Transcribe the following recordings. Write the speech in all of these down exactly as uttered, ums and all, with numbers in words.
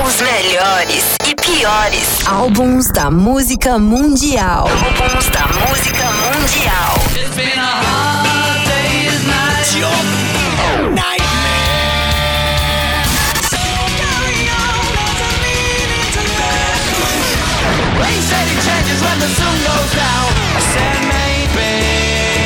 Os melhores e piores álbuns da música mundial. Álbuns da música mundial. It's been a hard day's night. Your nightmare. So carry on, there's a meaning to life. They said it changes when the sun goes down. I said maybe.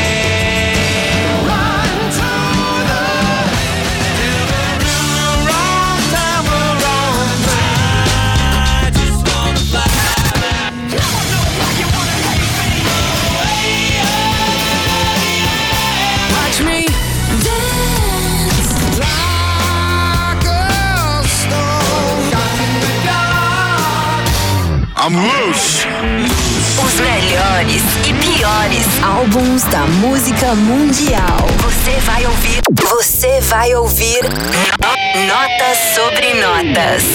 I'm loose. Os melhores e piores álbuns da música mundial. Você vai ouvir. Você vai ouvir no- Notas sobre Notas.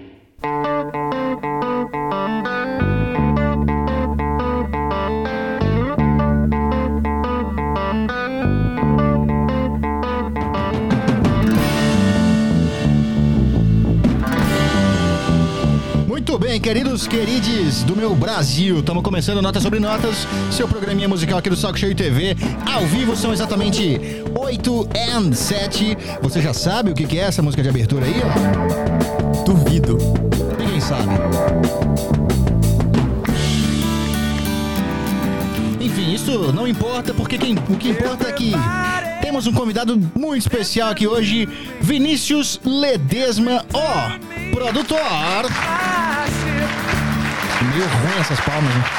Muito bem, queridos, querides do meu Brasil, estamos começando Notas sobre Notas, seu programinha musical aqui do Saco Cheio T V. Ao vivo são exatamente oito e sete. Você já sabe o que é essa música de abertura aí? Ó? Duvido. Ninguém sabe. Enfim, isso não importa, porque quem, o que importa é que temos um convidado muito especial aqui hoje, Vinícius Ledesma, ó, produtor. Meio ruim essas palmas, né?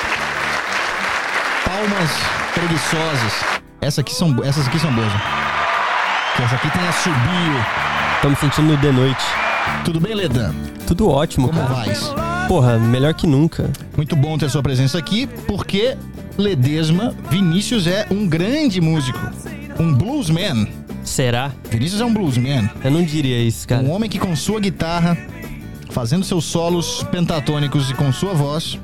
Palmas preguiçosas. Essa aqui são, essas aqui são boas. Né? Essa aqui tem assobio. Tô me sentindo de noite. Tudo bem, Ledan? Tudo ótimo, Como cara. vais? Porra, melhor que nunca. Muito bom ter sua presença aqui, porque Ledesma, Vinícius é um grande músico. Um bluesman. Será? Vinícius é um bluesman. Eu não diria isso, cara. Um homem que com sua guitarra, fazendo seus solos pentatônicos e com sua voz,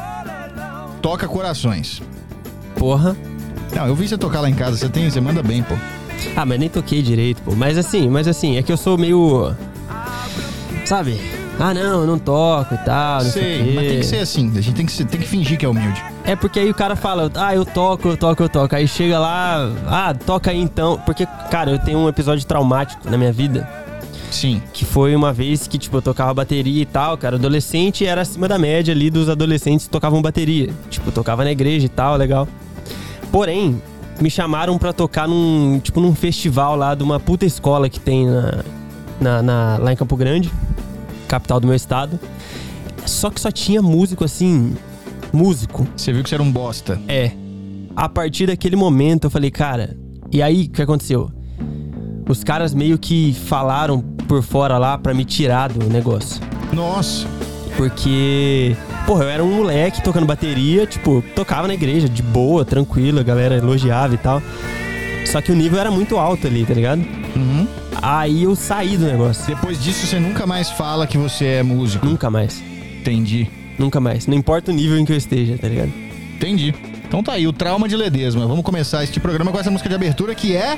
toca corações. Porra. Não, eu vi você tocar lá em casa, você tem, você manda bem, pô. Ah, mas nem toquei direito, pô. Mas assim, mas assim, é que eu sou meio... Sabe? Ah, não, eu não toco e tal, não sei, Sei, o quê. mas tem que ser assim, a gente tem que, ser, tem que fingir que é humilde. É porque aí o cara fala, ah, eu toco, eu toco, eu toco. Aí chega lá, ah, toca aí então. Porque, cara, eu tenho um episódio traumático na minha vida. Sim. Que foi uma vez que, tipo, eu tocava bateria e tal, cara. Adolescente era acima da média ali dos adolescentes que tocavam bateria. Tipo, eu tocava na igreja e tal, legal. Porém, me chamaram pra tocar num, tipo, num festival lá de uma puta escola que tem na, na, na, lá em Campo Grande, capital do meu estado. Só que só tinha músico, assim, músico. Você viu que você era um bosta. É. A partir daquele momento eu falei, cara, e aí o que aconteceu? Os caras meio que falaram por fora lá pra me tirar do negócio. Nossa. Porque, porra, eu era um moleque tocando bateria, tipo, tocava na igreja, de boa, tranquilo, a galera elogiava e tal. Só que o nível era muito alto ali, tá ligado? Uhum. Aí eu saí do negócio. Depois disso, você nunca mais fala que você é músico. Nunca mais. Entendi. Nunca mais. Não importa o nível em que eu esteja, tá ligado? Entendi. Então tá aí, o trauma de Ledesma. Vamos começar este programa com essa música de abertura que é...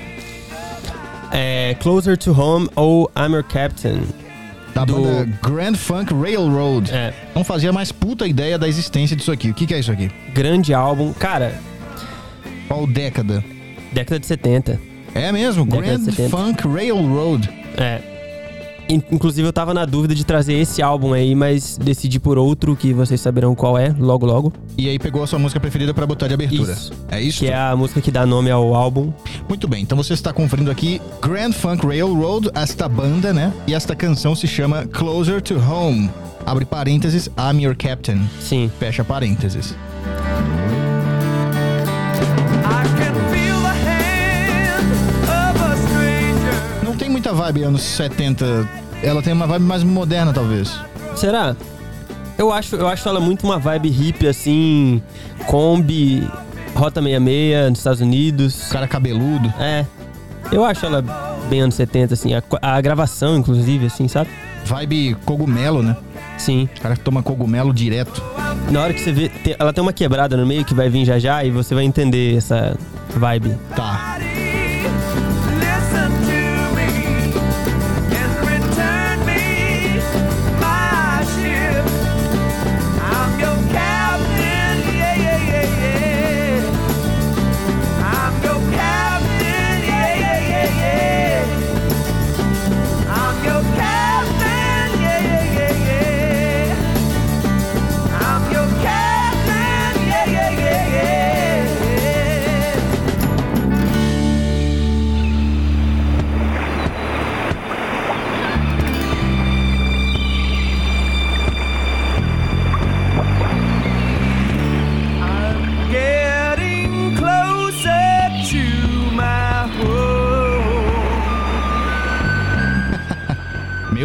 É Closer to Home ou I'm Your Captain. Da do... banda Grand Funk Railroad. É. Não fazia mais puta ideia da existência disso aqui. O que, que é isso aqui? Grande álbum. Cara... Qual década? Década de setenta. É mesmo? Década Grand de setenta. Funk Railroad. É. Inclusive eu tava na dúvida de trazer esse álbum aí, mas decidi por outro, que vocês saberão qual é, logo logo. E aí pegou a sua música preferida pra botar de abertura. Isso. É isso? Que é a música que dá nome ao álbum. Muito bem, então você está conferindo aqui Grand Funk Railroad, esta banda, né? E esta canção se chama Closer to Home. Abre parênteses, I'm Your Captain. Sim. Fecha parênteses. Não tem muita vibe anos setenta. Ela tem uma vibe mais moderna, talvez. Será? Eu acho, eu acho ela muito uma vibe hippie, assim, Kombi, Rota sessenta e seis nos Estados Unidos. Cara cabeludo. É. Eu acho ela bem anos setenta, assim. A, a gravação, inclusive, assim, sabe? Vibe cogumelo, né? Sim. O cara toma cogumelo direto. Na hora que você vê, tem, ela tem uma quebrada no meio que vai vir já já e você vai entender essa vibe. Tá.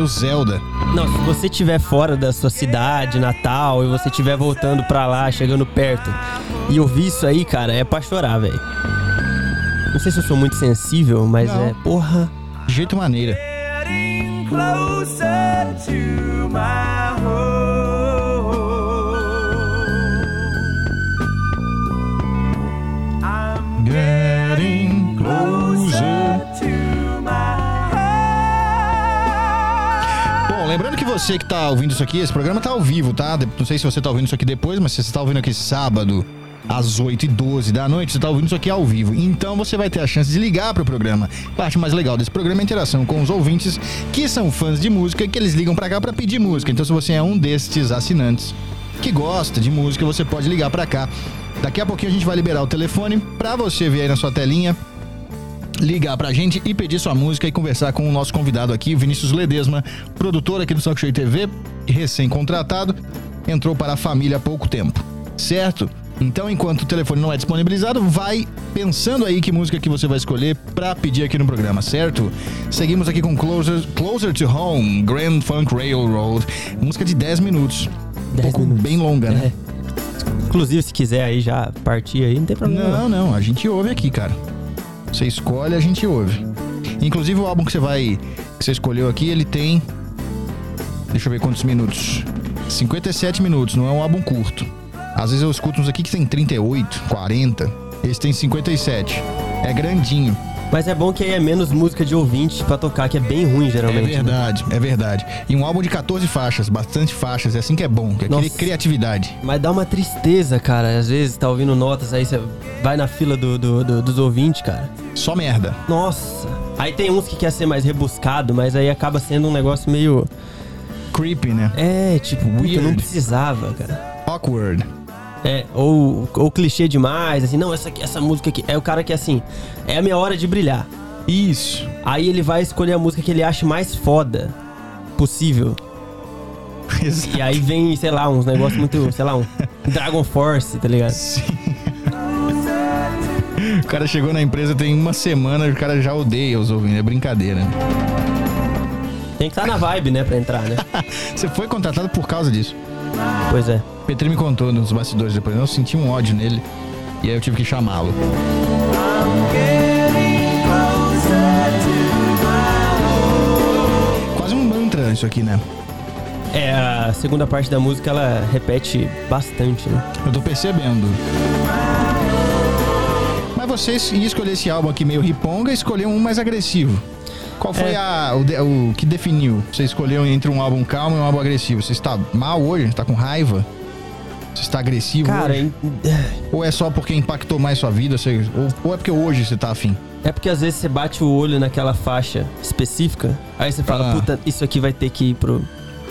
Zelda. Não, se você estiver fora da sua cidade natal e você estiver voltando pra lá, chegando perto e ouvir isso aí, cara, é pra chorar, velho. Não sei se eu sou muito sensível, mas Não. é, porra. De jeito maneira. Closer to my home. I'm Getting closer. to my home. Bom, lembrando que você que tá ouvindo isso aqui, esse programa tá ao vivo, tá? De- Não sei se você tá ouvindo isso aqui depois, mas se você tá ouvindo aqui sábado, às oito e doze da noite, você tá ouvindo isso aqui ao vivo. Então você vai ter a chance de ligar pro programa. A parte mais legal desse programa é a interação com os ouvintes que são fãs de música e que eles ligam pra cá pra pedir música. Então se você é um destes assinantes que gosta de música, você pode ligar pra cá. Daqui a pouquinho a gente vai liberar o telefone pra você ver aí na sua telinha, ligar pra gente e pedir sua música e conversar com o nosso convidado aqui, Vinícius Ledesma, produtor aqui do Talk Show T V, recém-contratado, entrou para a família há pouco tempo, certo? Então, enquanto o telefone não é disponibilizado, vai pensando aí que música que você vai escolher pra pedir aqui no programa, certo? Seguimos aqui com Closer, Closer to Home, Grand Funk Railroad, música de dez minutos. dez um pouco minutos. bem longa, né? É. Inclusive, se quiser aí já partir aí, não tem problema. Não, não, a gente ouve aqui, cara. Você escolhe, a gente ouve. Inclusive o álbum que você vai, que você escolheu aqui, ele tem, deixa eu ver quantos minutos. cinquenta e sete minutos, não é um álbum curto. Às vezes eu escuto uns aqui que tem trinta e oito, quarenta. Esse tem cinquenta e sete. É grandinho. Mas é bom que aí é menos música de ouvinte pra tocar, que é bem ruim É geralmente. né? verdade, é verdade. E um álbum de quatorze faixas, bastante faixas. É assim que é bom, que é aquele Nossa. criatividade. Mas dá uma tristeza, cara. Às vezes tá ouvindo notas, aí você vai na fila do, do- do- dos ouvintes, cara. Só merda. Nossa. Aí tem uns que quer ser mais rebuscado, mas aí acaba sendo um negócio meio... Creepy, né? É, tipo, puta, Weird. não precisava, cara. Awkward. É, ou, ou clichê demais, assim, não, essa, aqui- essa música aqui. É o cara que, assim, é a minha hora de brilhar. Isso. Aí ele vai escolher a música que ele acha mais foda possível. Exato. E aí vem, sei lá, uns negócios muito, sei lá, um Dragon Force, tá ligado? O cara chegou na empresa tem uma semana e o cara já odeia os ouvintes. É brincadeira, né? Tem que estar na vibe, né, pra entrar, né? Você foi contratado por causa disso. Pois é. Petri me contou nos bastidores depois. Eu senti um ódio nele. E aí eu tive que chamá-lo. Quase um mantra isso aqui, né? É, a segunda parte da música, ela repete bastante, né? Eu tô percebendo. Mas você ia escolher esse álbum aqui meio riponga e escolheu um mais agressivo. Qual foi É. a, o, de- o que definiu? Você escolheu entre um álbum calmo e um álbum agressivo. Você está mal hoje? Está com raiva? Você está agressivo Cara, hoje? em- Ou é só porque impactou mais sua vida? Você- ou, ou é porque hoje você tá afim? é porque às vezes você bate o olho naquela faixa específica, aí você fala, Ah. puta, isso aqui vai ter que ir pro,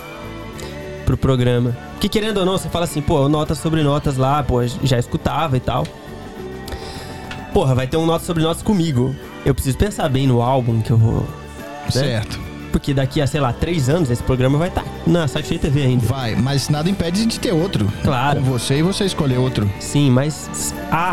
pro programa. Que querendo ou não, você fala assim, pô, notas sobre notas lá, pô, já escutava e tal. Porra, vai ter um notas sobre notas comigo. Eu preciso pensar bem no álbum que eu vou... né? Certo. Porque daqui a, sei lá, três anos esse programa vai estar na Site T V ainda. Vai, mas nada impede de ter outro. Claro. Com você e você escolher outro. Sim, mas há...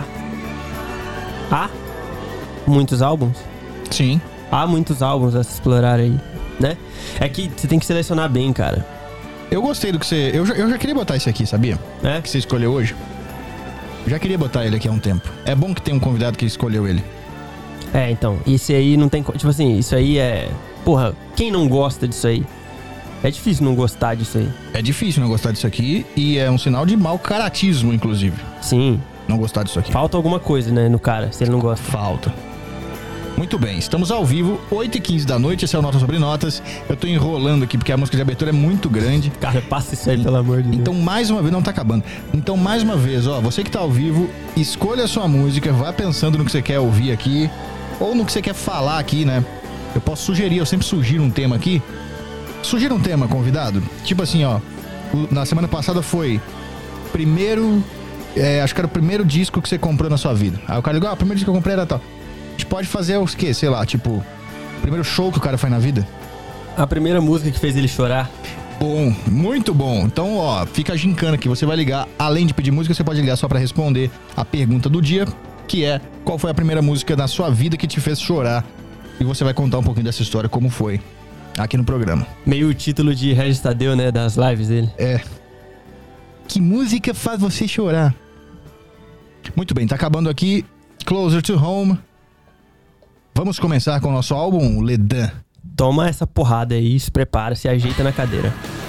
Há muitos álbuns? Sim. Há muitos álbuns a se explorar aí, né? É que você tem que selecionar bem, cara. Eu gostei do que você... Eu já, eu já queria botar esse aqui, sabia? Né? Que você escolheu hoje. Já queria botar ele aqui há um tempo. É bom que tem um convidado que escolheu ele. É, então, esse aí não tem... co- Tipo assim, isso aí é... Porra, quem não gosta disso aí? É difícil não gostar disso aí. É difícil não gostar disso aqui e é um sinal de mau caratismo, inclusive. Sim, Não gostar disso aqui. falta alguma coisa, né, no cara, se ele não gosta. Falta. Muito bem, estamos ao vivo, oito e quinze da noite, esse é o Nota Sobre Notas. Eu tô enrolando aqui porque a música de abertura é muito grande. Cara, passa isso aí, pelo amor de Deus. Então, mais uma vez, não tá acabando. Então, mais uma vez, ó, você que tá ao vivo, escolha a sua música, vá pensando no que você quer ouvir aqui, ou no que você quer falar aqui, né? Eu posso sugerir, eu sempre sugiro um tema aqui. Sugira um tema, convidado. Tipo assim, ó, o- na semana passada foi primeiro, é, acho que era o primeiro disco que você comprou na sua vida. Aí o cara ligou, ah, o primeiro disco que eu comprei era tal. A gente pode fazer os quê? Sei lá, tipo, o primeiro show que o cara faz na vida. A primeira música que fez ele chorar. Bom, muito bom. Então, ó, fica a gincana que você vai ligar. Além de pedir música, você pode ligar só pra responder a pergunta do dia, que é: qual foi a primeira música na sua vida que te fez chorar? E você vai contar um pouquinho dessa história, como foi. aqui no programa. Meio o título de Regis Tadeu, né? Das lives dele. É. Que música faz você chorar? Muito bem, tá acabando aqui Closer to Home. Vamos começar com o nosso álbum, Ledan. Toma essa porrada aí, se prepara, se ajeita na cadeira.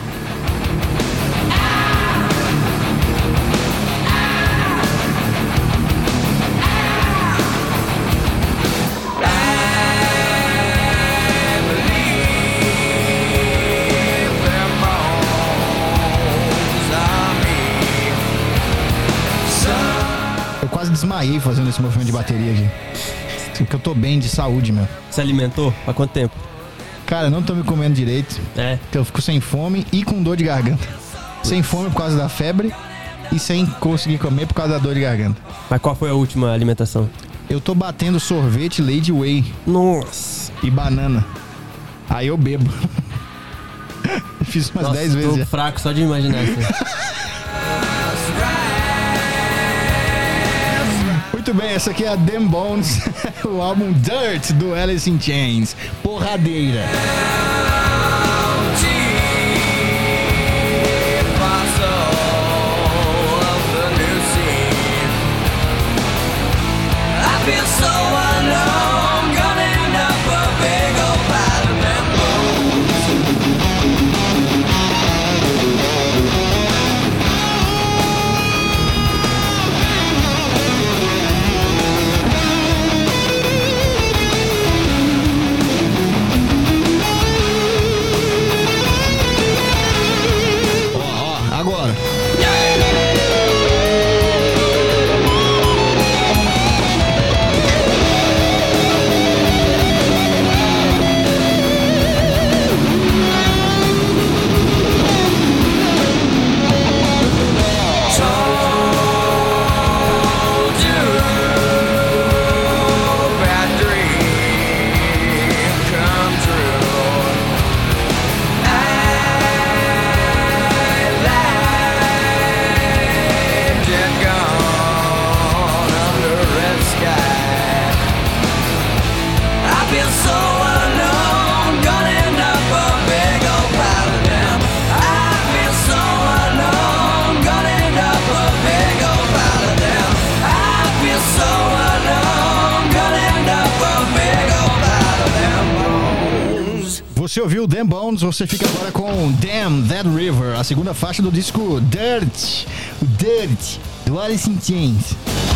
Eu quase desmaiei fazendo esse movimento de bateria aqui. Porque eu tô bem de saúde, meu. Se alimentou? Há quanto tempo? Cara, eu não tô me comendo direito. É. Porque eu fico sem fome e com dor de garganta. Sem fome por causa da febre e sem conseguir comer por causa da dor de garganta. Mas qual foi a última alimentação? Eu tô batendo sorvete Lady Whey Nossa. e banana. Aí eu bebo. Fiz umas Nossa, dez vezes tô já. fraco só de imaginar isso. Muito bem, essa aqui é a Them Bones, o álbum Dirt do Alice in Chains. Porradeira. Você ouviu Them Bones, você fica agora com Damn That River, a segunda faixa do disco Dirt, o Dirt, do Alice in Chains.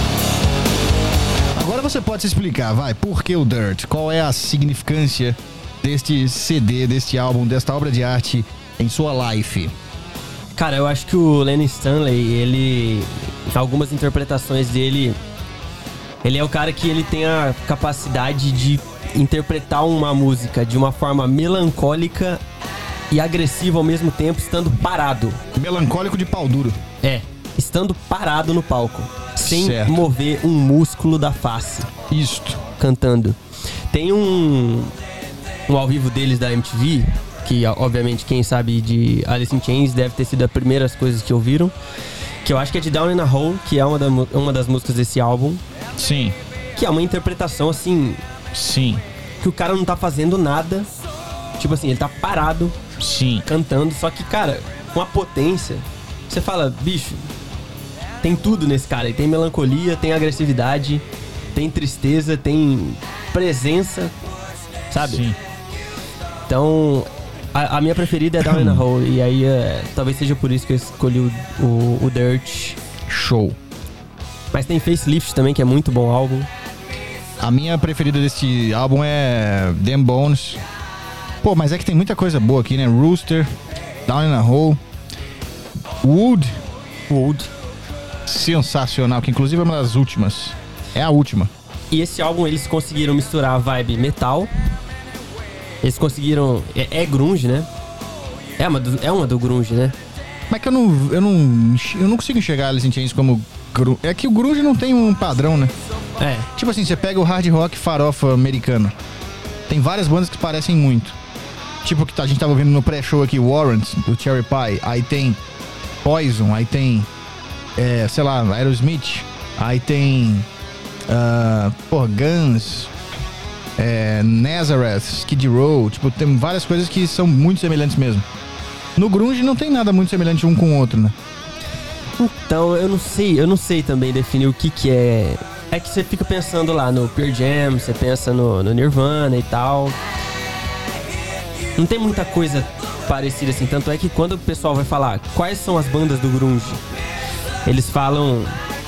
Agora você pode se explicar, vai, por que o Dirt? Qual é a significância deste C D, deste álbum, desta obra de arte em sua life? Cara, eu acho que o Lenny Stanley, ele, em algumas interpretações dele, ele é o cara que ele tem a capacidade de interpretar uma música de uma forma melancólica e agressiva ao mesmo tempo, estando parado. Melancólico de pau duro. É, estando parado no palco, sem Certo. mover um músculo da face, Isto. cantando. Tem um, um ao vivo deles da M T V, que obviamente quem sabe de Alice in Chains deve ter sido as primeiras coisas que ouviram, que eu acho que é de Down in a Hole, que é uma, da, uma das músicas desse álbum, Sim, que é uma interpretação assim, sim, que o cara não tá fazendo nada, tipo assim, ele tá parado, sim. cantando, só que, cara, com a potência, você fala, bicho, tem tudo nesse cara, ele tem melancolia, tem agressividade, tem tristeza, tem presença, sabe? Sim. Então, a, a minha preferida é Down in a Hole, e aí é, talvez seja por isso que eu escolhi o, o, o Dirt. Show. Mas tem Facelift também, que é muito bom álbum. A minha preferida deste álbum é Them Bones. Pô, mas é que tem muita coisa boa aqui, né? Rooster, Down in a Hole, Wood, Wood. sensacional, que inclusive é uma das últimas. É a última. E esse álbum eles conseguiram misturar a vibe metal. Eles conseguiram... É, é grunge, né? É uma, do, é uma do grunge, né? Mas que eu não, eu não, eu não consigo enxergar Alice in Chains como grunge. É que o grunge não tem um padrão, né? É. Tipo assim, você pega o hard rock farofa americano. Tem várias bandas que parecem muito. Tipo que a gente tava vendo no pré-show aqui, Warrant, do Cherry Pie. Aí tem Poison, aí tem, é, sei lá, Aerosmith. Aí tem, uh, pô, Guns. é, Nazareth, Skid Row, tipo, tem várias coisas que são muito semelhantes mesmo. No grunge não tem nada muito semelhante um com o outro, né? Então, eu não sei, eu não sei também definir o que que é... É que você fica pensando lá no Pearl Jam, você pensa no, no Nirvana e tal. Não tem muita coisa parecida assim, tanto é que quando o pessoal vai falar quais são as bandas do grunge, eles falam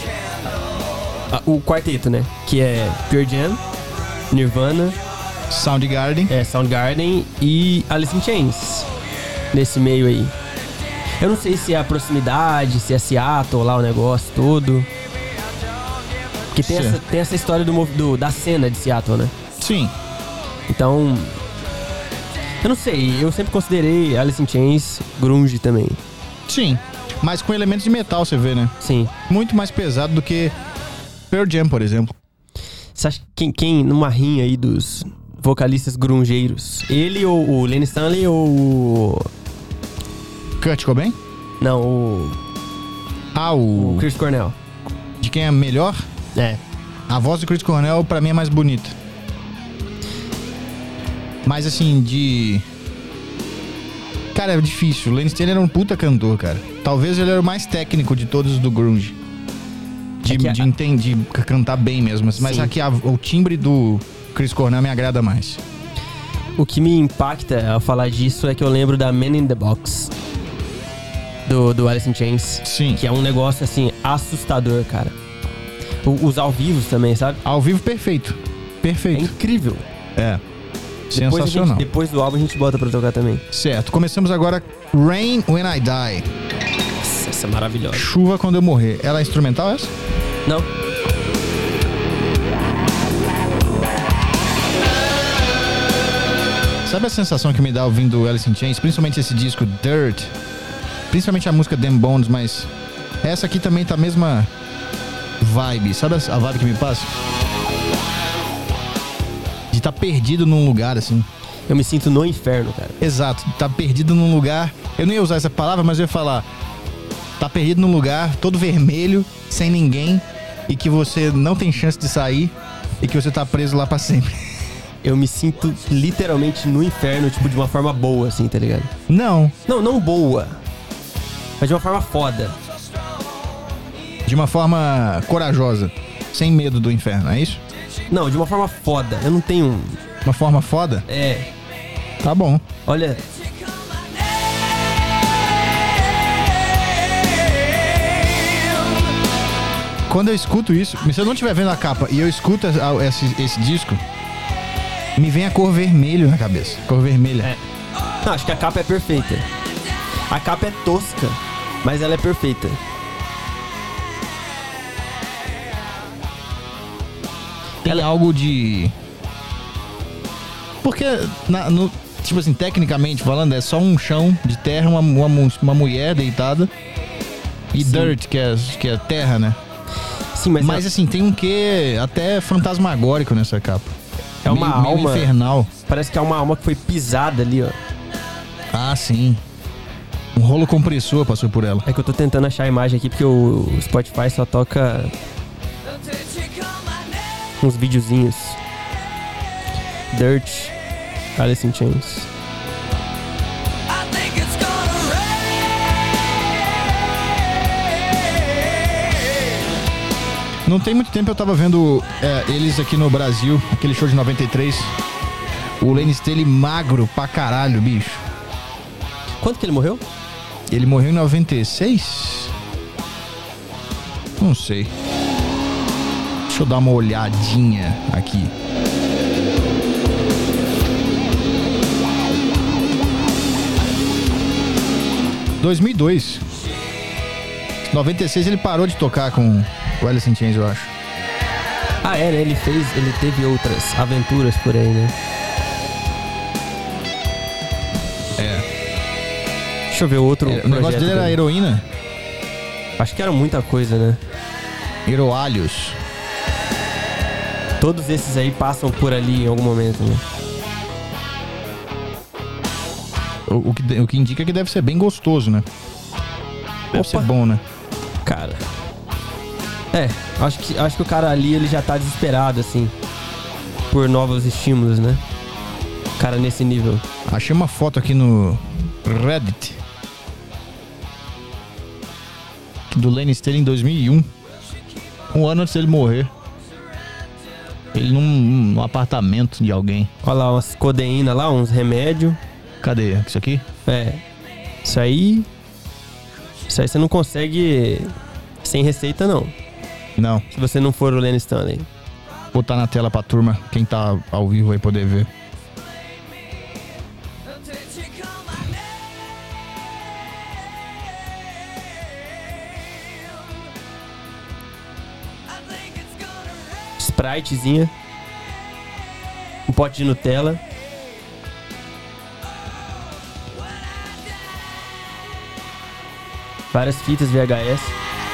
o quarteto, né? Que é Pearl Jam, Nirvana, Soundgarden. é, Soundgarden e Alice in Chains. Nesse meio aí. Eu não sei se é a proximidade, se é Seattle lá o negócio todo. Porque tem, essa, tem essa história do, do, da cena de Seattle, né? Sim. Então... Eu não sei, eu sempre considerei Alice in Chains grunge também. Sim. Mas com elementos de metal, você vê, né? Sim. Muito mais pesado do que Pearl Jam, por exemplo. Você acha que quem, quem numa rinha aí dos vocalistas grungeiros, ele ou o Lenny Stanley ou o... Kurt Cobain? Não, o... Ah, o... o Chris Cornell. De quem é melhor? É. A voz do Chris Cornell, pra mim, é mais bonita. Mas, assim, de... Cara, é difícil. O Lenny Stanley era um puta cantor, cara. Talvez ele era o mais técnico de todos do grunge. De, É que a- de, enten- de cantar bem mesmo. Mas Sim. aqui a- o timbre do Chris Cornell me agrada mais. O que me impacta ao falar disso é que eu lembro da Man in the Box. Do, do Alice in Chains. Sim. Que é um negócio, assim, assustador, cara. O- os ao vivos também, sabe? Ao vivo, perfeito. É Perfeito. incrível. É. Depois, a Sensacional. gente, depois do álbum a gente bota pra tocar também. Certo. Começamos agora Rain When I Die. Nossa, essa é maravilhosa. Chuva Quando Eu Morrer. Ela é instrumental, essa? Não? Sabe a sensação que me dá ouvindo Alice in Chains? Principalmente esse disco Dirt. Principalmente a música Them Bones, mas essa aqui também tá a mesma vibe. Sabe a vibe que me passa? De estar tá perdido num lugar, assim. Eu me sinto no inferno, cara. Exato, tá perdido num lugar. Eu não ia usar essa palavra, mas eu ia falar. Tá perdido num lugar, todo vermelho, sem ninguém, e que você não tem chance de sair, e que você tá preso lá pra sempre. Eu me sinto literalmente no inferno, tipo, de uma forma boa, assim, tá ligado? Não, Não, não boa. Mas de uma forma foda. de uma forma corajosa, sem medo do inferno, é isso? Não, de uma forma foda. Eu não tenho... Uma forma foda? É... Tá bom. Olha... Quando eu escuto isso, se eu não estiver vendo a capa e eu escuto a- esse, esse disco, me vem a cor vermelho na cabeça. Cor vermelha. É. Não, acho que a capa é perfeita. A capa é tosca, mas ela é perfeita. Tem algo de... Porque, na- no, tipo assim, tecnicamente falando, é só um chão de terra, uma, uma, mu- uma mulher deitada e Sim. dirt, que é, que é terra, né? Sim, mas, Mas é, assim, tem um quê até fantasmagórico nessa capa. É uma meio, meio alma- infernal. parece que é uma alma que foi pisada ali, ó. Ah, sim. Um rolo compressor passou por ela. É que eu tô tentando achar a imagem aqui, porque o Spotify só toca uns videozinhos. Dirt, Alice in Chains. I think it's gonna rain. Não tem muito tempo eu tava vendo é, eles aqui no Brasil, aquele show de noventa e três. O Lenny Stanley magro pra caralho, bicho. Quanto que ele morreu? Ele morreu em noventa e seis? Não sei. Deixa eu dar uma olhadinha aqui. dois mil e dois. noventa e seis ele parou de tocar com o Alice in Chains, eu acho. Ah, é, né? Ele fez, ele teve outras aventuras por aí, né? É. Deixa eu ver outro É, o negócio projeto dele era dele. heroína. Acho que era muita coisa, né? Heroalhos. Todos esses aí passam por ali em algum momento, né? O, o, que, o que indica que deve ser bem gostoso, né? Deve Opa. ser bom, né? Cara. É, acho que, acho que o cara ali ele já tá desesperado, assim. por novos estímulos, né? Cara, nesse nível. Achei uma foto aqui no Reddit do Lane Staley em dois mil e um. Um ano antes dele morrer. Ele num, num apartamento de alguém. Olha lá, umas codeína lá, uns remédios. Cadê? Isso aqui? É. Isso aí... Isso aí você não consegue sem receita, não. Não. Se você não for o Lane Staley. Vou botar na tela pra turma. Quem tá ao vivo vai poder ver. Spritezinha. Um pote de Nutella. Várias fitas V H S.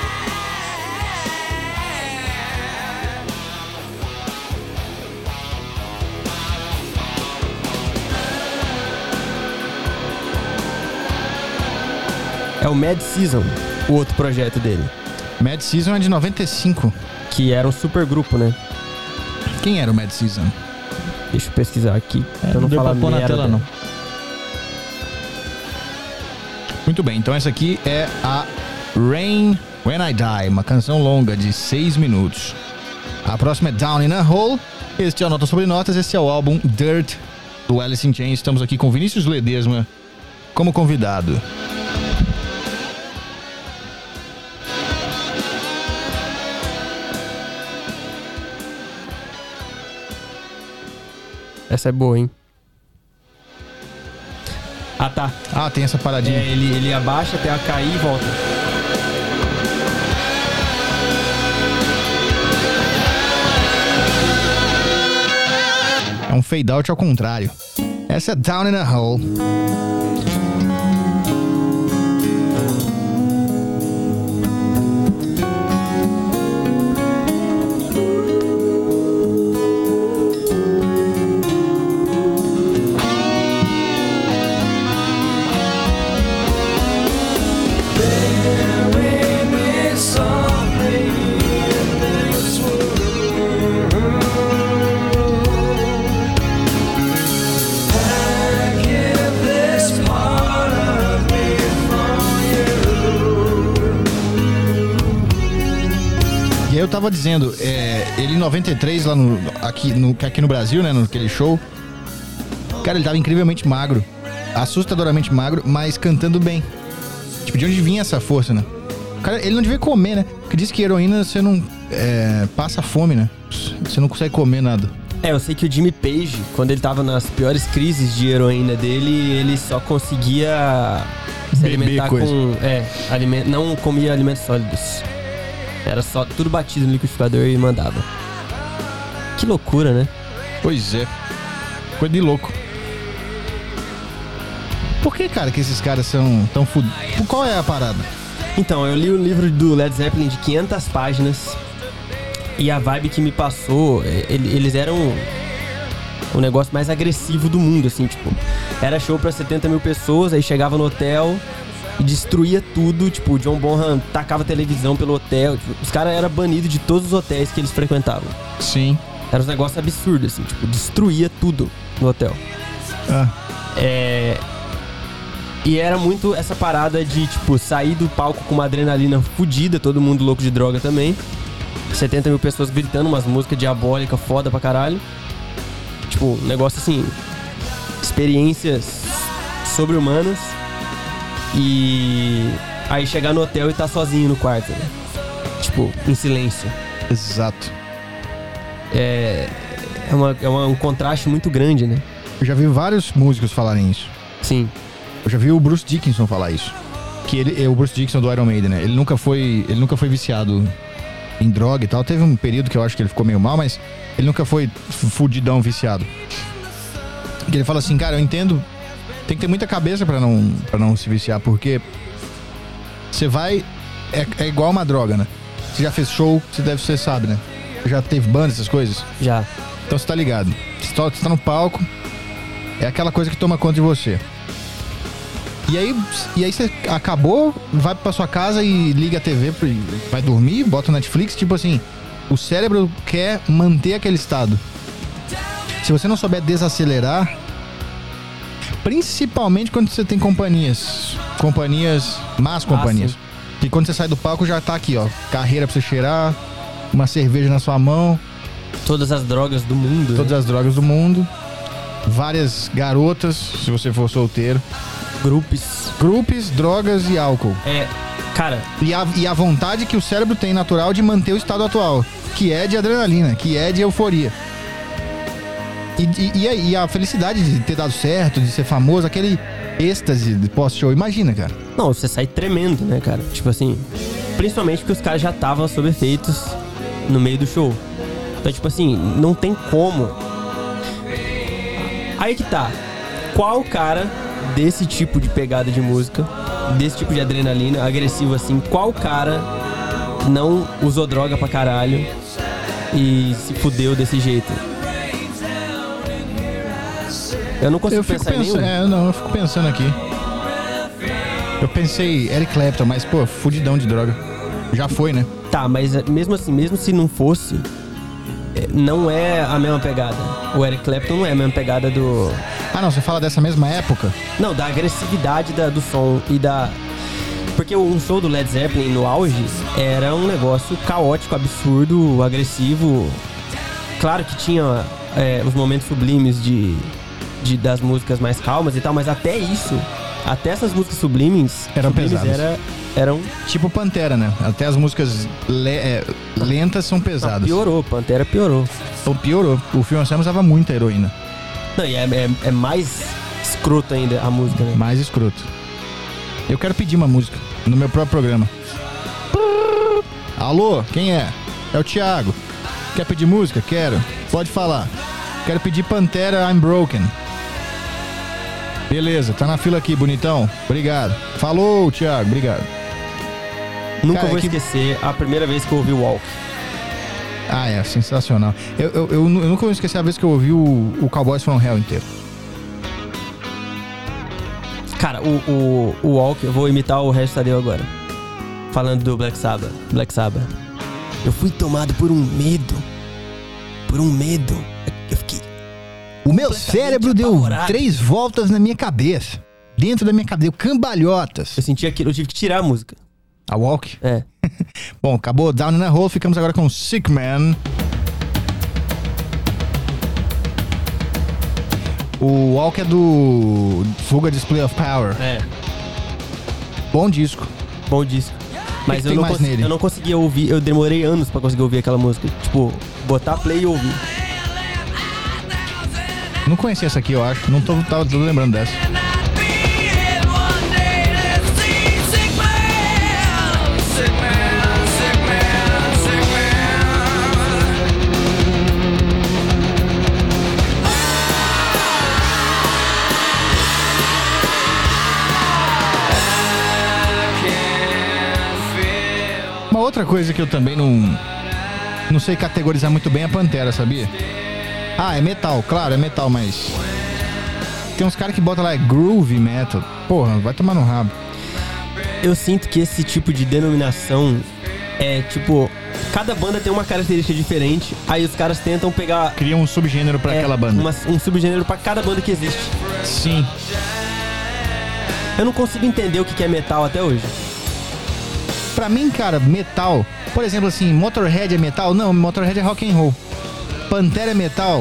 É o Mad Season, o outro projeto dele. Mad Season é de noventa e cinco. Que era um super grupo, né? Quem era o Mad Season? Deixa eu pesquisar aqui. É, pra eu não deu falar pra pôr na merda. tela, não. Muito bem, então essa aqui é a Rain When I Die, uma canção longa de seis minutos. A próxima é Down in a Hole. Este é o Nota Sobre Notas, este é o álbum Dirt, do Alice in Chains. Estamos aqui com Vinícius Ledesma como convidado. Essa é boa, hein? Ah, tá. Ah, tem essa paradinha. É, ele, ele abaixa até ela cair e volta. É um fade out ao contrário. Essa é Down in a Hole. Eu tava dizendo, é, ele em noventa e três, lá no, aqui, no, aqui no Brasil, né, naquele show, cara, ele tava incrivelmente magro, assustadoramente magro, mas cantando bem. Tipo, de onde vinha essa força, né? Cara, ele não devia comer, né? Porque diz que heroína você não é, passa fome, né? Você não consegue comer nada. É, eu sei que o Jimmy Page, quando ele tava nas piores crises de heroína dele, ele só conseguia se Beber alimentar coisa. com... É, aliment, não comia alimentos sólidos. Era só tudo batido no liquidificador e mandava. Que loucura, né? Pois é. Coisa de louco. Por que, cara, que esses caras são tão fudidos? Qual é a parada? Então, eu li o livro do Led Zeppelin de quinhentas páginas. E a vibe que me passou, ele- eles eram o negócio mais agressivo do mundo, assim, tipo... Era show pra setenta mil pessoas, aí chegava no hotel... E destruía tudo, tipo, o John Bonham tacava televisão pelo hotel. Tipo, os caras eram banidos de todos os hotéis que eles frequentavam. Sim. Era um negócio absurdo, assim, tipo, destruía tudo no hotel. Ah. É... E era muito essa parada de, tipo, sair do palco com uma adrenalina fodida, todo mundo louco de droga também. setenta mil pessoas gritando umas músicas diabólicas, foda pra caralho. Tipo, um negócio assim... Experiências sobre-humanas. E aí chegar no hotel e tá sozinho no quarto, né? Tipo, em silêncio. Exato. É, é, uma, é uma- um contraste muito grande, né? Eu já vi vários músicos falarem isso. Sim. Eu já vi o Bruce Dickinson falar isso. Que ele, o Bruce Dickinson do Iron Maiden, né? Ele nunca foi, ele nunca foi viciado em droga e tal. Teve um período que eu acho que ele ficou meio mal, mas ele nunca foi fudidão viciado. Que ele fala assim, cara, eu entendo, tem que ter muita cabeça pra não, pra não se viciar, porque você vai, é, é igual uma droga, né? Você já fez show, você deve, você sabe, né? Já teve banda, essas coisas. Já. Então você tá ligado. Você tá, você tá no palco, é aquela coisa que toma conta de você. E aí, e aí você acabou, vai pra sua casa e liga a T V, pro- vai dormir, bota o Netflix, tipo assim, o cérebro quer manter aquele estado. Se você não souber desacelerar, principalmente quando você tem companhias, companhias, más companhias, Ah, que quando você sai do palco já tá aqui, ó, carreira pra você cheirar, uma cerveja na sua mão, Todas as drogas do mundo. todas as drogas do mundo, várias garotas, se você for solteiro, Grupos. grupos, drogas e álcool. É, cara, E a, e a vontade que o cérebro tem natural de manter o estado atual, que é de adrenalina, que é de euforia. E, e, e, a, e a felicidade de ter dado certo, de ser famoso, aquele êxtase de pós-show. Imagina, cara. não, você sai tremendo, né, cara? Tipo assim, principalmente porque os caras já estavam sob efeitos no meio do show. Então, tipo assim, não tem como. Aí que tá. Qual cara desse tipo de pegada de música, desse tipo de adrenalina, agressivo assim, qual cara não usou droga pra caralho e se fudeu desse jeito? Eu não consigo Eu fico pensar em pensando, nenhum. é, não, eu fico pensando aqui. Eu pensei Eric Clapton, mas pô, fudidão de droga. Já foi, né? Tá, mas é, mesmo assim, mesmo se não fosse, é, não é a mesma pegada. O Eric Clapton não é a mesma pegada do... Ah, não, você fala dessa mesma época? Não, da agressividade da- do som e da... Porque um show do Led Zeppelin no auge era um negócio caótico, absurdo, agressivo. Claro que tinha é, os momentos sublimes de, de- das músicas mais calmas e tal, mas até isso, até essas músicas sublimes, Eram sublimes pesadas. era, eram... Tipo Pantera, né? Até as músicas le- é, lentas são pesadas. Piorou, Pantera piorou. Ou piorou. O Phil Anselmo usava muita heroína. Não, e é, é, é mais escroto ainda a música, né? Mais escroto. Eu quero pedir uma música no meu próprio programa. Alô, quem é? É o Thiago. Quer pedir música? Quero. Pode falar. Quero pedir Pantera, I'm Broken. Beleza, tá na fila aqui, bonitão. Obrigado. Falou, Thiago. Obrigado. Nunca Cara, vou é que- esquecer a primeira vez que eu ouvi o Walk. Ah, é, sensacional. Eu, eu, eu, nu- eu nunca vou esquecer a vez que eu ouvi o, o Cowboys From Hell inteiro. Cara, o, o, o Walk, eu vou imitar o Regis Tadeu agora. Falando do Black Sabbath. Black Sabbath. Eu fui tomado por um medo. Por um medo. Eu fiquei... O meu Completamente cérebro deu apavorado. três voltas na minha cabeça. Dentro da minha cabeça, cambalhotas. Eu senti aquilo, eu tive que tirar a música. A Walk? É. Bom, acabou Down in a Hole, ficamos agora com Sick Man. O Walk é do Fuga Display of Power. É. Bom disco. Bom disco. Mas que eu tem não, mais consegui, nele? eu não conseguia ouvir, eu demorei anos pra conseguir ouvir aquela música. Tipo, botar play e ouvir. Não conhecia essa aqui, eu acho. Não tô, tava tô lembrando dessa. Uma outra coisa que eu também não não sei categorizar muito bem é a Pantera, sabia? Ah, é metal, claro, é metal, mas tem uns caras que botam lá é groove metal. Porra, vai tomar no rabo. Eu sinto que esse tipo de denominação é tipo... Cada banda tem uma característica diferente, aí os caras tentam pegar... Cria um subgênero pra é, aquela banda. uma- um subgênero pra cada banda que existe. Sim. Eu não consigo entender o que que é metal até hoje. Pra mim, cara, metal... Por exemplo, assim, Motorhead é metal? Não, Motorhead é rock and roll. Pantera é metal?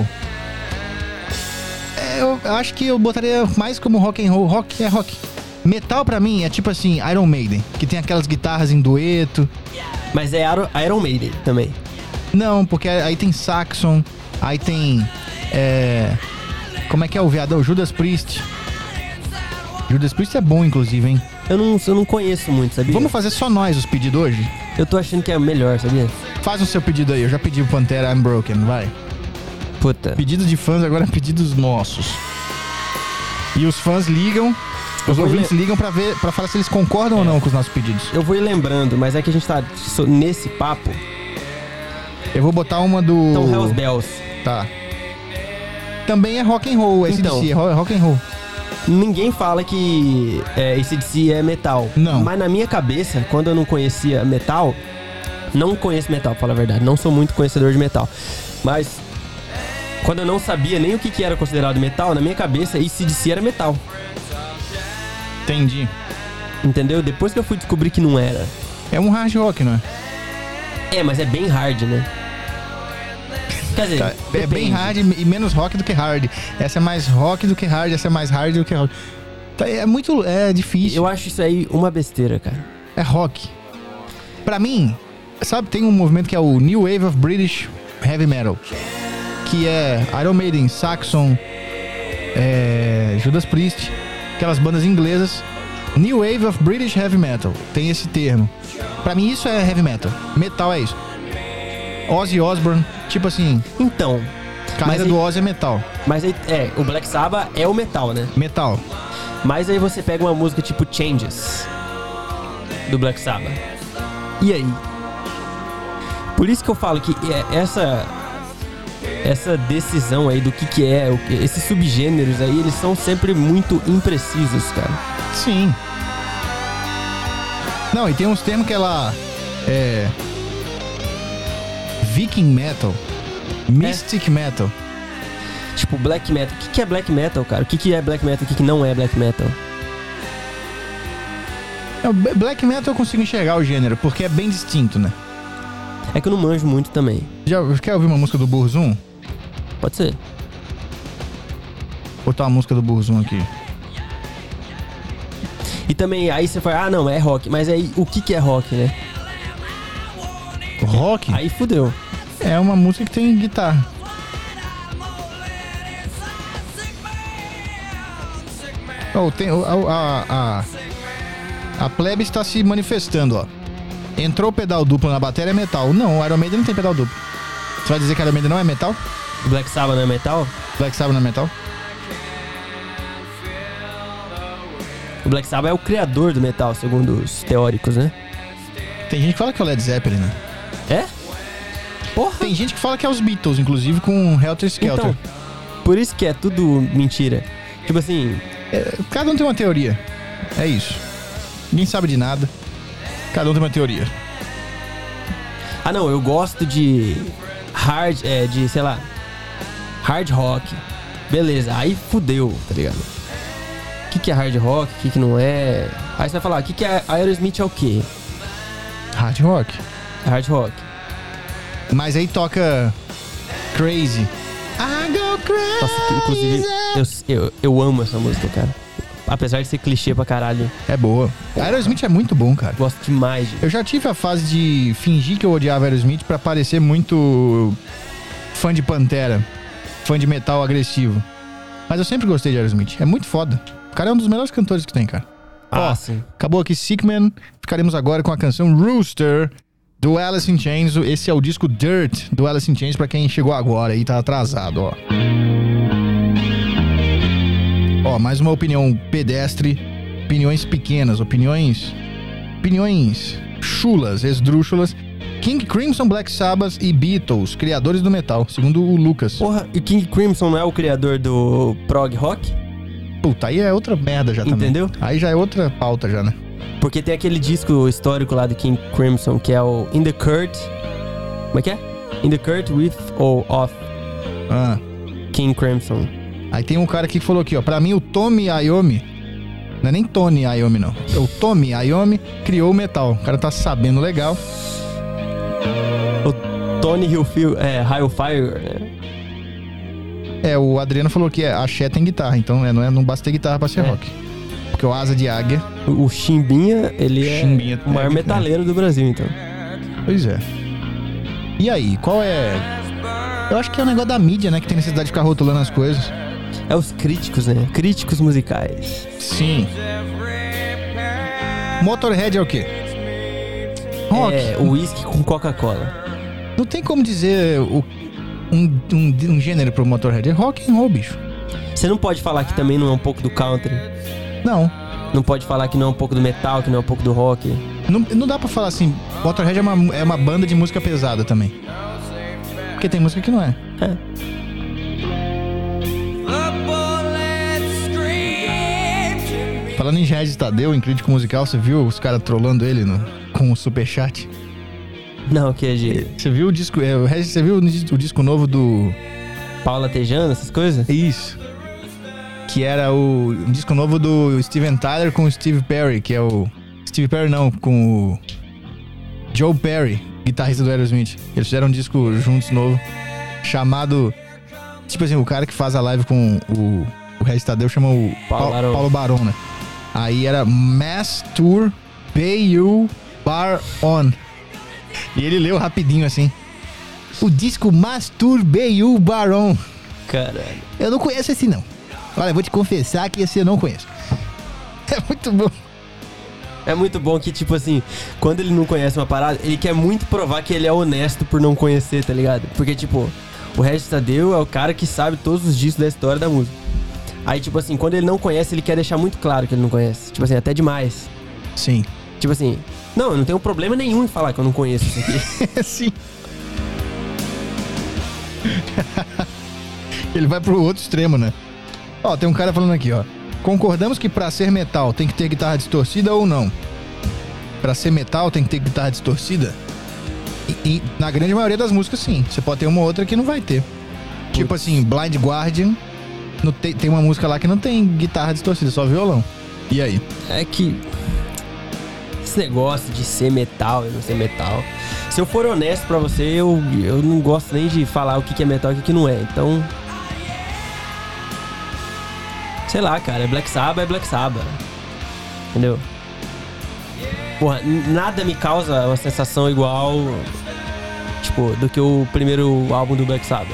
É, eu, eu acho que eu botaria mais como rock and roll. Rock é rock. Metal pra mim é tipo assim, Iron Maiden, que tem aquelas guitarras em dueto. Mas é Iron- Iron Maiden também. Não, porque aí tem Saxon, aí tem... É, como é que é o viadão? Judas Priest. Judas Priest é bom, inclusive, hein? Eu não, eu não conheço muito, sabia? Vamos fazer só nós os pedidos hoje? Eu tô achando que é melhor, sabia? Faz o seu pedido aí, eu já pedi o Pantera I'm Broken, vai. Puta. Pedidos de fãs, agora é pedidos nossos. E os fãs ligam, Eu os vou ouvintes le- ligam pra ver, para falar se eles concordam ou não com os nossos pedidos. Eu vou ir lembrando, mas é que a gente tá so- nesse papo. Eu vou botar uma do... Então, Hells Bells. Tá. Também é rock and roll, esse Então. D C é ro- é rock and roll. Ninguém fala que é, esse D C é metal. Não. Mas na minha cabeça, quando eu não conhecia metal... Não conheço metal, pra falar a verdade. Não sou muito conhecedor de metal. Mas... Quando eu não sabia nem o que, que era considerado metal, na minha cabeça, A C D C era metal. Entendi. Entendeu? Depois que eu fui descobrir que não era. É um hard rock, não é? É, mas é bem hard, né? Quer dizer, Tá, é bem depende. hard e menos rock do que hard. Essa é mais rock do que hard, essa é mais hard do que rock. Tá, é muito... É difícil. Eu acho isso aí uma besteira, cara. É rock. Pra mim, sabe, tem um movimento que é o New Wave of British Heavy Metal. Que é Iron Maiden, Saxon, é, Judas Priest, aquelas bandas inglesas. New Wave of British Heavy Metal. Tem esse termo. Pra mim isso é heavy metal. Metal é isso. Ozzy Osbourne, tipo assim, Então, carreira aí- do Ozzy é metal. mas aí, é, o Black Sabbath é o metal, né? Metal. Mas aí você pega uma música tipo Changes, do Black Sabbath. E aí? Por isso que eu falo que é- essa essa decisão aí do que que é, o que- esses subgêneros aí, eles são sempre muito imprecisos, cara. Sim. Não, e tem uns termos que ela é Viking Metal, Mystic Metal. Tipo, Black Metal. O que que é Black Metal, cara? O que que é Black Metal e o que que não é Black Metal? É, o Black Metal eu consigo enxergar o gênero, porque é bem distinto, né? É que eu não manjo muito também. Já quer ouvir uma música do Burzum? Pode ser. Vou botar uma música do Burzum aqui. E também, aí você fala, ah, não, é rock. Mas aí, o que que é rock, né? Rock Aí fudeu. é uma música que tem guitarra. Oh, tem, a, a, a, a plebe está se manifestando, ó. Entrou pedal duplo na bateria, é metal. Não, o Iron Maiden não tem pedal duplo. Você vai dizer que o Iron Maiden não é metal? Black Sabbath não é metal? Black Sabbath não é metal? O Black Sabbath é o criador do metal, segundo os teóricos, né? Tem gente que fala que é o Led Zeppelin, né? É? Porra! Tem gente que fala que é os Beatles, inclusive com Helter Skelter. Então, por isso que é tudo mentira. Tipo assim, É, cada um tem uma teoria. É isso. Ninguém sabe de nada. Cada um tem uma teoria. ah não, eu gosto de hard, é, de, sei lá, hard rock. Beleza, aí fudeu, tá ligado? O que que é hard rock, o que que não é? Aí você vai falar, o que que é Aerosmith é o quê? Hard rock. É hard rock. Mas aí toca Crazy. I go crazy. Nossa, que, inclusive, eu, eu, eu amo essa música, cara. Apesar de ser clichê pra caralho, É boa. Aerosmith é muito bom, cara. gosto demais. De... Eu já tive a fase de fingir que eu odiava Aerosmith pra parecer muito fã de Pantera. Fã de metal agressivo. Mas eu sempre gostei de Aerosmith. É muito foda. O cara é um dos melhores cantores que tem, cara. Ah, Ó, sim. acabou aqui Sickman. Ficaremos agora com a canção Rooster, do Alice in Chains. Esse é o disco Dirt, do Alice in Chains, pra quem chegou agora e tá atrasado, ó. Ó, mais uma opinião pedestre. Opiniões pequenas, opiniões... Opiniões chulas, esdrúxulas. King Crimson, Black Sabbath e Beatles, criadores do metal, segundo o Lucas. Porra, e King Crimson não é o criador do prog rock? Puta, aí é outra merda já também. Entendeu? Aí já é outra pauta já, né? Porque tem aquele disco histórico lá do King Crimson, que é o In the Court... Como é que é? In the Court with ou Off Ah. King Crimson. Aí tem um cara aqui que falou aqui, ó. Pra mim, o Tommy Iommi... Não é nem Tony Iommi, não. O Tommy Iommi criou o metal. O cara tá sabendo legal. O Tony Hillfield, é, Hellfire, né? É, o Adriano falou que é, axé tem guitarra. Então é, não, é, não basta ter guitarra pra ser É. rock. Porque o Asa de Águia... O o Chimbinha, ele é Chimbinha o maior é, metaleiro do Brasil, então. Pois é. E aí, qual é... Eu acho que é o negócio da mídia, né? Que tem necessidade de ficar rotulando as coisas. É os críticos, né? Críticos musicais. Sim. Motorhead é o quê? Rock. É, o whisky com Coca-Cola. Não tem como dizer o- um, um, um gênero pro Motorhead. É rock and roll, bicho. Você não pode falar que também não é um pouco do country. Não. Não pode falar que não é um pouco do metal, que não é um pouco do rock. Não, não dá pra falar assim, Motorhead é uma, é uma banda de música pesada também. Porque tem música que não é. É. Falando em Regis Tadeu, em crítico musical, você viu os caras trollando ele no, com o superchat? Não, que é de... Você viu o disco, é, o Regis, você viu o, dis- o disco novo do Paula Tejano, essas coisas? Isso. Que era o um disco novo do Steven Tyler com o Steve Perry, que é o... Steve Perry não, com o Joe Perry, guitarrista do Aerosmith. Eles fizeram um disco juntos novo, chamado... Tipo assim, o cara que faz a live com o, o Regis Tadeu chama o Paulo Pa- Barão. Paulo Barão, né? Aí era Mass Tour B U Bar On. E ele leu rapidinho assim. O disco Mass Tour B U Bar On. Caralho. Eu não conheço esse não. Olha, eu vou te confessar que esse eu não conheço. É muito bom. É muito bom que, tipo assim, quando ele não conhece uma parada, ele quer muito provar que ele é honesto por não conhecer, tá ligado? Porque, tipo, o Regis Tadeu é o cara que sabe todos os discos da história da música. Aí, tipo assim, quando ele não conhece, ele quer deixar muito claro que ele não conhece. Tipo assim, até demais. Sim. Tipo assim, não, eu não tenho problema nenhum em falar que eu não conheço isso aqui. Sim. Ele vai pro outro extremo, né? Ó, tem um cara falando aqui, ó. Concordamos que pra ser metal tem que ter guitarra distorcida ou não? Pra ser metal tem que ter guitarra distorcida? E, e na grande maioria das músicas, sim. Você pode ter uma outra que não vai ter. Tipo assim, Blind Guardian, não tem, tem uma música lá que não tem guitarra distorcida, só violão. E aí? É que esse negócio de ser metal e não ser metal, se eu for honesto pra você, eu, eu não gosto nem de falar o que que é metal e o que que não é. Então, sei lá, cara, é Black Sabbath, é Black Sabbath. Entendeu? Porra, n- nada me causa uma sensação igual, tipo, do que o primeiro álbum do Black Sabbath.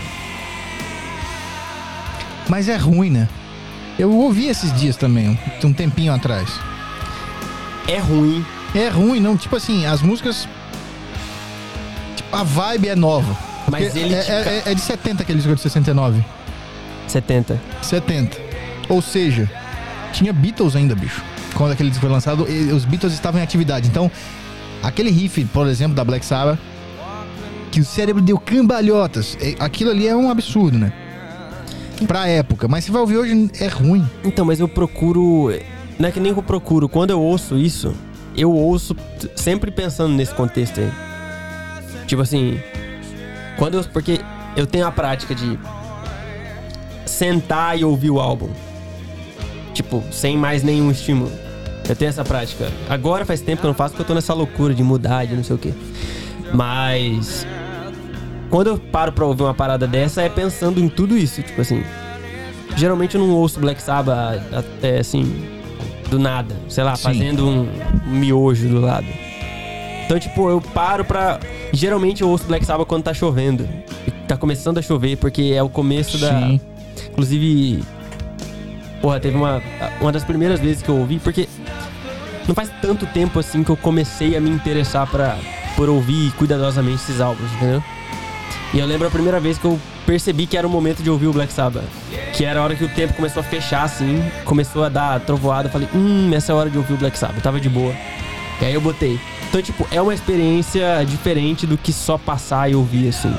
Mas é ruim, né? Eu ouvi esses dias também, um um tempinho atrás. É ruim. É ruim, não. Tipo assim, as músicas... Tipo, a vibe é nova. Mas Porque ele é, te é, é de setenta aquele disco de sessenta e nove. setenta. setenta. Ou seja, tinha Beatles ainda, bicho. Quando aquele disco foi lançado, e os Beatles estavam em atividade. Então, aquele riff, por exemplo, da Black Sabbath, que o cérebro deu cambalhotas. é- Aquilo ali é um absurdo, né? Pra época. Mas você vai ouvir hoje, é ruim. Então, mas eu procuro... Não é que nem que eu procuro. Quando eu ouço isso, eu ouço t- sempre pensando nesse contexto aí. Tipo assim... Quando eu... Porque eu tenho a prática de sentar e ouvir o álbum. Tipo, sem mais nenhum estímulo. Eu tenho essa prática. Agora faz tempo que eu não faço porque eu tô nessa loucura de mudar, de não sei o quê. Mas... Quando eu paro pra ouvir uma parada dessa, é pensando em tudo isso. Tipo assim... Geralmente eu não ouço Black Sabbath até assim... Do nada. Sei lá, Sim. fazendo um miojo do lado. Então, tipo, eu paro pra... Geralmente eu ouço Black Sabbath quando tá chovendo. E tá começando a chover, porque é o começo da... Sim. Inclusive... Porra, teve uma... Uma das primeiras vezes que eu ouvi, porque... Não faz tanto tempo assim que eu comecei a me interessar pra, por ouvir cuidadosamente esses álbuns, entendeu? E eu lembro a primeira vez que eu percebi que era o momento de ouvir o Black Sabbath. Que era a hora que o tempo começou a fechar, assim. Começou a dar trovoada. Eu falei, hum, essa é a hora de ouvir o Black Sabbath. Tava de boa. E aí eu botei. Então, tipo, é uma experiência diferente do que só passar e ouvir, assim.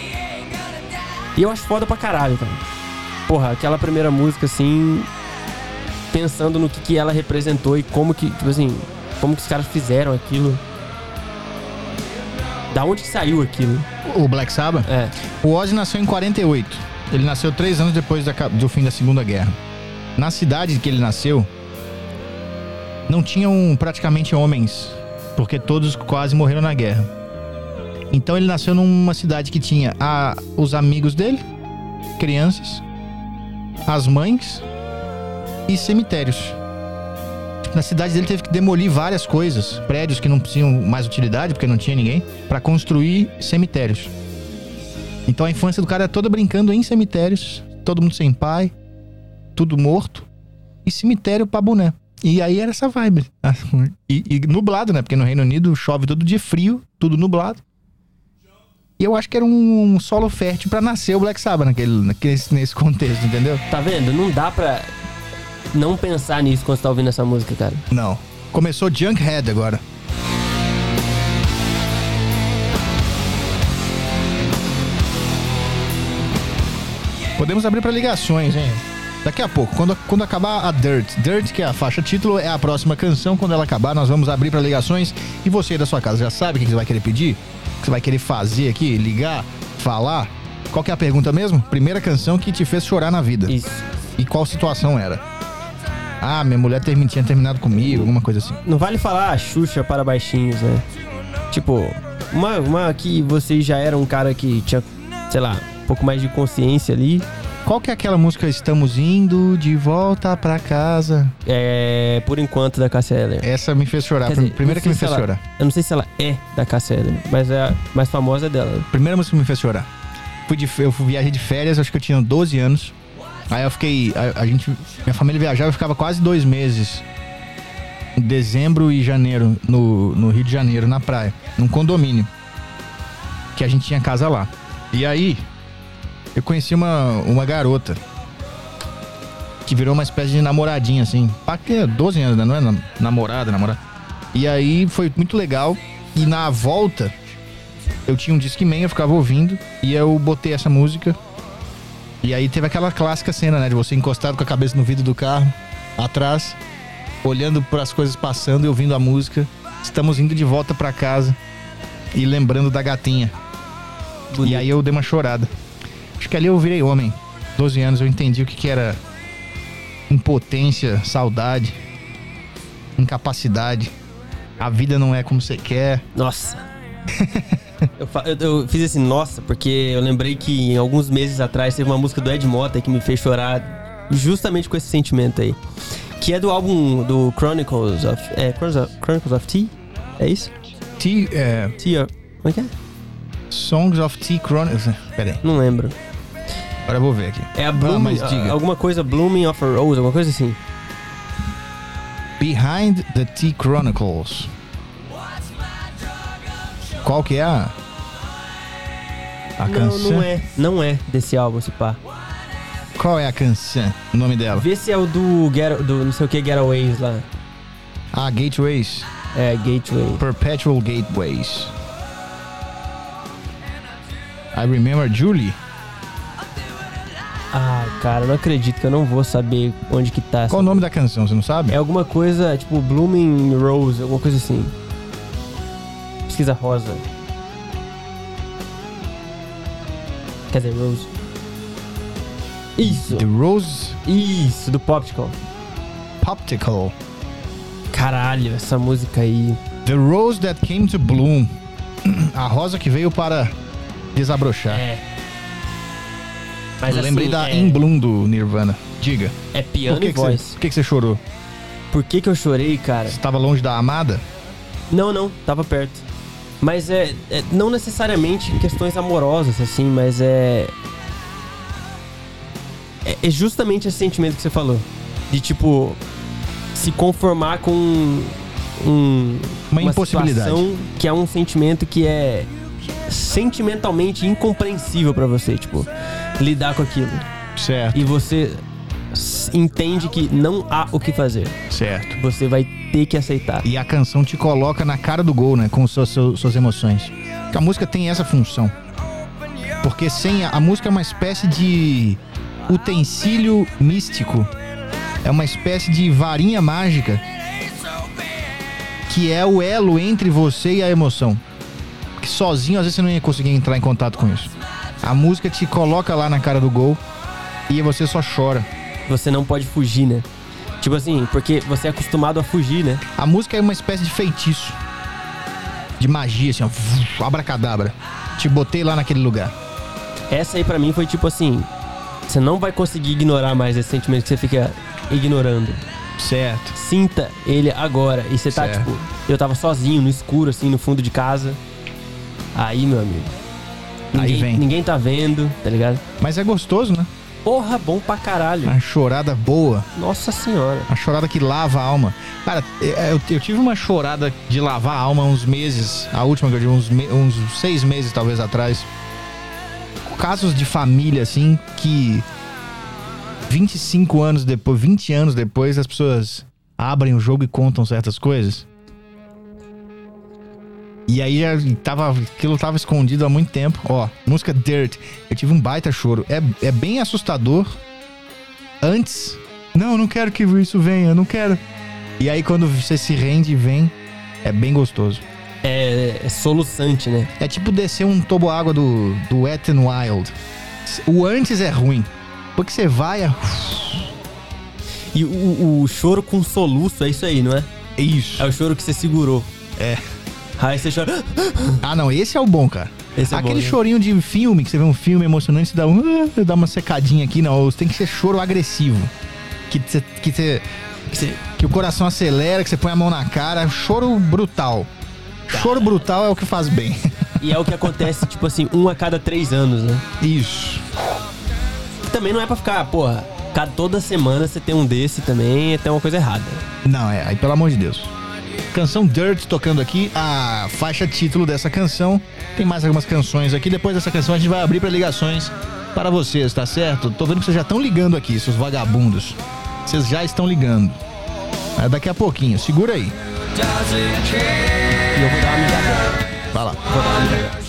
E eu acho foda pra caralho, cara. Porra, aquela primeira música, assim... Pensando no que, que ela representou e como que, tipo assim... Como que os caras fizeram aquilo. Da onde que saiu aquilo? O Black Sabbath? É. O Ozzy nasceu em quarenta e oito. Ele nasceu três anos depois da, do fim da Segunda Guerra. Na cidade que ele nasceu, não tinham praticamente homens, porque todos quase morreram na guerra. Então ele nasceu numa cidade que tinha a, os amigos dele, crianças, as mães e cemitérios. Na cidade dele teve que demolir várias coisas, prédios que não tinham mais utilidade, porque não tinha ninguém, pra construir cemitérios. Então a infância do cara é toda brincando em cemitérios, todo mundo sem pai, tudo morto, e cemitério pra boné. E aí era essa vibe. E, e nublado, né? Porque no Reino Unido chove todo dia, frio, tudo nublado. E eu acho que era um, um solo fértil pra nascer o Black Sabbath naquele, naquele, nesse contexto, entendeu? Tá vendo? Não dá pra não pensar nisso quando você tá ouvindo essa música, cara. Não. Começou Junkhead agora. Podemos abrir pra ligações, hein? Daqui a pouco, quando, quando acabar a Dirt. Dirt, que é a faixa título, é a próxima canção. Quando ela acabar, nós vamos abrir pra ligações. E você aí da sua casa já sabe o que você vai querer pedir? O que você vai querer fazer aqui? Ligar? Falar? Qual que é a pergunta mesmo? Primeira canção que te fez chorar na vida. Isso. E qual situação era? Ah, minha mulher termi- tinha terminado comigo, alguma coisa assim. Não vale falar Xuxa para baixinhos, né? Tipo, uma, uma que você já era um cara que tinha, sei lá, um pouco mais de consciência ali. Qual que é aquela música Estamos Indo de Volta Pra Casa? É, por enquanto, da Cássia Eller. Essa me fez chorar. Quer Prim- dizer, Primeira não que me sei fez se ela- chorar. Eu não sei se ela é da Cássia Eller, mas é a mais famosa é dela. Primeira música que me fez chorar. Fui de, eu fui, viajei de férias, acho que eu tinha doze anos. Aí eu fiquei. A, a gente. Minha família viajava, eu ficava quase dois meses. Em dezembro e janeiro, no, no Rio de Janeiro, na praia. Num condomínio. Que a gente tinha casa lá. E aí, eu conheci uma, uma garota. Que virou uma espécie de namoradinha, assim. Pá, que é doze anos, né? Não é nam- namorada, namorada. E aí foi muito legal. E na volta, eu tinha um Discman, eu ficava ouvindo. E eu botei essa música. E aí teve aquela clássica cena, né? De você encostado com a cabeça no vidro do carro, atrás, olhando para as coisas passando e ouvindo a música. Estamos indo de volta pra casa e lembrando da gatinha. Bonito. E aí eu dei uma chorada. Acho que ali eu virei homem. doze anos, eu entendi o que, que era impotência, saudade, incapacidade. A vida não é como você quer. Nossa. eu, fa- eu- eu fiz esse nossa, porque eu lembrei que em alguns meses atrás teve uma música do Ed Mota que me fez chorar justamente com esse sentimento aí. Que é do álbum do Chronicles of... É, Chronicles of, Chronicles of Tea? É isso? T, é, Tea... Como é que é? Songs of T Chronicles. Pera aí, Não lembro. agora eu vou ver aqui. É a Ah, Blooming... mas diga. alguma coisa Blooming of a Rose, alguma coisa assim. Behind the T Chronicles. Qual que é a... A Não, canção? não é. Não é desse álbum, se pá. Qual é a canção? O nome dela? Vê se é o do, Get, do não sei o que Getaways lá. Ah, Gateways. É, Gateway. Perpetual Gateways. I Remember Julie. Ah, cara, eu não acredito que eu não vou saber onde que tá. essa- Qual o nome da canção, você não sabe? É alguma coisa, tipo, Blooming Rose, alguma coisa assim. Pesquisa rosa. Quer dizer, Rose. Isso, The Rose isso, do Popsicle. Popsicle. Caralho, essa música aí. The Rose That Came to Bloom. A rosa que veio para desabrochar. É. Mas Eu assim, lembrei da é, In Bloom do Nirvana. Diga. é Por piano que, e que, voz. você, por que, que você chorou? Por que que eu chorei, cara? Você estava longe da amada? Não, não, tava perto. Mas é, é não necessariamente em questões amorosas, assim, mas é, é. É justamente esse sentimento que você falou. De tipo, se conformar com um, Uma impossibilidade. situação que é um sentimento que é sentimentalmente incompreensível pra você. Tipo, lidar com aquilo. Certo, E você s- entende que não há o que fazer. certo. Você vai ter que aceitar. E a canção te coloca na cara do gol, né? Com suas, suas, suas emoções. Porque a música tem essa função. Porque sem a, a música é uma espécie de utensílio místico. É uma espécie de varinha mágica. Que é o elo entre você e a emoção. Que sozinho, às vezes, você não ia conseguir entrar em contato com isso. A música te coloca lá na cara do gol e você só chora. Você não pode fugir, né? Tipo assim, porque você é acostumado a fugir, né? A música é uma espécie de feitiço. De magia, assim, ó. Abracadabra. Te botei lá naquele lugar. Essa aí pra mim foi tipo assim, você não vai conseguir ignorar mais esse sentimento que você fica ignorando. Certo. Sinta ele agora. E você tá Certo. tipo, eu tava sozinho, no escuro, assim, no fundo de casa. Aí, meu amigo. Aí Ninguém, vem. ninguém tá vendo, tá ligado? Mas é gostoso, né? Porra, bom pra caralho. Uma chorada boa. Nossa senhora. Uma chorada que lava a alma. Cara, eu, eu tive uma chorada de lavar a alma há uns meses. A última que eu tive, uns, me- uns seis meses talvez atrás. Casos de família, assim, que vinte e cinco anos depois, vinte anos depois, as pessoas abrem o jogo e contam certas coisas. E aí já tava, aquilo tava escondido há muito tempo. Ó, música Dirt. Eu tive um baita choro. É, é bem assustador. Antes. Não, não quero que isso venha, não quero. E aí quando você se rende e vem, é bem gostoso. é, é soluçante, né? É tipo descer um toboágua do, do Wet n Wild. O antes é ruim. Porque você vai... É... E o, o choro com soluço, é isso aí, não é? Isso. É o choro que você segurou. É. Aí você chora... Ah, não, esse é o bom, cara. Esse é Aquele bom, né? chorinho de filme, que você vê um filme emocionante, você dá, um, dá uma secadinha aqui, não. Tem que ser choro agressivo. Que você... Que, você, que, você, que o coração acelera, que você põe a mão na cara. Choro brutal. Cara. Choro brutal é o que faz bem. E é o que acontece, tipo assim, um a cada três anos, né? Isso. Também não é pra ficar, porra, cada, toda semana você tem um desse também, tem uma coisa errada. Não, é, aí pelo amor de Deus. Canção Dirt tocando aqui, a faixa título dessa canção. Tem mais algumas canções aqui. Depois dessa canção a gente vai abrir pra ligações para vocês, tá certo? Tô vendo que vocês já estão ligando aqui, seus vagabundos. Vocês já estão ligando. É daqui a pouquinho, segura aí. E eu vou dar uma mijada. Vai lá. Vou dar uma mijada.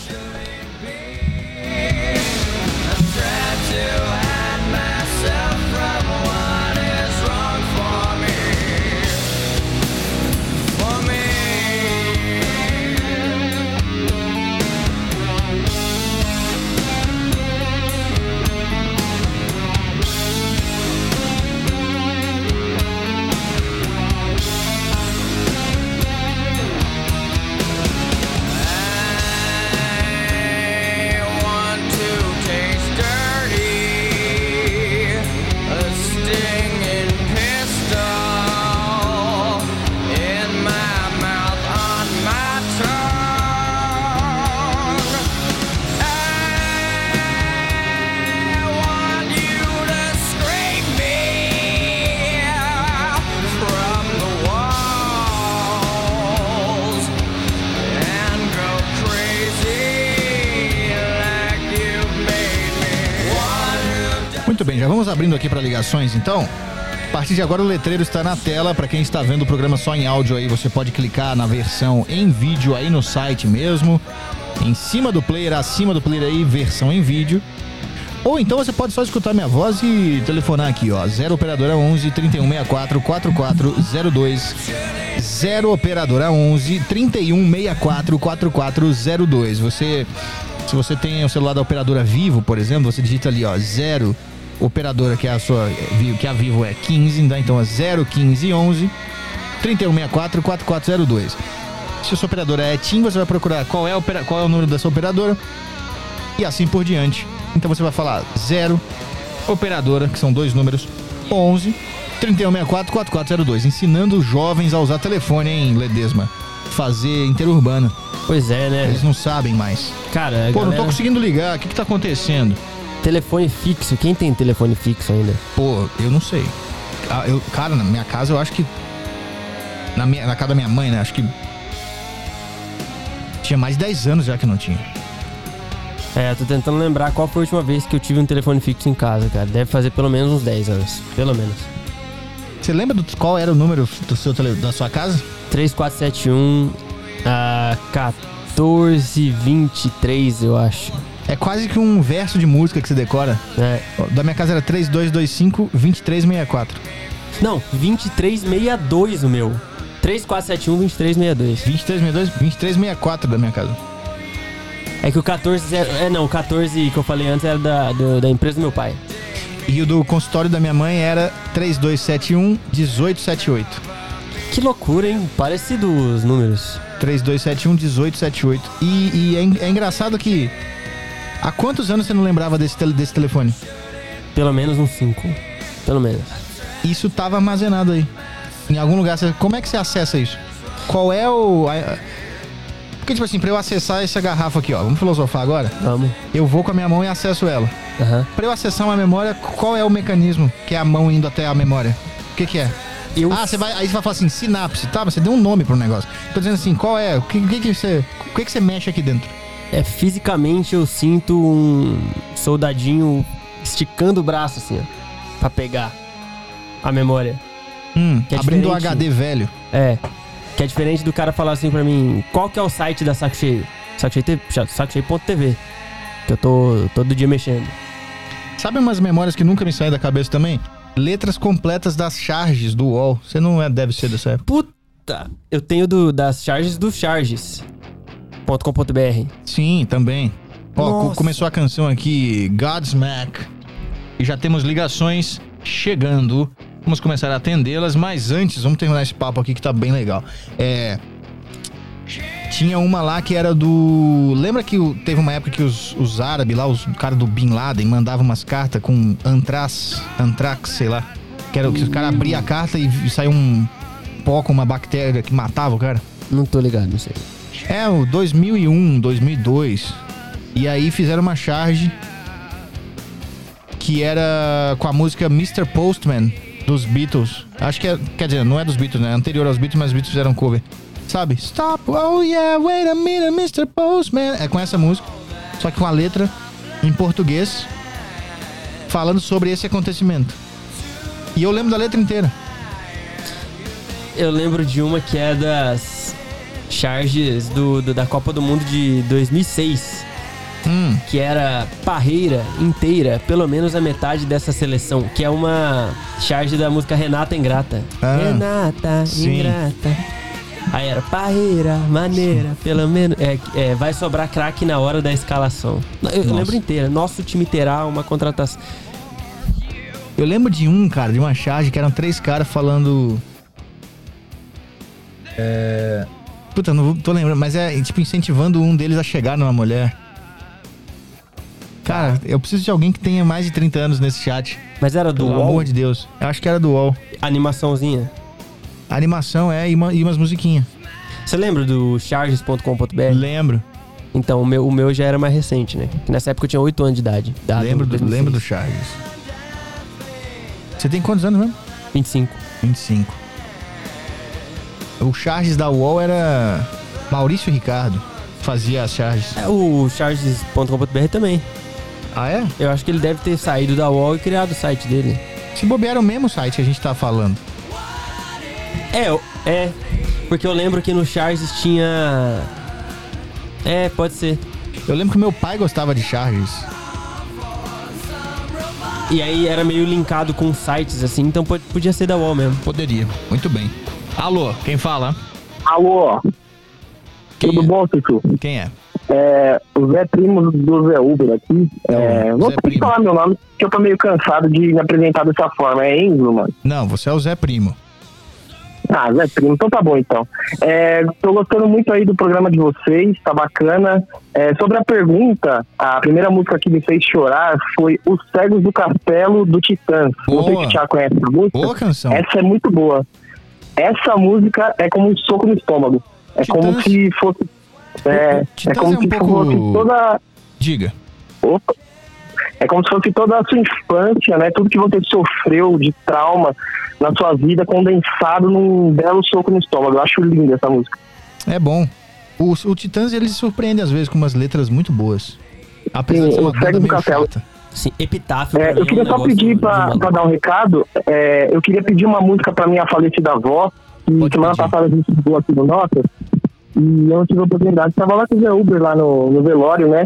Muito bem, já vamos abrindo aqui para ligações, então. A partir de agora o letreiro está na tela. Para quem está vendo o programa só em áudio aí, você pode clicar na versão em vídeo aí no site mesmo. Em cima do player, acima do player aí, versão em vídeo. Ou então você pode só escutar minha voz e telefonar aqui, ó. zero operadora onze, trinta e um sessenta e quatro, quarenta e quatro zero dois. zero operadora onze, trinta e um sessenta e quatro, quarenta e quatro zero dois. Você, se você tem o celular da operadora Vivo, por exemplo, você digita ali, ó, zero operadora, que é a sua, que a Vivo é quinze, então é zero quinze onze, trinta e um sessenta e quatro, quarenta e quatro zero dois. Se a sua operadora é TIM, você vai procurar qual é, opera, qual é o número da sua operadora e assim por diante. Então você vai falar zero operadora, que são dois números, onze, trinta e um sessenta e quatro, quarenta e quatro zero dois, ensinando os jovens a usar telefone, hein, Ledesma? Fazer interurbana. Pois é, né? Eles não sabem mais. Cara, Pô, galera... não tô conseguindo ligar, o que que tá acontecendo? Telefone fixo, quem tem telefone fixo ainda? Pô, eu não sei. Ah, eu, cara, na minha casa eu acho que... Na, minha, na casa da minha mãe, né? Acho que... Tinha mais de dez anos já que não tinha. É, eu tô tentando lembrar qual foi a última vez que eu tive um telefone fixo em casa, cara. Deve fazer pelo menos uns dez anos. Pelo menos. Você lembra do, qual era o número do seu tele, da sua casa? três quatro sete um, uh, quatorze vinte e três, eu acho. É quase que um verso de música que você decora. É. Da minha casa era três dois dois cinco, vinte e três sessenta e quatro. Não, vinte e três sessenta e dois o meu. três quatro sete um, vinte e três sessenta e dois. vinte e três sessenta e dois, vinte e três sessenta e quatro da minha casa. É que o quatorze... É, não, o quatorze que eu falei antes era da, do, da empresa do meu pai. E o do consultório da minha mãe era três dois sete um, dezoito setenta e oito. Que loucura, hein? Parecido os números. três dois sete um, dezoito setenta e oito. E, e é, é engraçado que... Há quantos anos você não lembrava desse, tele, desse telefone? Pelo menos uns cinco. Pelo menos. Isso tava armazenado aí. Em algum lugar. Você, como é que você acessa isso? Qual é o... A, porque, tipo assim, pra eu acessar essa garrafa aqui, ó. Vamos filosofar agora? Vamos. Eu vou com a minha mão e acesso ela. Aham. Pra eu acessar uma memória, qual é o mecanismo que é a mão indo até a memória? O que que é? Eu... Ah, você vai, aí você vai falar assim, sinapse, tá? Mas você deu um nome pro negócio. Tô dizendo assim, qual é? O que, o que que você... O que que você mexe aqui dentro? É, fisicamente eu sinto um soldadinho esticando o braço, assim, ó. Pra pegar a memória. Hum, Que é abrindo o diferente. H D velho. É. Que é diferente do cara falar assim pra mim, qual que é o site da Saco Cheio? Saco Cheio T V, saco cheio ponto T V. Que eu tô todo dia mexendo. Sabe umas memórias que nunca me saem da cabeça também? Letras completas das charges do U O L. Você não é, deve ser dessa época. Puta! Eu tenho do, das charges dos charges. .com.br. Sim, também. Ó, co- Nossa. começou a canção aqui, Godsmack. E já temos ligações chegando. Vamos começar a atendê-las, mas antes, vamos terminar esse papo aqui que tá bem legal. É... Tinha uma lá que era do... Lembra que o- teve uma época que os, os árabes lá, os caras do Bin Laden, mandavam umas cartas com antrax, antrax, sei lá. Que era o que os caras abriam a carta e, e saiu um pó com uma bactéria que matava o cara. Não tô ligado, não sei. É, o dois mil e um, dois mil e dois. E aí fizeram uma charge que era com a música mister Postman dos Beatles. Acho que é, quer dizer, não é dos Beatles, né? Anterior aos Beatles, mas os Beatles fizeram cover. Sabe? Stop, oh yeah, wait a minute, mister Postman. É com essa música, só que com a letra em português, falando sobre esse acontecimento. E eu lembro da letra inteira. Eu lembro de uma que é das charges do, do- da Copa do Mundo de dois mil e seis. Hum, Que era Parreira inteira, pelo menos a metade dessa seleção. Que é uma charge da música Renata Ingrata. Ah, Renata sim. Ingrata. Aí era Parreira, maneira, pelo menos. É, é, vai sobrar craque na hora da escalação. Eu, eu Nossa. lembro inteira. Nosso time terá uma contratação. eu lembro de um, cara, de uma charge que eram três caras falando... É... Puta, não vou- tô lembrando, mas é tipo incentivando um deles a chegar numa mulher. Cara, eu preciso de alguém que tenha mais de trinta anos nesse chat. Mas era do Pelo U O L? amor de Deus. Eu acho que era do U O L. Animaçãozinha. A animação é e, uma, e umas musiquinhas. Você lembra do charges ponto com ponto b r? Lembro. Então, o meu, o meu já era mais recente, né? Que nessa época eu tinha oito anos de idade. Dado lembro, do, dois mil e seis. lembro do Charles. Você tem quantos anos mesmo? vinte e cinco. vinte e cinco. O Charges da U O L era Maurício Ricardo. Fazia as charges. É, o charges ponto com ponto b r também. Ah, é? Eu acho que ele deve ter saído da U O L e criado o site dele. Se bobear era o mesmo site que a gente tá falando. É, eu- é. Porque eu lembro que no Charges tinha... É, pode ser. Eu lembro que meu pai gostava de charges. E aí era meio linkado com sites, assim, então pod- podia ser da U O L mesmo. Poderia. Muito bem. Alô, quem fala? Alô, Quem tudo é? bom, Chuchu? Quem é? É, o Zé Primo do Zé Uber aqui. É, Não, vou Zé ter que Primo. falar meu nome, porque eu tô meio cansado de me apresentar dessa forma. É Enzo, mano? Não, você é o Zé Primo. Ah, Zé Primo, então tá bom então. É, tô gostando muito aí do programa de vocês, tá bacana. É, sobre a pergunta, a primeira música que me fez chorar foi Os Cegos do Castelo do Titãs. Não sei Boa. se o Thiago conhece essa música. Boa canção. Essa é muito boa. Essa música é como um soco no estômago. É Titãs- como se fosse. É, Titãs é como é um se pouco- fosse toda. Diga. Opa. É como se fosse toda a sua infância, né? Tudo que você sofreu de trauma na sua vida condensado num belo soco no estômago. Eu acho linda essa música. É bom. O, o Titãs, ele se surpreende às vezes com umas letras muito boas. Apesar Sim, de ser uma o banda Cego do meio Castelo. chata. Sim, Epitáfio. pra É, mim eu queria um só negócio pedir de pra, maluco. pra dar um recado. É, eu queria pedir uma música pra minha falecida avó. Que Pode semana pedir. passada a gente estudou aqui no Notas. E eu não tive a oportunidade. Tava lá com o Zé Uber lá no, no velório, né?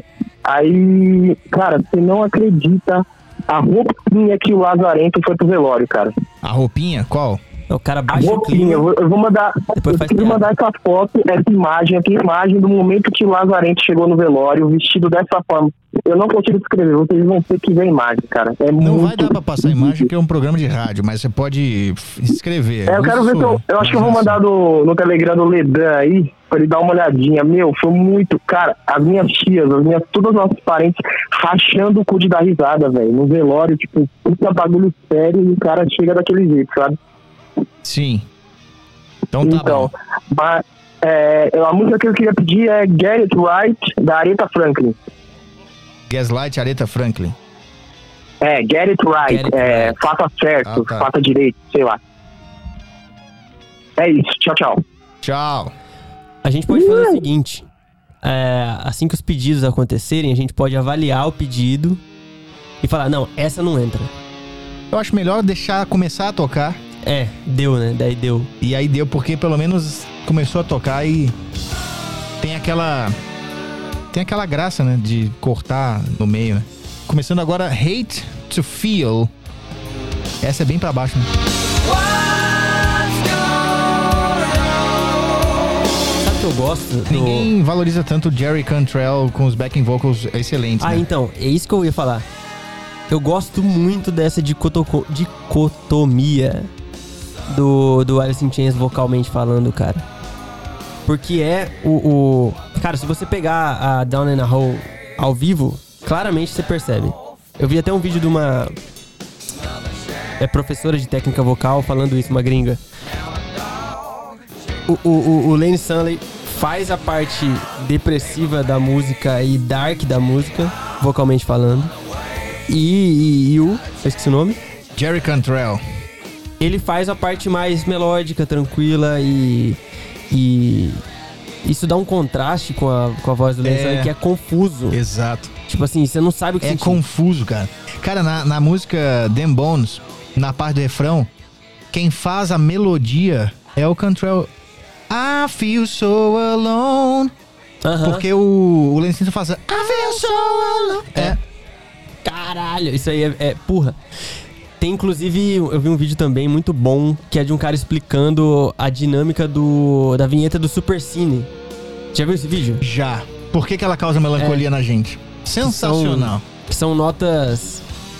Aí, cara, você não acredita a roupinha que o Lazarento foi pro velório, cara. A roupinha, qual? O cara A baixa o roupinha, clima. eu vou, eu vou mandar. Depois eu faz queria piada. mandar essa foto, essa imagem, essa imagem do momento que o Lazarento chegou no velório, vestido dessa forma. Eu não consigo descrever, vocês vão ter que ver a imagem, cara. É Não muito vai dar pra passar a imagem porque é um programa de rádio, mas você pode f- escrever. É, eu quero ver se eu, eu acho que eu vou mandar no, no Telegram do Ledan aí, pra ele dar uma olhadinha. Meu, foi muito, cara, as minhas tias, as minhas, todos os nossos parentes rachando o cu de dar risada, velho. No velório, tipo, puta bagulho sério e o cara chega daquele jeito, sabe? Sim. Então tá então, bom. mas, é, a música que eu queria pedir é Get It Right, da Aretha Franklin. Gaslight, Aretha Franklin. É, Get It Right, Get It é, Right. faça certo, Ah, tá. faça direito, sei lá. É isso, tchau, tchau. Tchau. A gente pode fazer o seguinte. é, assim que os pedidos acontecerem, a gente pode avaliar o pedido e falar, não, essa não entra. Eu acho melhor deixar começar a tocar. É, deu, né? Daí deu. E aí deu, porque pelo menos começou a tocar e tem aquela. Tem aquela graça, né? De cortar no meio, né? Começando agora, Hate to Feel. Essa é bem pra baixo, né? Sabe que eu gosto do... Ninguém valoriza tanto o Jerry Cantrell com os backing vocals excelentes, Ah, né? então, é isso que eu ia falar. Eu gosto muito dessa dicotoco- dicotomia do, do Alice in Chains vocalmente falando, cara. Porque é o, o... Cara, se você pegar a Down in a Hole ao vivo, claramente você percebe. Eu vi até um vídeo de uma... É professora de técnica vocal falando isso, uma gringa. O, o, o, o Lane Stanley faz a parte depressiva da música e dark da música, vocalmente falando. E, e, e o... Eu esqueci o nome. Jerry Cantrell. Ele faz a parte mais melódica, tranquila e... E... Isso dá um contraste com a, com a voz do Lane É. Stanley que é confuso. Exato. Tipo assim, você não sabe o que É sentir. confuso, cara. Cara, na, na música Them Bones, na parte do refrão, quem faz a melodia é o Cantrell. I feel so alone. Aham. Porque o, o Lane Stanley faz I feel so alone. É. Caralho, isso aí é, é... Porra. Tem, inclusive, eu vi um vídeo também muito bom, que é de um cara explicando a dinâmica do, da vinheta do Super Cine. Já viu esse vídeo? Já. Por que, que ela causa melancolia na gente? Sensacional. Que são notas...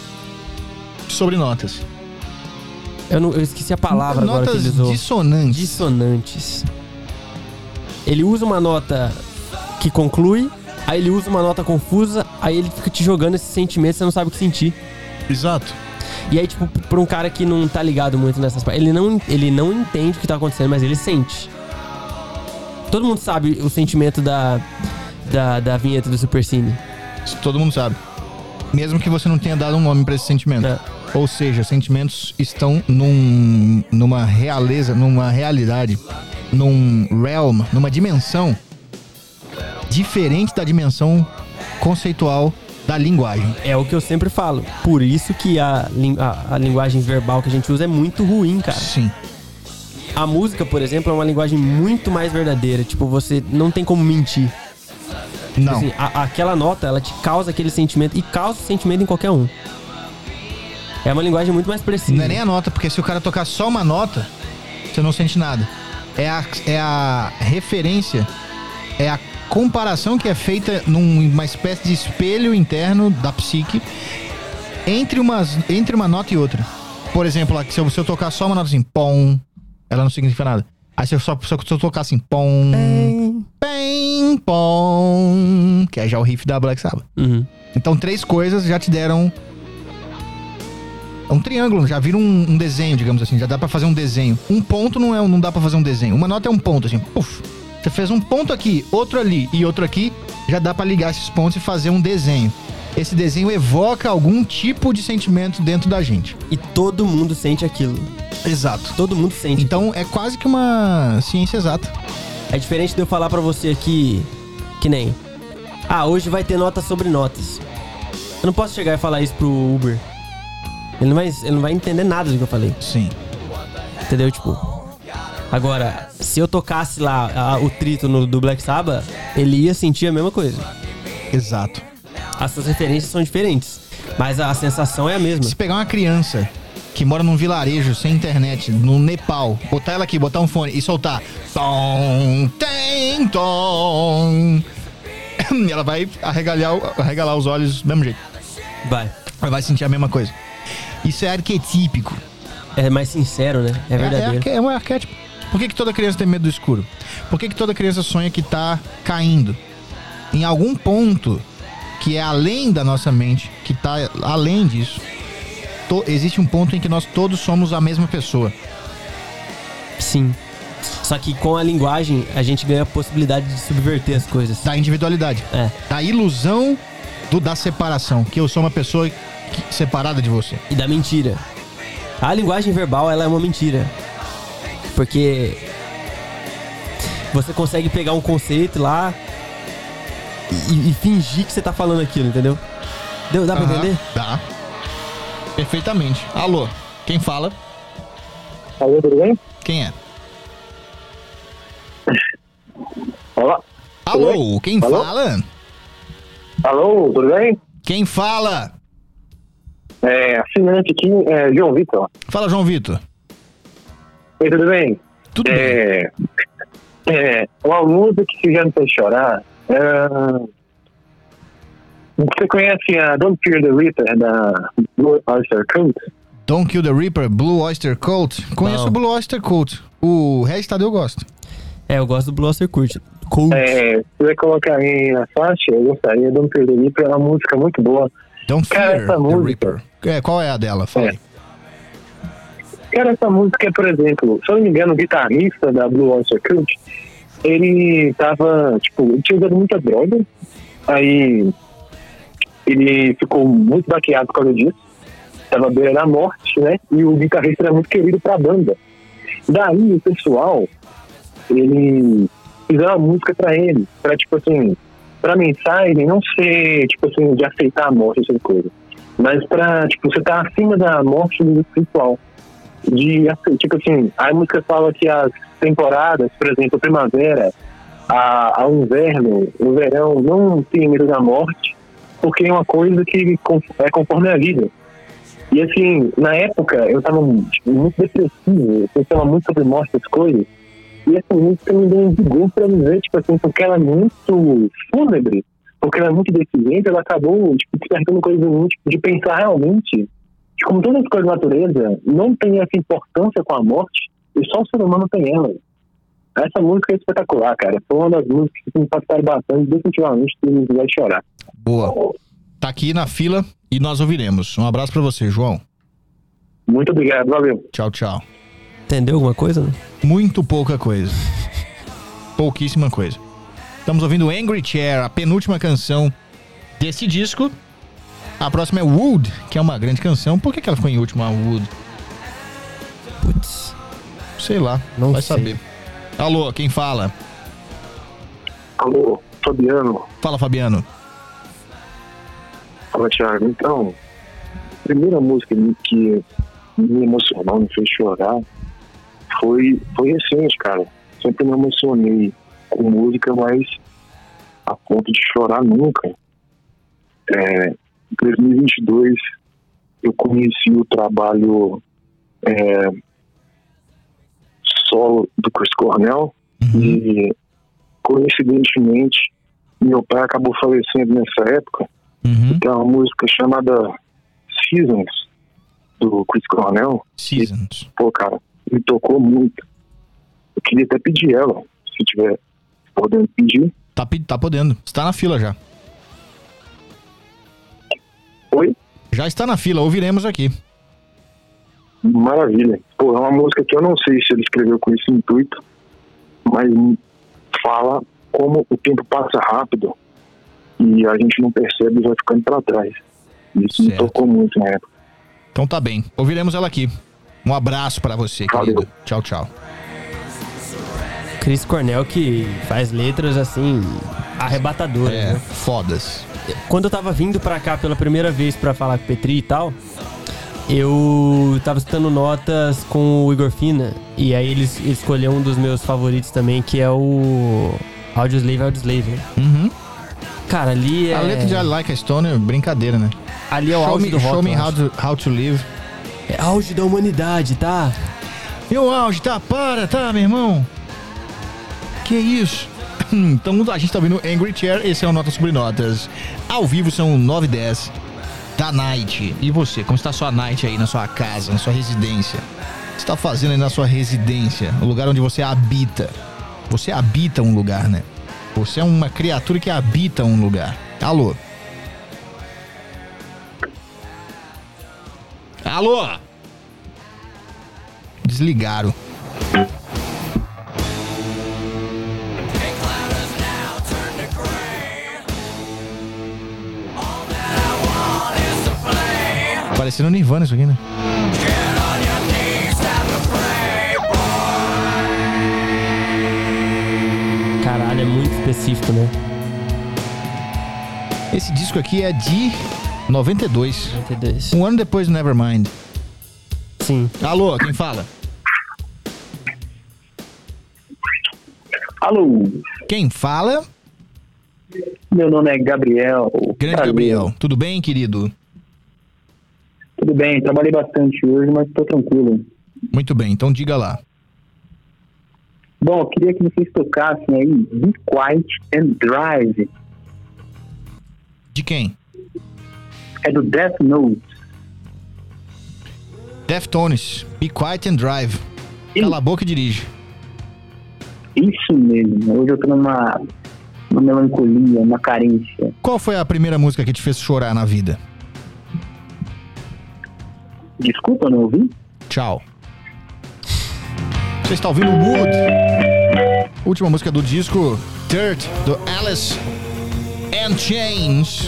Sobre notas. Eu, não, eu esqueci a palavra agora que Notas ele usou. dissonantes. Dissonantes. Ele usa uma nota que conclui, aí ele usa uma nota confusa, aí ele fica te jogando esse sentimento, você não sabe o que sentir. Exato. E aí, tipo, pra um cara que não tá ligado muito nessas partes, ele não, ele não entende o que tá acontecendo, mas ele sente. Todo mundo sabe o sentimento da, da, da vinheta do Super Cine. Isso todo mundo sabe. Mesmo que você não tenha dado um nome pra esse sentimento. É. Ou seja, sentimentos estão num, numa realeza, numa realidade, num realm, numa dimensão diferente da dimensão conceitual da linguagem. É o que eu sempre falo. Por isso que a, lin- a, a linguagem verbal que a gente usa é muito ruim, cara. Sim. A música, por exemplo, é uma linguagem muito mais verdadeira. Tipo, você não tem como mentir. Não. Assim, a- aquela nota, ela te causa aquele sentimento e causa sentimento em qualquer um. É uma linguagem muito mais precisa. Não é nem a nota, porque se o cara tocar só uma nota, você não sente nada. É a, é a referência, é a comparação que é feita numa espécie de espelho interno da psique entre, umas, entre uma nota e outra. Por exemplo, se eu, se eu tocar só uma nota assim, pom, ela não significa nada. Aí se eu, só, se eu tocar assim, pom, pem, pom, que é já o riff da Black Sabbath. Uhum. Então três coisas já te deram... É um triângulo, já vira um, um desenho, digamos assim. Já dá pra fazer um desenho. Um ponto não, é, não dá pra fazer um desenho. Uma nota é um ponto, assim. Puf. Você fez um ponto aqui, outro ali e outro aqui. Já dá pra ligar esses pontos e fazer um desenho. Esse desenho evoca algum tipo de sentimento dentro da gente. E todo mundo sente aquilo. Exato. Todo mundo sente. Então é quase que uma ciência exata. É diferente de eu falar pra você aqui, que nem... Ah, hoje vai ter notas sobre notas. Eu não posso chegar e falar isso pro Uber. Ele não vai, ele não vai entender nada do que eu falei. Sim. Entendeu? Tipo... Agora, se eu tocasse lá a, o trítono do Black Sabbath, ele ia sentir a mesma coisa. Exato. As suas referências são diferentes, mas a sensação é a mesma. Se pegar uma criança que mora num vilarejo sem internet, no Nepal, botar ela aqui, botar um fone e soltar tom, tem, tom, e ela vai arregalar, arregalar os olhos do mesmo jeito. Vai. Ela vai sentir a mesma coisa. Isso é arquetípico. É mais sincero, né? É verdadeiro. É, é, é um arquétipo. Por que, que toda criança tem medo do escuro? Por que, que toda criança sonha que tá caindo? Em algum ponto que é além da nossa mente, que tá além disso, to- existe um ponto em que nós todos somos a mesma pessoa. Sim. Só que com a linguagem, a gente ganha a possibilidade de subverter as coisas. Da individualidade. É. Da ilusão do, da separação. Que eu sou uma pessoa que- separada de você. E da mentira. A linguagem verbal, ela é uma mentira. Porque você consegue pegar um conceito lá e, e fingir que você tá falando aquilo, entendeu? Deu, dá pra Aham, entender? Dá. Perfeitamente. Alô, quem fala? Alô, tudo bem? Quem é? Olá. Alô, quem Alô? fala? Alô, tudo bem? Quem fala? É, assinante aqui, é, João Vitor. Fala, João Vitor. Oi, tudo bem? Tudo bem. É, É, uma música que já me fez chorar. É... Você conhece a Don't Fear the Reaper da Blue Oyster Cult? Don't Kill the Reaper, Blue Oyster Cult. Conheço Não. o Blue Oyster Cult. O resto eu gosto. É, eu gosto do Blue Oyster Cult. Cult. É, se você colocar aí na faixa, eu gostaria. Don't Fear the Reaper é uma música muito boa. Don't Cara, Fear essa the música- Reaper. É, qual é a dela? Fala aí. Cara, essa música é, por exemplo, se eu não me engano, o guitarrista da Blue Oyster Cult, ele tava, tipo, ele tinha usado muita droga, aí ele ficou muito baqueado por causa disso, tava à beira da morte, né, e o guitarrista era muito querido pra banda. Daí o pessoal, ele fizeram uma música pra ele, pra, tipo assim, pra mensagem não ser, tipo assim, de aceitar a morte, essa coisa, mas pra, tipo, você tá acima da morte do espiritual. De, tipo assim, a música fala que as temporadas, por exemplo, a primavera, a, a inverno, o verão, não tem medo da morte, porque é uma coisa que é conforme a vida. E assim, na época, eu tava tipo, muito depressivo, eu pensava muito sobre morte, essas coisas, e essa música me deu um vigor pra dizer, tipo assim, porque ela é muito fúnebre, porque ela é muito deficiente, ela acabou, tipo, despertando coisas tipo, de pensar realmente que, como todas as coisas da natureza, não tem essa importância com a morte, e só o ser humano tem ela. Essa música é espetacular, cara. Foi uma das músicas que me impactaram bastante, definitivamente, que me vai chorar. Boa. Tá aqui na fila e nós ouviremos. Um abraço pra você, João. Muito obrigado, valeu. Tchau, tchau. Entendeu alguma coisa? Né? Muito pouca coisa. Pouquíssima coisa. Estamos ouvindo Angry Chair, a penúltima canção desse disco. A próxima é Wood, que é uma grande canção. Por que, que ela ficou em último, a Wood? Putz. Sei lá, Não vai sei. saber. Alô, quem fala? Alô, Fabiano. Fala, Fabiano. Fala, Thiago. Então, a primeira música que me emocionou, me fez chorar, foi, foi recente, cara. Sempre me emocionei com música, mas a ponto de chorar nunca. É, em dois mil e vinte e dois, eu conheci o trabalho é, solo do Chris Cornell, Uhum. e coincidentemente meu pai acabou falecendo nessa época. Uhum. Tem uma música chamada Seasons do Chris Cornell. Seasons. Pô, cara, me tocou muito. Eu queria até pedir ela, se tiver podendo pedir. Tá, pe- tá podendo. Está na fila já. Oi? Já está na fila, ouviremos aqui. Maravilha. Pô, é uma música que eu não sei se ele escreveu com esse intuito, mas fala como o tempo passa rápido e a gente não percebe e vai ficando pra trás. Isso me Certo. tocou muito na época. Então tá bem. Ouviremos ela aqui. Um abraço pra você, Valeu. querido. Tchau, tchau. Chris Cornell que faz letras assim arrebatadoras, É, né? fodas. Quando eu tava vindo pra cá pela primeira vez pra falar com o Petri e tal, eu tava escutando notas com o Igor Fina, e aí ele, ele escolheu um dos meus favoritos também, que é o Audioslave, Audioslave, né? Uhum. Cara, ali é... A letra de I Like a Stone é brincadeira, né? Ali é o Show auge me, do rock, show me eu how, acho. to, how to live. É auge da humanidade, tá? E o auge, tá? Para, tá, meu irmão? Que isso? Então a gente tá ouvindo Angry Chair, esse é o Notas sobre Notas. Ao vivo são nove e dez da night. E você, como está a sua night aí na sua casa, na sua residência? O que você tá fazendo aí na sua residência? O lugar onde você habita. Você habita um lugar, né? Você é uma criatura que habita um lugar. Alô? Alô? Desligaram. Parecendo Nirvana isso aqui, né? Caralho, é muito específico, né? Esse disco aqui é de noventa e dois. noventa e dois. Um ano depois do Nevermind. Sim. Alô, quem fala? Alô, Quem fala? meu nome é Gabriel. Grande Prazer. Gabriel. Tudo bem, querido? Tudo bem, trabalhei bastante hoje, mas tô tranquilo. Muito bem, então diga lá. Bom, eu queria que vocês tocassem aí Be Quiet and Drive. De quem? É do Death Note. Deftones. Be Quiet and Drive. Cala a boca e dirige. Isso mesmo. Hoje eu tô numa, numa melancolia, uma carência. Qual foi a primeira música que te fez chorar na vida? Desculpa, não ouvi? Tchau. Você está ouvindo Wood. Última música do disco Dirt, do Alice in Chains.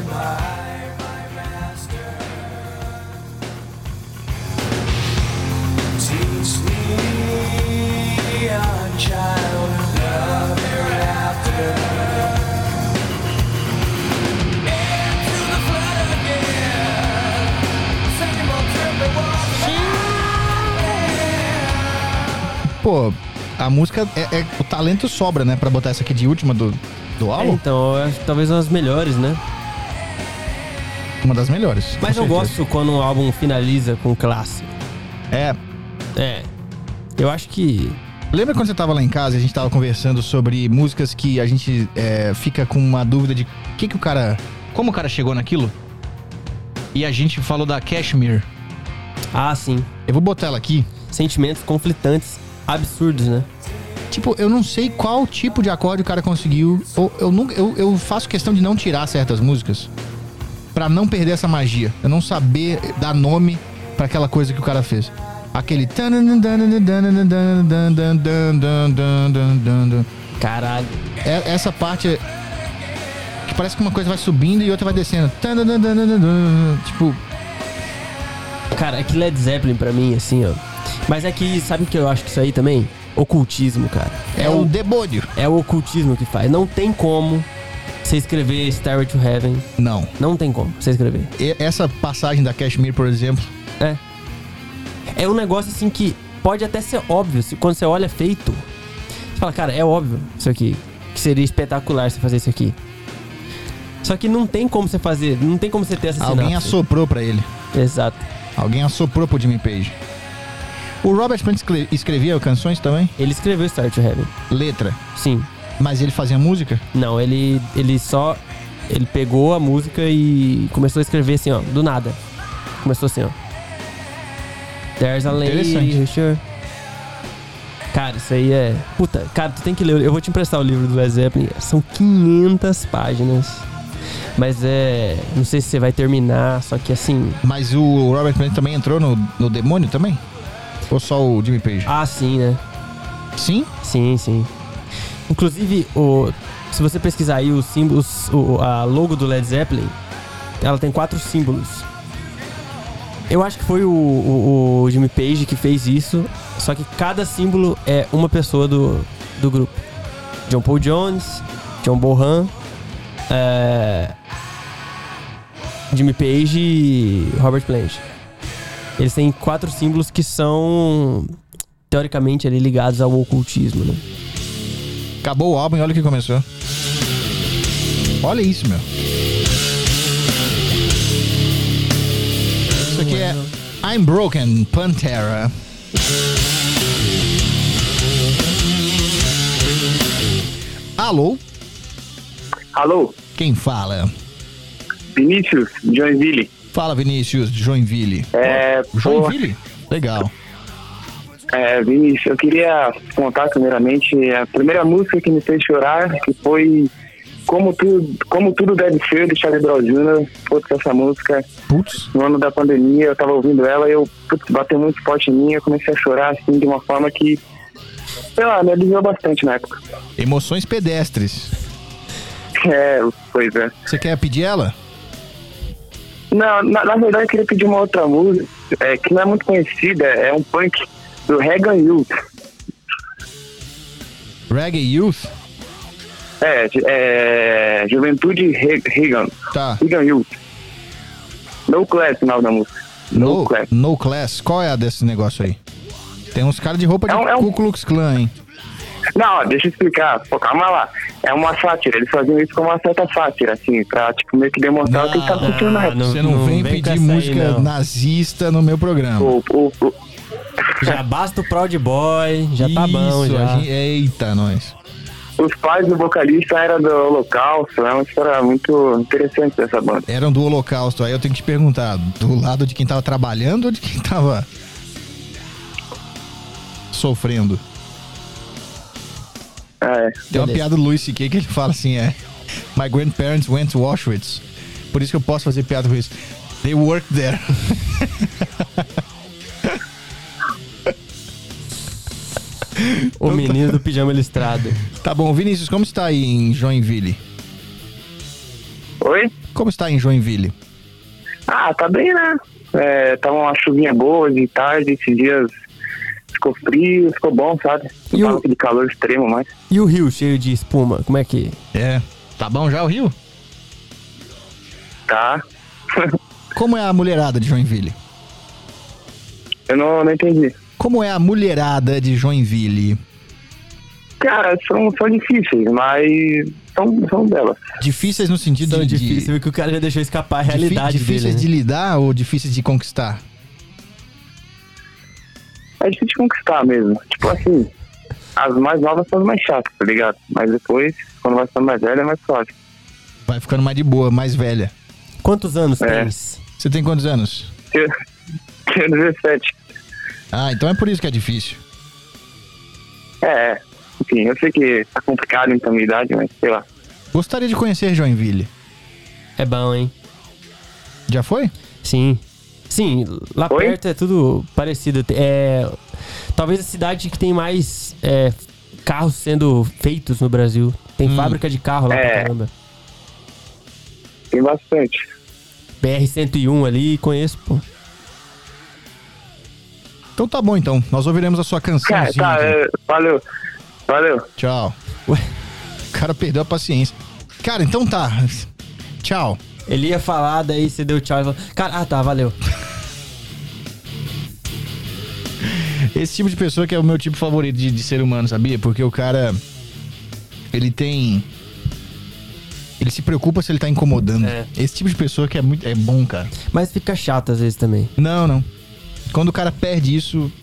Pô, a música, é, é- o talento sobra, né? Pra botar essa aqui de última do, do É, álbum. então, eu acho que talvez uma das melhores, né? Uma das melhores. Mas com eu certeza. gosto quando um álbum finaliza com clássico. É. É. Eu acho que... Lembra quando você tava lá em casa e a gente tava conversando sobre músicas que a gente é, fica com uma dúvida de que que o cara... Como o cara chegou naquilo? E a gente falou da Kashmir. Ah, sim. Eu vou botar ela aqui. Sentimentos conflitantes, absurdos, né? Tipo, eu não sei qual tipo de acorde o cara conseguiu. Ou eu, nunca, eu, eu faço questão de não tirar certas músicas pra não perder essa magia. Eu não saber dar nome pra aquela coisa que o cara fez. Aquele... Caralho. É- Essa parte é- que parece que uma coisa vai subindo e outra vai descendo. Tipo, Cara, é que Led Zeppelin pra mim, assim, ó. Mas é que, sabe o que eu acho que isso aí também? Ocultismo, cara. é o demônio. É o ocultismo que faz. Não tem como você escrever Stairway to Heaven. Não. Não tem como você escrever. E- Essa passagem da Kashmir, por exemplo, É. É um negócio assim que pode até ser óbvio. Se, quando você olha feito, você fala, cara, é óbvio isso aqui. Que seria espetacular você fazer isso aqui. Só que não tem como você fazer. Não tem como você ter essa alguém sinapse. assoprou pra ele. Exato. Alguém assoprou pro Jimmy Page. O Robert Plant escre- escrevia canções também? Ele escreveu Stairway to Heaven. Letra. Sim. Mas ele fazia música? Não, ele, ele só... Ele pegou a música e começou a escrever assim, ó. Do nada. Começou assim, ó. There's a lady Interessante. who sure... Cara, isso aí é... Puta, cara, tu tem que ler. Eu vou te emprestar o livro do Led Zeppelin. São quinhentas páginas. Mas é... Não sei se você vai terminar, só que assim... Mas o Robert Plant também entrou no, no demônio também? Ou só o Jimmy Page? Ah, sim, né? Sim? Sim, sim. Inclusive, o, se você pesquisar aí os símbolos, o, a logo do Led Zeppelin, ela tem quatro símbolos. Eu acho que foi o, o, o Jimmy Page que fez isso, só que cada símbolo é uma pessoa do, do grupo. John Paul Jones, John Bonham, é, Jimmy Page e Robert Plant. Eles têm quatro símbolos que são, teoricamente, ali ligados ao ocultismo, né? Acabou o álbum e olha o que começou. Olha isso, meu. Isso aqui é I'm Broken, Pantera. Alô? Alô, Quem fala? Vinícius, Joinville. Fala, Vinícius, de Joinville. É, pô, Joinville? Legal. é, Vinícius, eu queria contar primeiramente a primeira música que me fez chorar, que foi Como Tudo, Como Tudo Deve Ser, de Charlie Brown Júnior Putz, essa música, Putz. no ano da pandemia, eu tava ouvindo ela e eu, putz, bateu muito forte em mim, eu comecei a chorar, assim, de uma forma que, sei lá, me aliviou bastante na época. Emoções pedestres. É, pois é. Você quer pedir ela? Não, na, na verdade eu queria pedir uma outra música, é, que não é muito conhecida, é um punk do Reagan Youth. Reggae Youth? É, de- é Juventude Re- Reagan. Tá. Reagan Youth. No Class, o nome da música. No, No, Class. no Class. Qual é a desse negócio aí? Tem uns caras de roupa de É um- é um- Ku Klux Klan, hein? Não, ó, deixa eu explicar. Pô, calma lá. É uma sátira. Eles faziam isso com uma certa sátira, assim, pra, tipo, meio que demonstrar o que tá acontecendo na Ah, época. não- Você não, não vem vem com pedir essa aí, música não. nazista no meu programa. O, o, o, Já basta o Proud Boy, já tá Isso, bom, já. a gente- eita, nós. Os pais do vocalista eram do Holocausto, é uma história muito interessante dessa banda. Eram do Holocausto. Aí eu tenho que te perguntar, do lado de quem tava trabalhando ou de quem tava sofrendo? É, Tem uma Beleza. piada do Louis C K que ele fala assim, é... My grandparents went to Auschwitz. Por isso que eu posso fazer piada com isso. They worked there. O menino do pijama listrado. Tá bom, Vinícius, como está aí em Joinville? oi? Como está em Joinville? Ah, tá bem, né? É, tava uma chuvinha boa de tarde, esses dias ficou frio, ficou bom, sabe? Não E o- tava aquele calor extremo mais. E o rio cheio de espuma, como é que... É. Tá bom já o Rio? Tá. Como é a mulherada de Joinville? Eu não, não entendi. Como é a mulherada de Joinville? Cara, são, são difíceis, mas são, são belas. Difíceis no sentido Tão de... difícil, você viu que o cara já deixou escapar a Difi- realidade difíceis dele, de né? lidar ou difíceis de conquistar? É difícil de conquistar mesmo. Tipo assim, as mais novas são as mais chatas, tá ligado? Mas depois, quando vai ficando mais velha, é mais suave. Vai ficando mais de boa, mais velha. Quantos anos É. tens? Você tem quantos anos? Tinha dezessete. Ah, então é por isso que é difícil. É, enfim, eu sei que tá complicado então a minha idade, mas sei lá. Gostaria de conhecer Joinville. É bom, hein? Já foi? Sim. Sim, lá Oi? perto é tudo parecido. É, talvez a cidade que tem mais é, carros sendo feitos no Brasil. Tem Hum. fábrica de carro lá pra É. caramba. Tem bastante. B R cento e um ali, conheço, pô. Então tá bom, então. Nós ouviremos a sua Cara, cançãozinha. tá, aqui. é, valeu. Valeu. Tchau. Ué, O cara perdeu a paciência. Cara, então tá. Tchau. ele ia falar, daí você deu tchau e falou... Cara, ah tá, valeu. Esse tipo de pessoa que é o meu tipo favorito de, de ser humano, sabia? Porque o cara... Ele tem... Ele se preocupa se ele tá incomodando. É. Esse tipo de pessoa que é muito... É bom, cara. Mas fica chato às vezes também. Não, não. Quando o cara perde isso...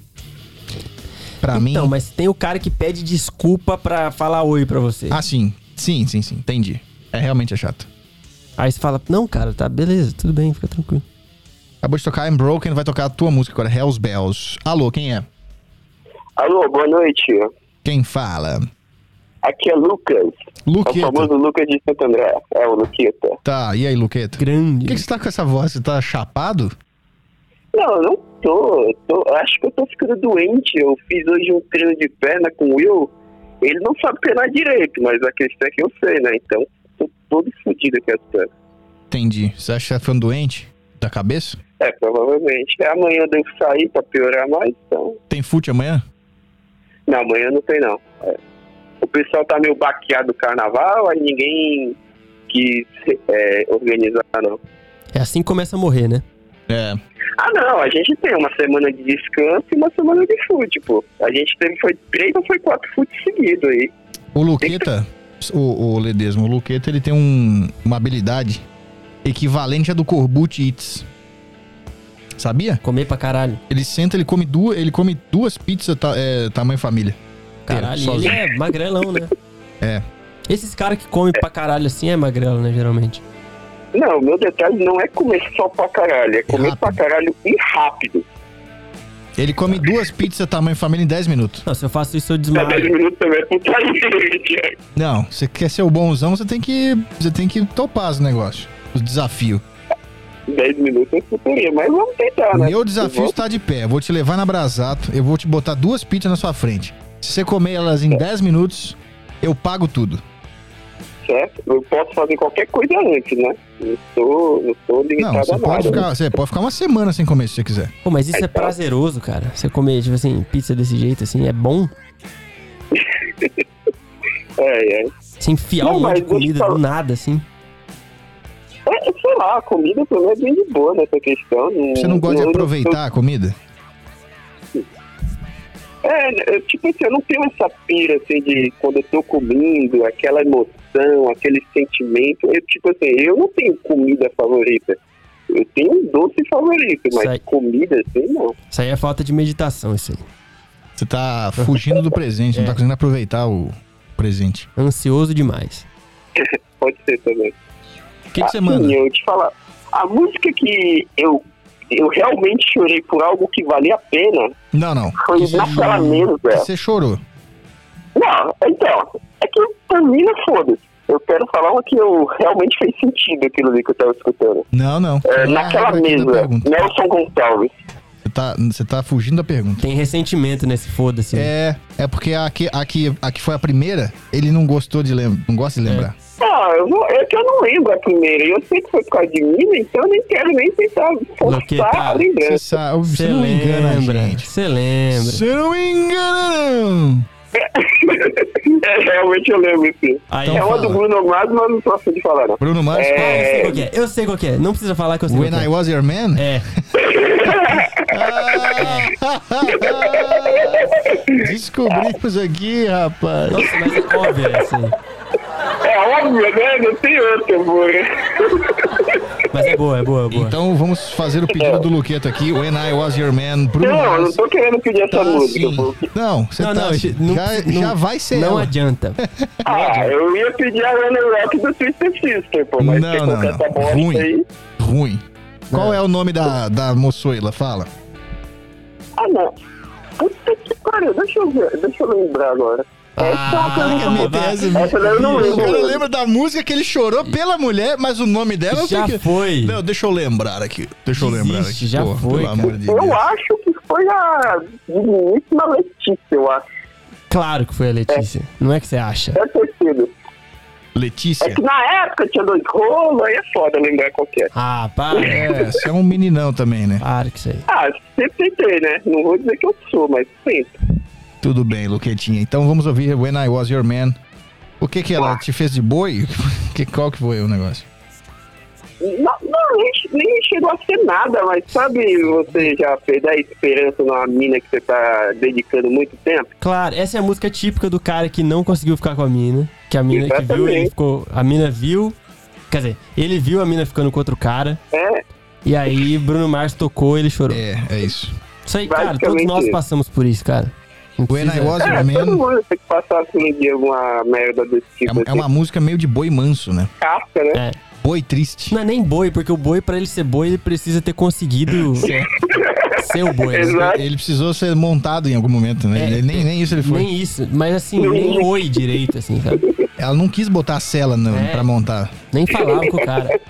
Pra mim... Então, mas tem o cara que pede desculpa pra falar oi pra você. Ah, sim. Sim, sim, sim. Entendi. É realmente é chato. Aí você fala, não, cara, tá, beleza, tudo bem, fica tranquilo. Acabou de tocar I'm Broken, vai tocar a tua música agora, Hells Bells. Alô, quem é? Alô, boa noite. Quem fala? Aqui é Lucas. É o Luqueta. famoso Lucas de Santo André. É o Luqueta. Tá, e aí, Luqueta? Por Grande. que, que você tá com essa voz? Você tá chapado? Não, eu não tô, eu tô. Acho que eu tô ficando doente. Eu fiz hoje um treino de perna com o Will. Ele não sabe treinar direito, mas a questão é que eu sei, né? Então, tô todo fodido aqui as pernas. Entendi. Você acha que tá ficando doente? Da cabeça? É, provavelmente. Amanhã eu devo sair pra piorar mais, então... Tem fute amanhã? Não, amanhã não tem, não. É. O pessoal tá meio baqueado do carnaval, aí ninguém quis é, organizar, não. É assim que começa a morrer, né? É. Ah, não, a gente tem uma semana de descanso e uma semana de fute, pô. A gente teve, foi três ou foi quatro futes seguidos aí. O Luqueta, o, o Ledesma, o Luqueta, ele tem um, uma habilidade equivalente à do Corbucci Eats. Sabia? Comer pra caralho. Ele senta, ele come duas, ele come duas pizzas ta, é, tamanho família. Caralho, Inteiro, ele sozinho. é magrelão, né? É. Esses caras que comem pra caralho assim é magrelo, né, geralmente. Não, o meu detalhe não é comer só pra caralho, é comer Rápido. pra caralho e rápido. Ele come duas pizzas tamanho família em dez minutos. Não, se eu faço isso eu É dez desmaio. minutos também é putaria, Thiago. Não, você quer ser o bonzão, você tem que, você tem que topar os negócios, os desafios. dez minutos é putaria, mas vamos tentar, né? Meu desafio Vamos- está de pé. Eu vou te levar na Brasato, eu vou te botar duas pizzas na sua frente. Se você comer elas em dez minutos, eu pago tudo. Certo? Eu posso fazer qualquer coisa antes, né? Não estou, não estou Não, limitado você a pode, nada. ficar, você pode ficar uma semana sem comer se você quiser. Pô, mas isso é prazeroso, cara. Você comer, tipo assim, pizza desse jeito, assim, é bom. É, é. Se enfiar Não, um monte mas de deixa eu comida falar. do nada, assim. É, sei lá, a comida pra mim é bem de boa nessa questão. Você não gosta de aproveitar a comida? É, eu, tipo assim, eu não tenho essa pira, assim, de quando eu tô comendo, aquela emoção, aquele sentimento. Eu, tipo assim, eu não tenho comida favorita. Eu tenho um doce favorito, mas Sai. comida assim não. Isso aí é falta de meditação, isso aí. Você tá fugindo do presente, É. não tá conseguindo aproveitar o presente. Ansioso demais. Pode ser também. O que, que você Assim, manda? eu te falar, a música que eu, eu realmente chorei por algo que valia a pena Não, não. foi Que você- naquela mesa. que Você chorou. Não, então, é que pra mim não foda-se. Eu quero falar uma que eu realmente fez sentido aquilo ali que eu tava escutando. Não, não. É, Não é a naquela regra aqui da mesa, pergunta. Nelson Gonçalves. Você tá, você tá fugindo da pergunta. Tem ressentimento nesse foda-se. né? É, é porque a que, a, que, a que foi a primeira, ele não gostou de lembrar, não gosta de lembrar. Ah, eu não, é que eu não lembro a primeira. E eu sei que foi por causa de mim, então eu nem quero nem tentar forçar Luqueta, a Você lembrança. sabe, você Você não engana a lembra, gente. você lembra. Você não me engana, não. É, realmente eu lembro, sim. Aí, é uma fala. do Bruno Mars, mas não posso de falar, não. Bruno Mars, Eu sei É, qual que é, eu sei qual que é. Não precisa falar que eu sei When qual I que Was Your Man? é. É. Descobrimos aqui, rapaz. Nossa, mas é óbvio essa aí. é óbvio, né? Não tem outra, porra. Mas é boa, é boa, é boa. Então vamos fazer o pedido do Luqueta aqui. When I Was Your Man, Bruno Não, eu não Mars. tô querendo pedir essa Tá música, assim. pô. Não, você não, tá não, assim. não, já, não- já vai ser Não ela. adianta. Ah, eu ia pedir a Runner Rock do Twister Sister, pô, mas Não, você não, colocar não. essa bosta Ruim. aí. Ruim. Qual é o nome da, da moçoila? Fala. Ah, não. Puta que pariu, deixa eu ver, deixa eu lembrar agora. Essa é uma vai, pergunta vai. boa. Essa daí eu não O lembro. cara mesmo. lembra da música que ele chorou pela mulher, mas o nome dela eu Já sei que... foi. Não, deixa eu lembrar aqui. Deixa eu lembrar Desiste, aqui. já Pô, foi, Pelo cara. amor de Deus. Eu acho que foi a digníssima Letícia, eu acho. Claro que foi a Letícia. Não é que você acha. Deve ter sido. É Letícia. que na época tinha dois rolos, aí é foda lembrar qualquer. Ah, para. É, você é um meninão também, né? Para com isso aí. Ah, sempre tentei, né? Não vou dizer que eu sou, mas sempre. Tudo bem, Luquetinha. Então vamos ouvir When I Was Your Man. O que que ela te fez de boi? Que, qual que foi o negócio? Não, não nem, nem chegou a ser nada, mas sabe você já perder a esperança numa mina que você tá dedicando muito tempo? Claro, essa é a música típica do cara que não conseguiu ficar com a mina. Que a mina que viu, Exatamente. ele ficou. A mina viu. Quer dizer, ele viu a mina ficando com outro cara. É, E aí Bruno Mars tocou e ele chorou. É, é isso. Isso aí, cara, todos basicamente nós isso. passamos por isso, cara. Não When I precisa- Was é Your todo Man mundo tem que passar por um dia alguma merda desse tipo. é, é uma música meio de boi manso, né? casca, né? É. Boi triste. Não é nem boi, porque o boi, pra ele ser boi, ele precisa ter conseguido ser o boi. né? Exato. Ele precisou ser montado em algum momento, né? É, Ele- nem, nem isso ele foi. Nem isso, mas assim, nem oi direito, assim, sabe? Ela não quis botar a cela no, É. pra montar. Nem falava com o cara.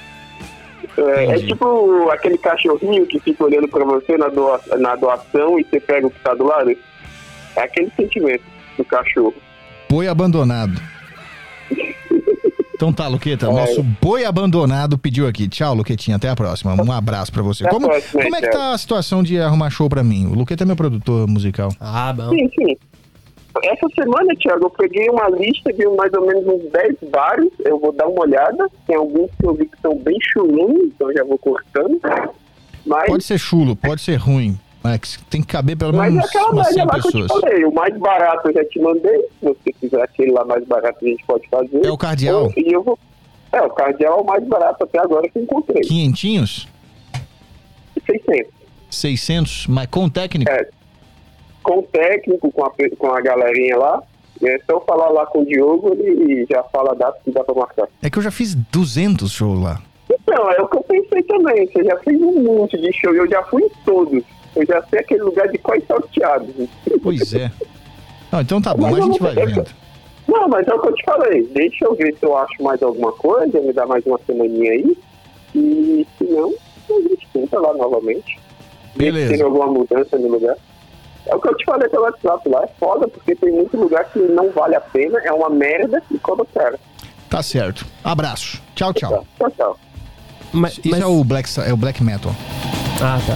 É, é Entendi. tipo aquele cachorrinho que fica olhando pra você na, doa, na doação e você pega o que tá do lado. É aquele sentimento do cachorro. Boi abandonado. Então tá, Luqueta. O nosso boi abandonado pediu aqui. Tchau, Luquetinha. Até a próxima. Um abraço pra você. Até a Como, próxima, como é que tchau. tá a situação de arrumar show pra mim? O Luqueta é meu produtor musical. Ah, bom. Sim, sim. Essa semana, Thiago, eu peguei uma lista de mais ou menos uns dez bares. Eu vou dar uma olhada. Tem alguns que eu vi que são bem chulinhos, então eu já vou cortando. Mas, Pode ser chulo, pode ser ruim. Mas tem que caber pelo mas é menos aquela umas média cem lá que eu te pessoas. falei. O mais barato eu já te mandei. Se você quiser aquele lá mais barato, a gente pode fazer. É o cardeal? Ou- E eu vou... É, o cardeal é o mais barato até agora que eu encontrei. Quinhentinhos? seiscentos. seiscentos? Mas com técnico? É. Com o técnico, com a, com a galerinha lá. É só eu falar lá com o Diogo, ele já fala a data que dá pra marcar. É que eu já fiz duzentos shows lá. Então, é o que eu pensei também. Você já fez um monte de show e eu já fui em todos. Eu já sei aquele lugar de quais salteados. Pois é. Não, então tá bom, Mas a eu gente não vai sei- vendo. Não, mas é o que eu te falei. Deixa eu ver se eu acho mais alguma coisa, me dá mais uma semaninha aí. E se não, a gente tenta lá novamente. Ver se Beleza. tem alguma mudança no lugar. É o que eu te falei pelo WhatsApp lá. É foda, porque tem muito lugar que não vale a pena, é uma merda e cobra caro. Tá certo. Abraço. Tchau, tchau. Tchau, tchau. Mas, Isso mas- é o black, é o black metal. Ah, tá.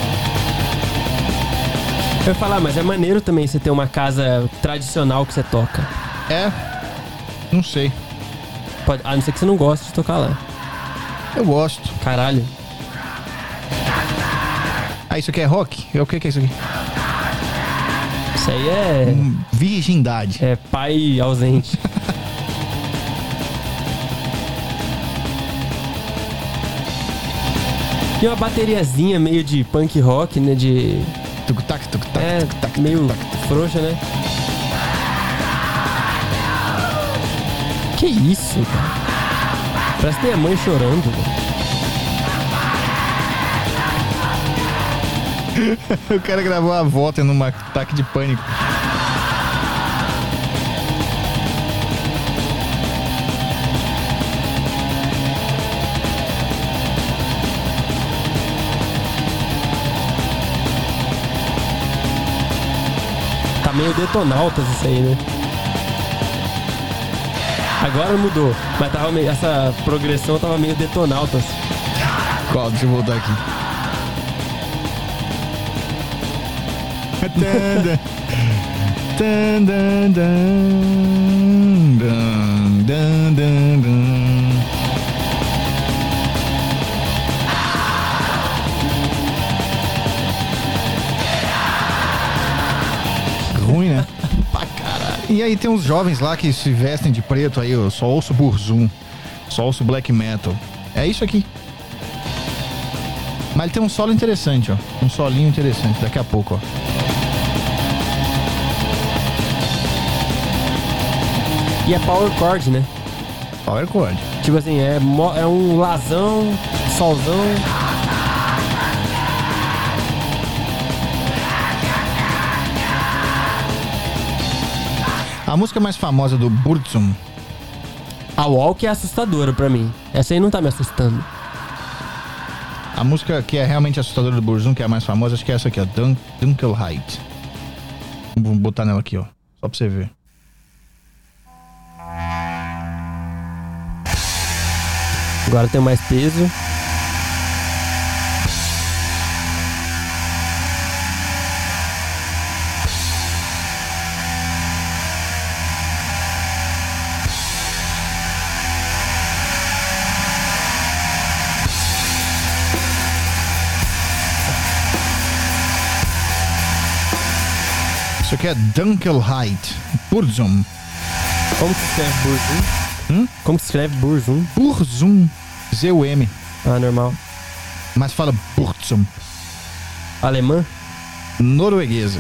Eu ia falar, mas é maneiro também você ter uma casa tradicional que você toca. É? Não sei. Pode, a não ser que você não goste de tocar lá. Eu gosto. Caralho. Ah, isso aqui é rock? É o que que é isso aqui? Isso aí é. Hum, Virgindade. É pai ausente. Tinha uma bateriazinha meio de punk rock, né? De. Tuc-tac, tuc-tac, É, tuc-tac, meio tuc-tac. frouxa, né? Que isso, cara? Parece minha mãe chorando, velho. O cara gravou a avó tendo um ataque de pânico. Tá meio Detonautas isso aí, né? Agora mudou, mas tava meio, essa progressão tava meio Detonautas. Qual? Deixa eu voltar aqui. Tan, tan, dan, dan, dan, dan, dan, dan. Ruim, né? Pra caralho. E aí tem uns jovens lá que se vestem de preto aí, eu só ouço Burzum, só ouço black metal. É isso aqui. Mas ele tem um solo interessante, ó. Um solinho interessante, daqui a pouco, ó. E é power chord, né? Power chord. Tipo assim, é, mo- é um lazão, solzão. A música mais famosa do Burzum, A Walk é assustadora pra mim. Essa aí não tá me assustando. a música que é realmente assustadora do Burzum, que é a mais famosa, acho que é essa aqui, ó. Dun- Dunkelheit. Vou botar nela aqui, ó. Só pra você ver. Agora tem mais peso. Isso aqui é Dunkelheit. Burzum. Como que escreve Burzum? Hum? Como que escreve Burzum? Burzum. Z U M. Ah, normal. Mas fala Burzum. Alemã? Norueguesa.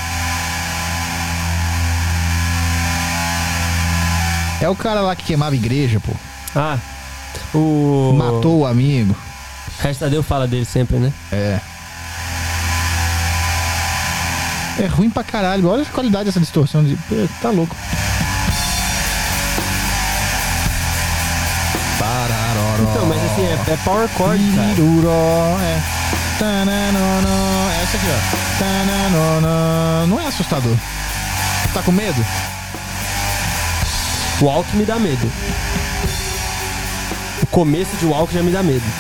É o cara lá que queimava igreja, pô. Ah, o... Matou o amigo. Restadeu fala dele sempre, né? É. É ruim pra caralho. Olha a qualidade dessa distorção. De... Tá louco. Então, mas assim, é, é power chord, cara. Piruró, é. Tananana. Essa aqui, ó. Tananana. Não é assustador. Tá com medo? Walk me dá medo. O começo de Walk já me dá medo.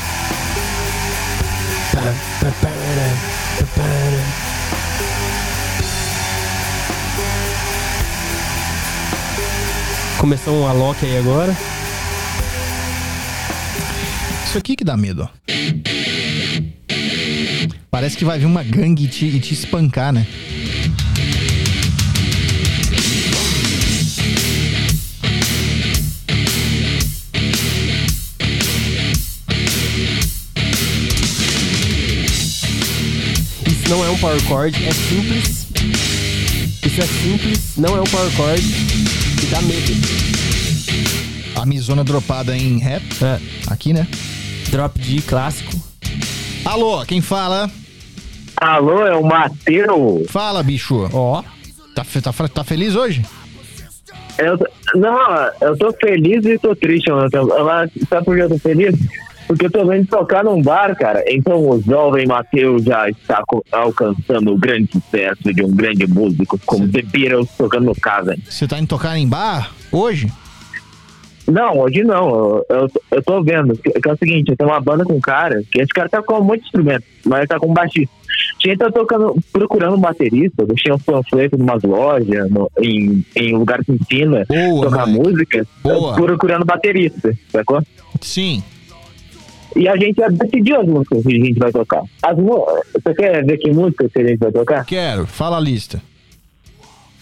Começou um Alok aí agora. Isso aqui que dá medo, ó. Parece que vai vir uma gangue e te, e te espancar, né? Isso não é um power chord, é simples. Isso é simples, não é um power chord e dá medo. A misona dropada em rap. É. Aqui, né? Drop D clássico. Alô, quem fala? Alô, é o Matheus. Fala, bicho. Ó. Tá, fe- tá, fe- tá feliz hoje? Eu, não, eu tô feliz e tô triste, mano. Mas sabe por que eu tô feliz? Porque eu tô vendo tocar num bar, cara. Então o jovem Matheus já está co- alcançando o grande sucesso de um grande músico, como The Beatles tocando no casa. Você tá indo tocar em bar hoje? Não, hoje não. Eu, eu, eu tô vendo. Que, que é o seguinte, eu tenho uma banda com um cara, que esse cara tá com muito instrumento, mas ele tá com um baixista. Tinha tá tocando, procurando um baterista, deixei um panfleto em umas lojas, no, em, em lugar que ensina Boa, tocar moleque. música, Boa. procurando baterista, sacou? Sim. E a gente já decidiu as músicas que a gente vai tocar. As, mu- você quer ver que música que a gente vai tocar? Quero. Fala a lista.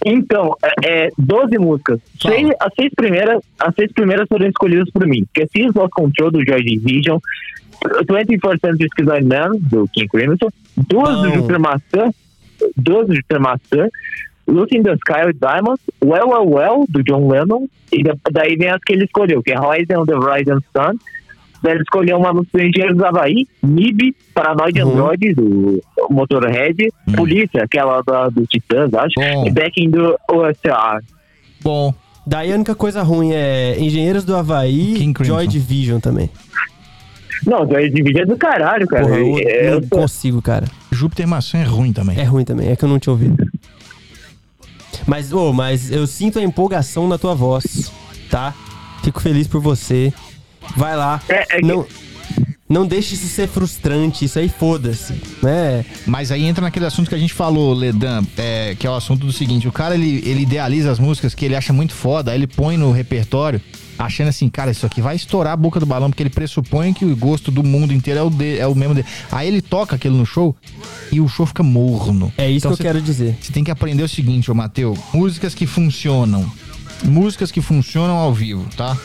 Então, é, é doze músicas. Fala. Seis, as, seis primeiras, as seis primeiras foram escolhidas por mim. Que é Seize Lost Control, do Joy Division, twenty-fourth Century Schizoid Man, do King Crimson, duas Não. do Júpiter Maçã, duas do Júpiter Maçã, Lucy in the Sky with Diamonds, Well, Well, Well, do John Lennon, e da, daí vem as que ele escolheu, que é Horizon the Rising Sun. Daí ele escolheu uma música do Engenheiros do Havaí, M I B, Paranoid Uhum. Android, do Motorhead, Hum. Polícia, aquela da, do Titãs, acho, Bom. e Back in the O S R. Bom, Daí a única coisa ruim é Engenheiros do Havaí, King Crimson. Joy Division também. Não, Joy Division é do caralho, cara. Porra, eu É, não eu tô- consigo, cara. Júpiter Maçã é ruim também. É ruim também, é que eu não tinha ouvido. Mas, ô, mas eu sinto a empolgação na tua voz, tá? Fico feliz por você. Vai lá. É, é que- Não, não deixe isso ser frustrante, isso aí foda-se, né? Mas aí entra naquele assunto que a gente falou, Ledan, é, que é o assunto do seguinte, o cara, ele, ele idealiza as músicas que ele acha muito foda, aí ele põe no repertório, achando assim, cara, isso aqui vai estourar a boca do balão, porque ele pressupõe que o gosto do mundo inteiro é o, de, é o mesmo dele. Aí ele toca aquilo no show e o show fica morno. É isso Então que eu você- quero dizer. Você tem que aprender o seguinte, ô Matheus, músicas que funcionam, músicas que funcionam ao vivo, tá?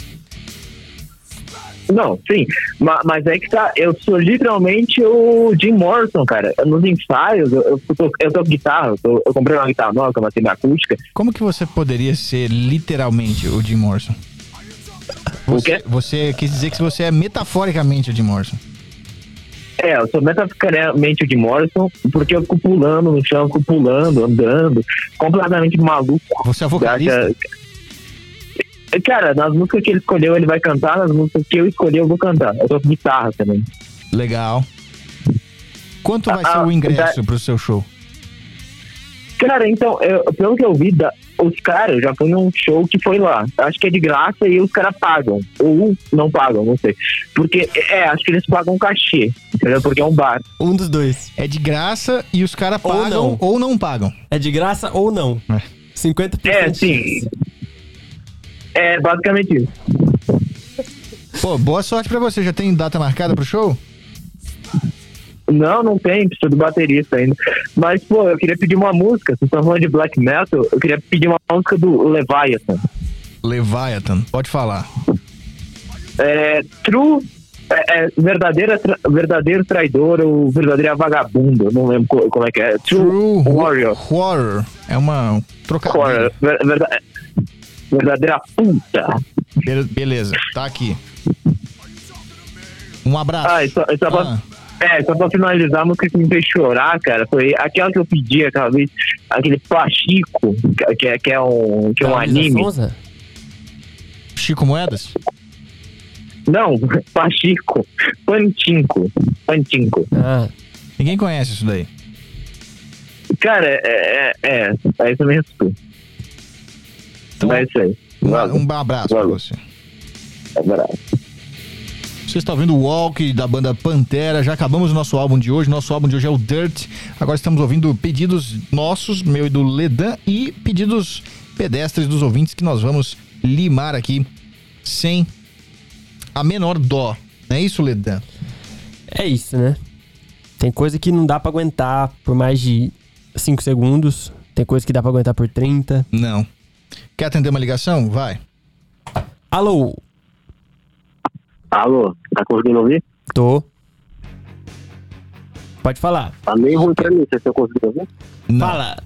Não, sim, ma- mas é que tá, eu sou literalmente o Jim Morrison, cara. Nos ensaios, eu, eu, tô, eu toco guitarra, eu, tô- eu comprei uma guitarra nova, que é uma semi-acústica. Como que você poderia ser literalmente o Jim Morrison? O Você, quê? você quis dizer que você é metaforicamente o Jim Morrison. É, eu sou metaforicamente o Jim Morrison, porque eu fico pulando no chão, fico pulando, andando, completamente maluco. Você é vocalista? Cara, nas músicas que ele escolheu, ele vai cantar, nas músicas que eu escolhi, eu vou cantar. Eu toco guitarra também. Legal. Quanto vai Ah, ser o ah, ingresso da- pro seu show? Cara, então, eu- pelo que eu vi, da, os caras já foi num show que foi lá. Acho que é de graça e os caras pagam. Ou não pagam, não sei. Porque, é, acho que eles pagam cachê, entendeu? Porque é um bar. Um dos dois. É de graça e os caras Ou pagam não. ou não pagam. É de graça ou não. É. cinquenta por cento. É, sim. É basicamente isso. Pô, boa sorte pra você. Já tem data marcada pro show? Não, não tem, precisa do baterista ainda. Mas, pô, eu queria pedir uma música. Vocês estão falando de black metal, eu queria pedir uma música do Leviathan. Leviathan, pode falar. É, true, é, é, verdadeira, tra- verdadeiro traidor ou verdadeira vagabundo, não lembro co- como é que é. True, True Warrior. Horror. É uma um trocadilho. Warrior. Ver- verda- verdadeira puta. Be- beleza, tá aqui. Um abraço. Ah, e só, e só pra, Ah. é, só pra finalizar, a música que me fez chorar, cara, foi aquela que eu pedi aquela vez, aquele Pachico, que, que é, que é um, que é um Da Luísa anime. Sonza? Chico Moedas? Não, Pachico. Pantinco. Pantinco. Ah, Ninguém conhece isso daí. Cara, é, é, é, é isso mesmo. Então, é isso aí. um, Valeu. um abraço pra Valeu. você. Abraço. Você está ouvindo o Walk da banda Pantera. Já acabamos o nosso álbum de hoje. Nosso álbum de hoje é o Dirt. Agora estamos ouvindo pedidos nossos, meu e do Ledan, e pedidos pedestres dos ouvintes que nós vamos limar aqui sem a menor dó. Não é isso, Ledan? é isso, né? Tem coisa que não dá pra aguentar por mais de cinco segundos. Tem coisa que dá pra aguentar por trinta. Não. Quer atender uma ligação? Vai. Alô? Alô, tá conseguindo ouvir? Tô. Pode falar. Tá meio ruim pra mim, vocês estão conseguindo ouvir? Não. Fala.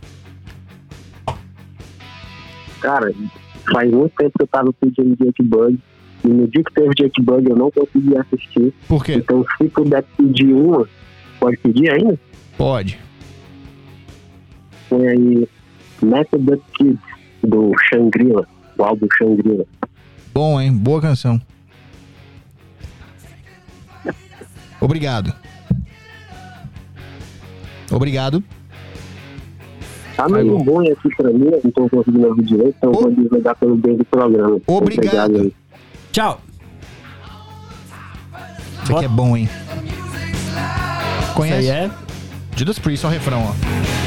Cara, faz muito tempo que eu tava pedindo Jake-Bug, e no dia que teve Jake-Bug eu não consegui assistir. Por quê? Então, se puder pedir uma, pode pedir ainda? Pode. Põe aí Method of Kids, do Shangri-La, o álbum Shangri-La. Bom, hein? Boa canção. Obrigado. Obrigado. Tá meio ruim aqui pra mim, eu não tô conseguindo ouvir direito, então eu vou desligar pelo bem do programa. Obrigado. aí. Tchau. Isso aqui é bom, hein? Isso Conhece? aí é... Judas Priest, só o refrão, ó.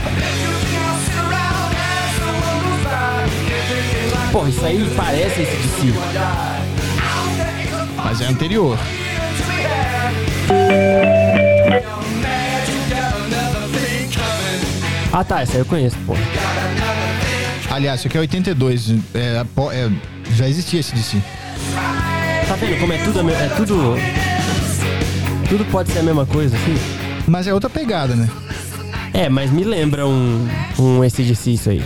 Porra, isso aí parece esse de si. Mas é anterior. Ah tá, essa aí eu conheço, porra. Aliás, isso aqui é oitenta e dois. É, é, já existia esse D C. Tá vendo como é tudo... a me- É tudo... Tudo pode ser a mesma coisa, assim? Mas é outra pegada, né? É, mas me lembra um, um A C D C isso aí.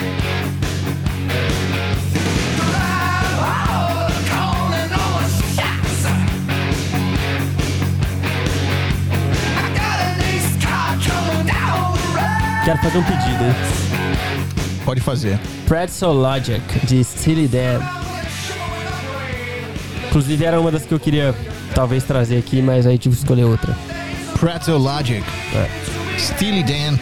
Quero fazer um pedido, hein? Pode fazer. Pretzel Logic, de Steely Dan. Inclusive era uma das que eu queria talvez trazer aqui, mas aí tive que escolher outra. Pretzel Logic. É. Steely Dan.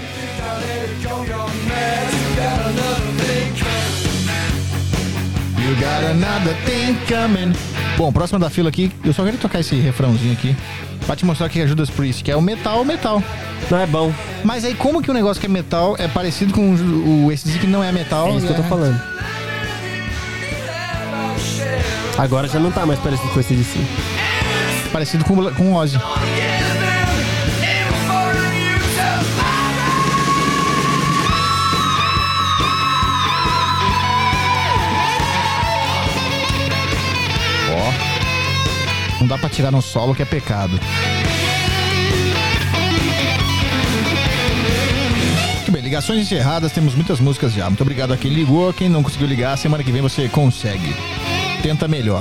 You got another thing coming. Bom, próxima da fila aqui, eu só quero tocar esse refrãozinho aqui pra te mostrar que é Judas Priest, que é o metal, metal. Não é bom. Mas aí como que o negócio que é metal é parecido com o esse que não é metal? É isso que eu tô falando. Agora já não tá mais parecido com esse D C. Parecido com, com o Ozzy. Ó. Não dá pra tirar no solo que é pecado. Muito bem, ligações encerradas, temos muitas músicas já. Muito obrigado a quem ligou, quem não conseguiu ligar, semana que vem você consegue. Tenta melhor.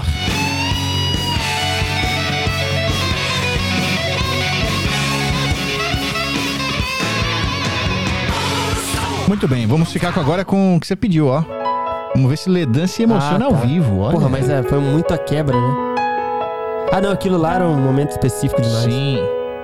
Muito bem, vamos ficar agora com o que você pediu, ó. Vamos ver se Ledan se emociona Ah, ao tá. vivo, olha. Porra, mas é, foi muito a quebra, né? Ah, não, aquilo lá era um momento específico demais. Sim.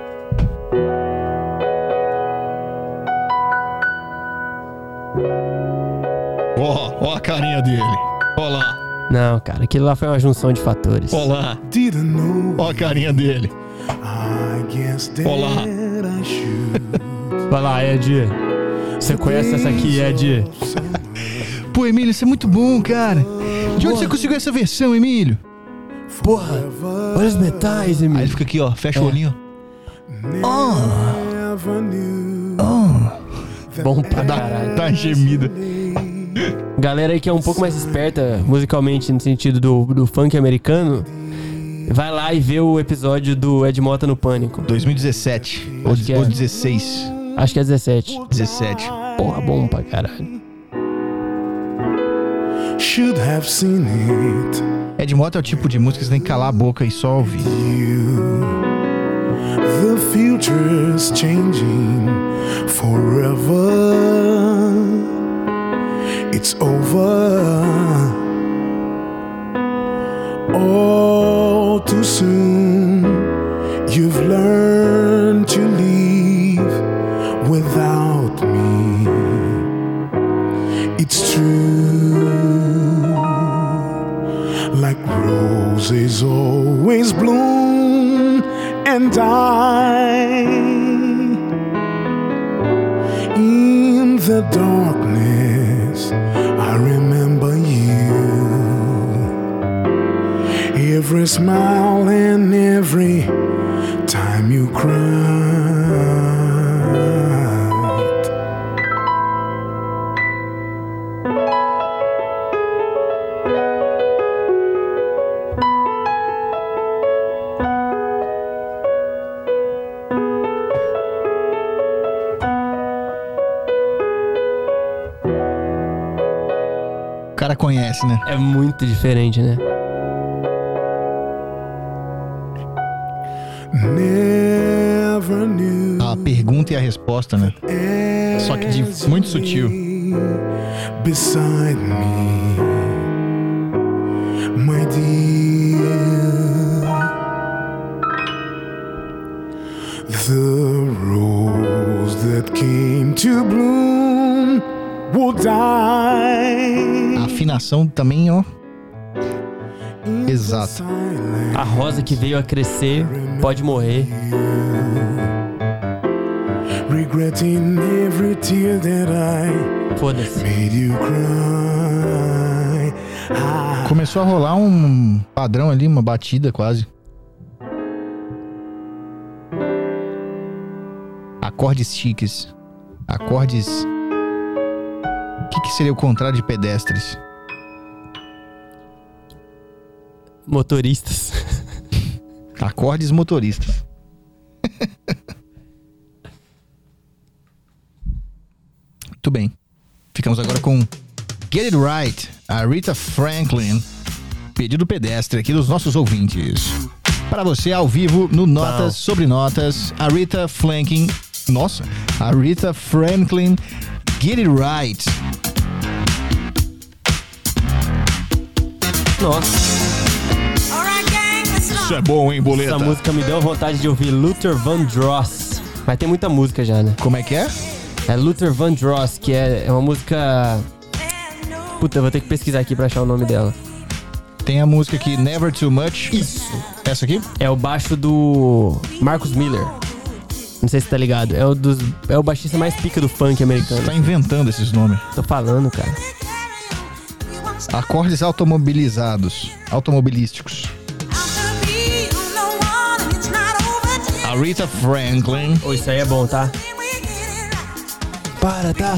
Ó, ó a carinha dele. Ó lá, Não, cara, aquilo lá foi uma junção de fatores. ó lá. Didn't know. Ó a carinha dele. I guess that Olá. I should. Vai lá, Ed. Você conhece essa aqui, Ed? Pô, Emílio, isso é muito bom, cara. De onde você conseguiu essa versão, Emílio? Porra, olha os metais, Aí ele Emílio. fica aqui, ó, fecha o É. olhinho. Never knew. Bom pra Dá, caralho. dá gemida. Galera aí que é um pouco mais esperta musicalmente no sentido do, do funk americano, vai lá e vê o episódio do Ed Mota no Pânico. dois mil e dezessete. Ou, Acho que é. ou dezesseis. Acho que é dezessete. dezessete. Porra, bom pra caralho. Should have seen it. Ed Mota é o tipo de música que você tem que calar a boca e só ouvir. You. The future's changing forever. It's over. All too soon. You've learned to leave without me. It's true. Like roses always bloom and die in the darkness. I remember you, every smile and every time you cried. O cara conhece, né? É muito diferente, né? Never knew. A pergunta e a resposta, né? Só que de muito sutil. Beside me, my dear, the rose that came to bloom will die. A afinação também, ó. Exato. A rosa que veio a crescer pode morrer. Regretting every tear that I Foda-se. made you cry. I Começou a rolar um padrão ali, uma batida quase. Acordes chiques. Acordes que, que seria o contrário de pedestres? Motoristas. Acordes motoristas. Muito bem. Ficamos agora com Get It Right, a Rita Franklin. Pedido pedestre aqui dos nossos ouvintes. Para você, ao vivo, no Notas Não. sobre Notas, a Rita Franklin. Nossa, a Rita Franklin, Get It Right. Nossa, Isso é bom, hein, Boleta? essa música me deu vontade de ouvir Luther Vandross. Mas tem muita música já, né? Como é que é? É Luther Vandross, que é, é uma música... Puta, eu vou ter que pesquisar aqui pra achar o nome dela. Tem a música aqui, Never Too Much. Isso. Essa aqui? É o baixo do Marcus Miller. Não sei se tá ligado. É o, dos, é o baixista mais pica do funk americano. Tá inventando esses nomes. Tô falando, cara. Acordes automobilizados. Automobilísticos. A Rita Franklin. Oh, isso aí é bom, tá? Para, tá?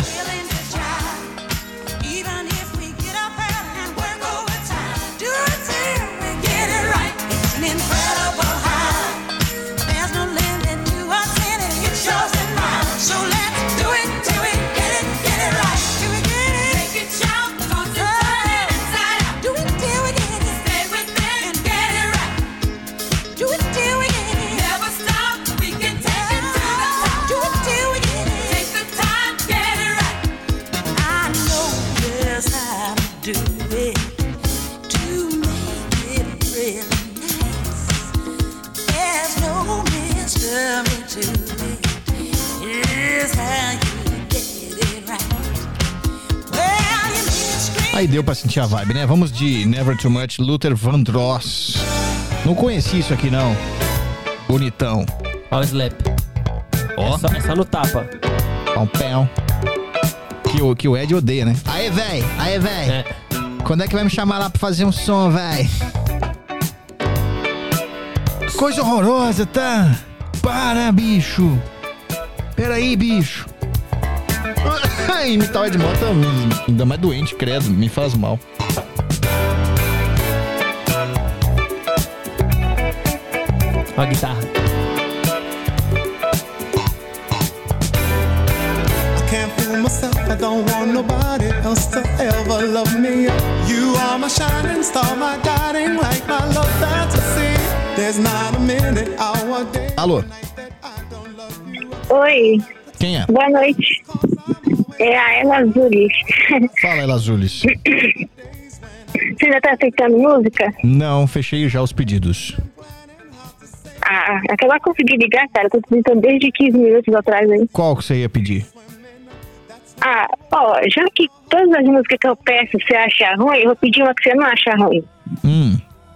Aí deu pra sentir a vibe, né? Vamos de Never Too Much, Luther Vandross. Não conheci isso aqui, não. Bonitão. Ó o slap. Ó. É só, é só no tapa. Pão, pão. Que o, que o Ed odeia, né? Aê, véi. Aê, véi. É. Quando é que vai me chamar lá pra fazer um som, véi? Coisa horrorosa, tá? Para, bicho. Peraí, bicho. Imitar o Ed Mota ainda mais doente, credo. Me faz mal. Ó a guitarra. I can't fool myself, I don't want nobody else to ever love me. You are my shining star, my guiding light, my love fantasy. There's not a minute, hour, day. Alô? Oi, Quem é? boa noite. É a Ela Zulis. Fala, Ela Zulis. Você ainda tá aceitando música? Não, fechei já os pedidos. Ah, acabar de conseguir ligar, cara. Tô tentando desde quinze minutos atrás aí. Qual que você ia pedir? Ah, ó, já que todas as músicas que eu peço você acha ruim, eu vou pedir uma que você não acha ruim. Hum.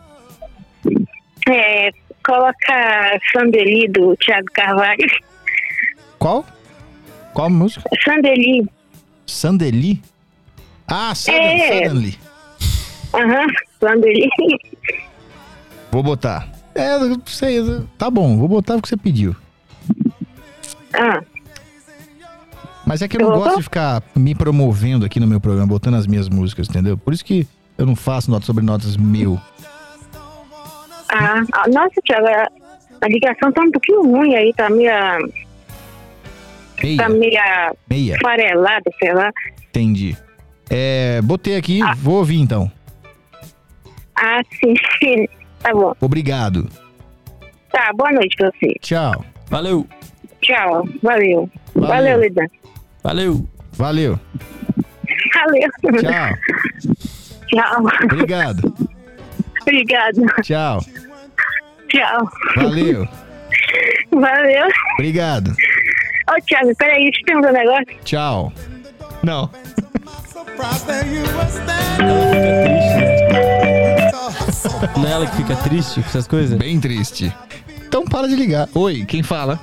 É, coloca Sandeli do Thiago Carvalho. Qual? Qual música? Sandeli. Sandeli? Ah, Sudden, É. Suddenly. Aham, Sandeli. Vou botar. É, eu sei. Tá bom, vou botar o que você pediu. Ah, Mas é que eu não Eu gosto vou- de ficar me promovendo aqui no meu programa, botando as minhas músicas, entendeu? Por isso que eu não faço notas sobre notas meu. ah, ah, nossa, Thiago, a, a ligação tá um pouquinho ruim aí, tá meio, Meia. tá meio Meia. farelada, sei lá. Entendi. É, botei aqui, vou ouvir então. Ah, sim, sim. Tá bom. Obrigado. Tá, boa noite pra você. Tchau. Valeu. Tchau, valeu. Valeu. Valeu, Lidan. Valeu. Valeu. Valeu. Tchau. Tchau. Obrigado. Obrigado. Tchau. Tchau. Valeu. Valeu. Obrigado. Ô, Thiago, peraí, deixa eu te perguntar um negócio. Tchau. Não. Surprised that you were standing. Não é ela que fica triste com essas coisas? Bem triste. Então para de ligar. Oi, quem fala?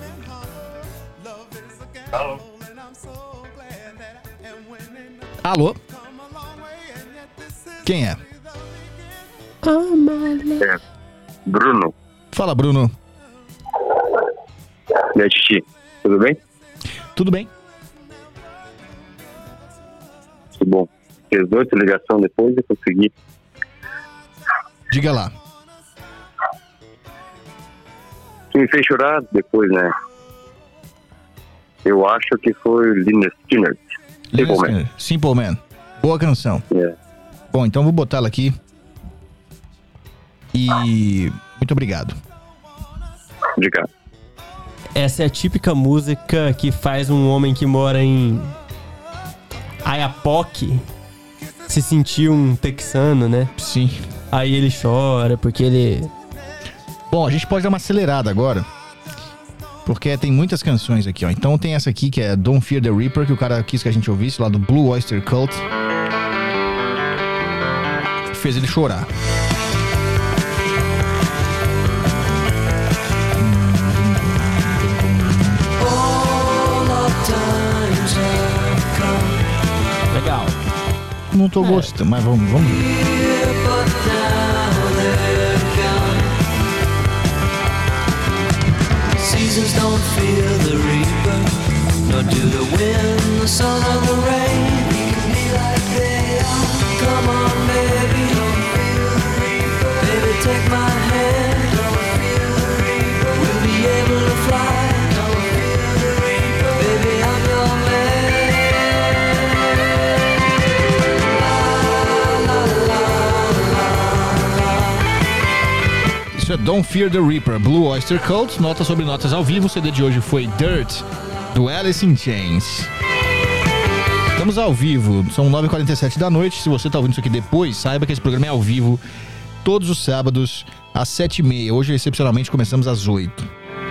Alô? Quem é? Bruno, Fala, Bruno. minha Titi, tudo bem? Tudo bem? Que bom. Fez outra ligação depois e consegui. Diga lá. Que me fez chorar depois, né? Eu acho que foi o Lynyrd Skynyrd. Simple Man. Simple Man. Boa canção. É. Bom, então vou botar ela aqui. E muito obrigado. Obrigado. Essa é a típica música que faz um homem que mora em Ayapoque se sentir um texano, né? Sim. Aí ele chora porque ele... Bom, a gente pode dar uma acelerada agora, porque tem muitas canções aqui, ó. Então tem essa aqui que é Don't Fear the Reaper, que o cara quis que a gente ouvisse, lá do Blue Oyster Cult. Fez ele chorar. Legal. Não tô é. gostando, mas vamos, vamos ver. Seasons don't fear the reaper, nor do the wind, the sun or the rain. We can be like they are. Come on, baby, don't feel the reaper. Baby, take my hand, don't feel the reaper. We'll be able to fly, don't feel the reaper. Baby, I'm your Isso é Don't Fear the Reaper, Blue Oyster Cult, notas sobre notas ao vivo. O C D de hoje foi Dirt, do Alice in Chains. Estamos ao vivo, são nove e quarenta e sete da noite. Se você está ouvindo isso aqui depois, saiba que esse programa é ao vivo todos os sábados às sete e meia. Hoje, excepcionalmente, começamos às oito.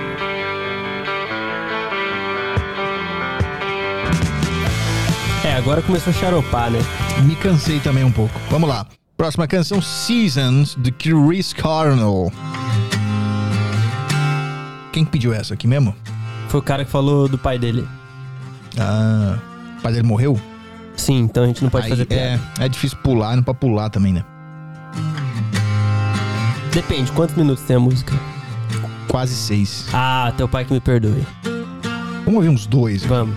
É, agora começou a xaropar, né? Me cansei também um pouco. Vamos lá. Próxima canção, Seasons, de Chris Cornell. Quem pediu essa aqui mesmo? Foi o cara que falou do pai dele. Ah, o pai dele morreu? Sim, então a gente não pode Aí fazer piada. É, é difícil pular, não pode pular também, né? Depende, quantos minutos tem a música? Quase seis. Ah, teu pai que me perdoe. Vamos ouvir uns dois. Vamos.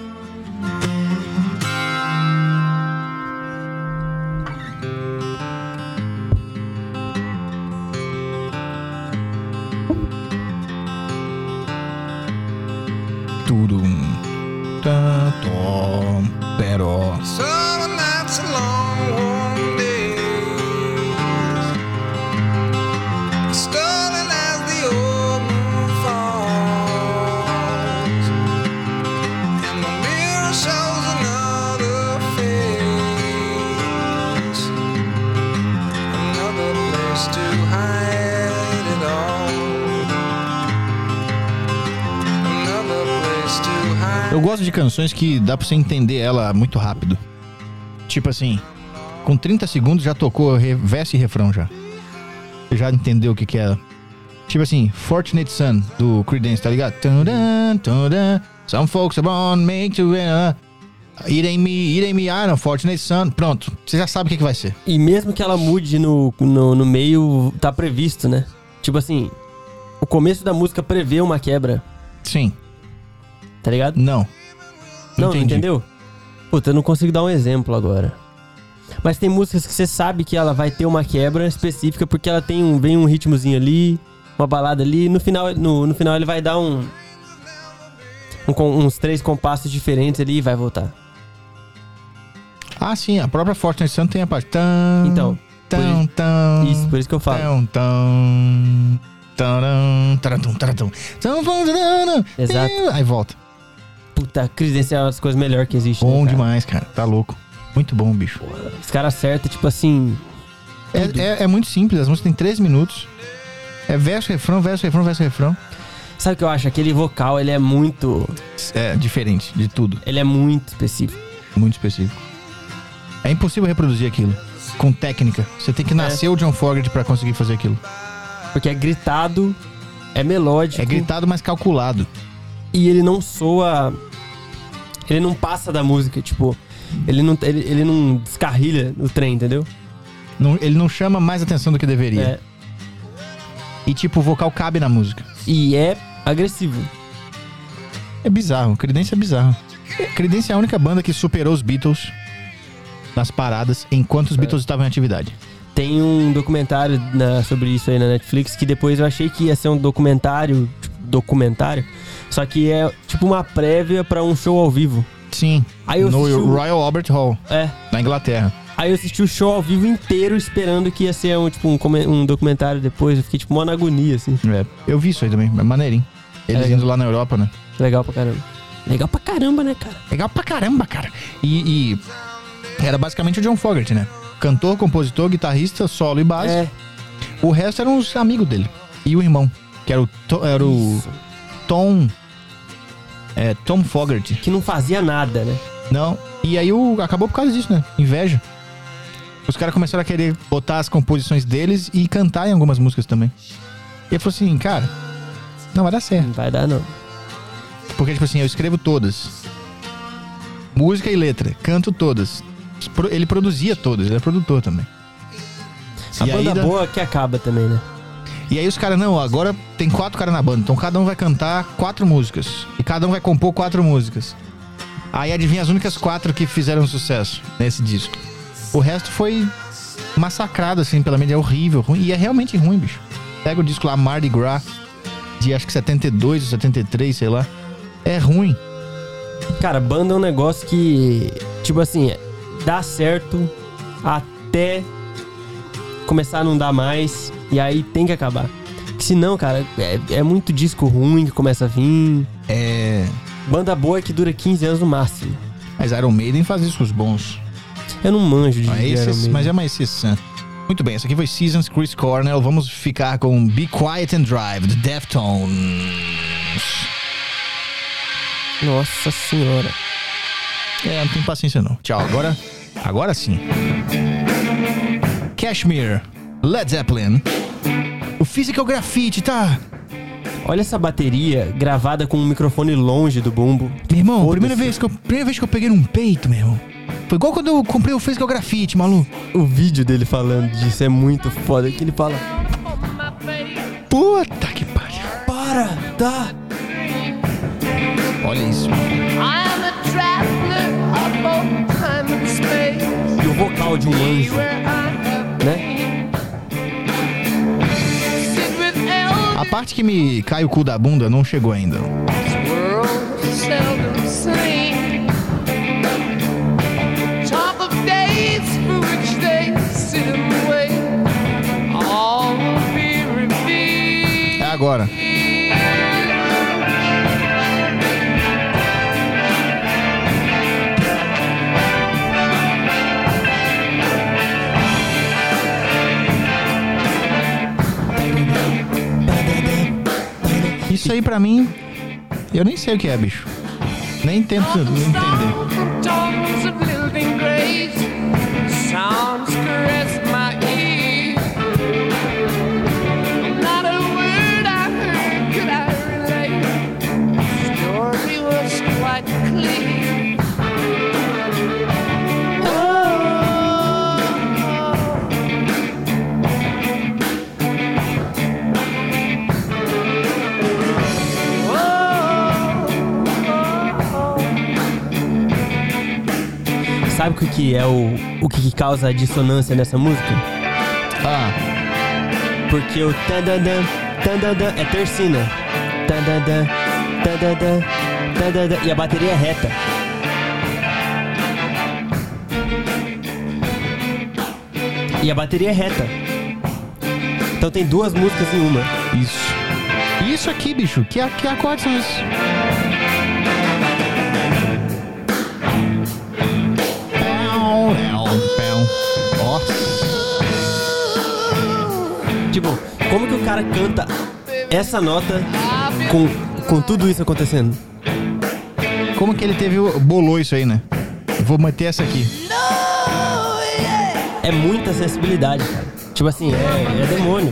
Tudo tanto pero Summer nights and long warm days, stolen as the old moon falls, and the mirror shows another face, another place to hide it all, another place to hide. Eu gosto de canções que dá pra você entender ela muito rápido. Tipo assim, com trinta segundos já tocou re- verso e refrão já. Você já entendeu o que que é. Tipo assim, Fortunate Son, do Creedence, tá ligado? Tudum, tudum, some folks are born, make to... Uh, it ain't me, it ain't me, I know, Fortunate Son. Pronto, você já sabe o que que vai ser. E mesmo que ela mude no, no, no meio, tá previsto, né? Tipo assim, o começo da música prevê uma quebra. Sim. Tá ligado? Não. Não, não entendi. entendeu? Puta, eu não consigo dar um exemplo agora. Mas tem músicas que você sabe que ela vai ter uma quebra específica porque ela tem um, vem um ritmozinho ali, uma balada ali, no final, no, no final ele vai dar um, um com- uns três compassos diferentes ali e vai voltar. Ah, sim, a própria Fortunate Son tem a parte. Tão, Então, tão, por isso- tão, Isso, por isso que eu falo. tão, tão, taram, taratum, taratum, tão, tão, tararam, Exato. Aí volta. Puta, Creedence é uma das coisas melhores que existe. Bom né, cara? demais, cara. Tá louco. Muito bom, bicho. Os caras acertam, tipo assim... É, é, é muito simples. As músicas têm três minutos. É verso, refrão, verso, refrão, verso, refrão. Sabe o que eu acho? Aquele vocal, ele é muito... É diferente de tudo. Ele é muito específico. Muito específico. É impossível reproduzir aquilo. Com técnica. Você tem que nascer o John Fogerty pra conseguir fazer aquilo. Porque é gritado, é melódico. É gritado, mas calculado. E ele não soa... Ele não passa da música, tipo... Ele não, ele, ele não descarrilha o trem, entendeu? Não, ele não chama mais atenção do que deveria. É. E tipo, o vocal cabe na música. E é agressivo. É bizarro. Creedence é bizarro. Creedence é a única banda que superou os Beatles nas paradas enquanto os Beatles estavam em atividade. Tem um documentário na- sobre isso aí na Netflix, que depois eu achei que ia ser um documentário, tipo, documentário, só que é tipo uma prévia pra um show ao vivo. Sim, Aí eu no assisti o- Royal Albert Hall, É. na Inglaterra. Aí eu assisti o show ao vivo inteiro esperando que ia ser um, tipo, um, come- um documentário depois. Eu fiquei tipo mó na agonia, assim. É, eu vi isso aí também, é maneirinho. Eles É, indo lá na Europa, né? Legal pra caramba. Legal pra caramba, né, cara? Legal pra caramba, cara. E, e era basicamente o John Fogerty, né? Cantor, compositor, guitarrista, solo e base. É. O resto eram os amigos dele. E o irmão, que era o, To- era o Isso. Tom... É, Tom Fogerty. Que não fazia nada, né? Não. E aí o, acabou por causa disso, né? Inveja. Os caras começaram a querer botar as composições deles e cantar em algumas músicas também. E ele falou assim, cara, não vai dar certo. Não vai dar, não. Porque, tipo assim, eu escrevo todas. Música e letra. Canto todas. Pro- Ele produzia todas, ele é produtor também. A E aí banda dá- boa que acaba também, né? E aí os caras, não, agora tem quatro caras na banda, então cada um vai cantar quatro músicas. E cada um vai compor quatro músicas. Aí adivinha as únicas quatro que fizeram sucesso nesse disco. O resto foi massacrado, assim, pela mídia. É horrível, ruim. E é realmente ruim, bicho. Pega o disco lá, Mardi Gras, de acho que setenta e dois ou setenta e três, sei lá. É ruim. Cara, banda é um negócio que, tipo assim, dá certo até começar a não dar mais. E aí tem que acabar. Porque senão, cara, é, é muito disco ruim que começa a vir. É... Banda boa é que dura quinze anos no máximo. Mas Iron Maiden faz discos bons. Eu não manjo de Ah, Iron esse- Maiden. mas é uma exceção. Muito bem, essa aqui foi Seasons, Chris Cornell. Vamos ficar com Be Quiet and Drive, The Deftones. Nossa senhora. É, não tem paciência não. Tchau, agora, agora sim. Kashmir, Led Zeppelin. O Physical Graffiti, tá? Olha essa bateria gravada com um microfone longe do bumbo. Meu irmão, Foda-se. primeira vez, que eu, primeira vez que eu peguei num peito, meu irmão. Foi igual quando eu comprei o Physical Graffiti, maluco. O vídeo dele falando disso é muito foda. Que ele fala: Puta que pariu. para, tá? Olha isso. E o vocal de um anjo, né? A parte que me cai o cu da bunda não chegou ainda. É agora. Isso aí pra mim, eu nem sei o que é, bicho. Nem tento entender. Sabe o que, que é o, o que, que causa a dissonância nessa música? Ah, Porque o tadadã, tadadã é tercina. Tadadã, tadadã, tadadã. E a bateria é reta. E a bateria é reta. Então tem duas músicas em uma. isso. Isso aqui, bicho. Que, que acordes são esses? Nossa. Tipo, como que o cara canta essa nota com, com tudo isso acontecendo? Como que ele teve o- bolou isso aí, né? Vou meter essa aqui. É muita sensibilidade, cara. Tipo assim, é, é demônio.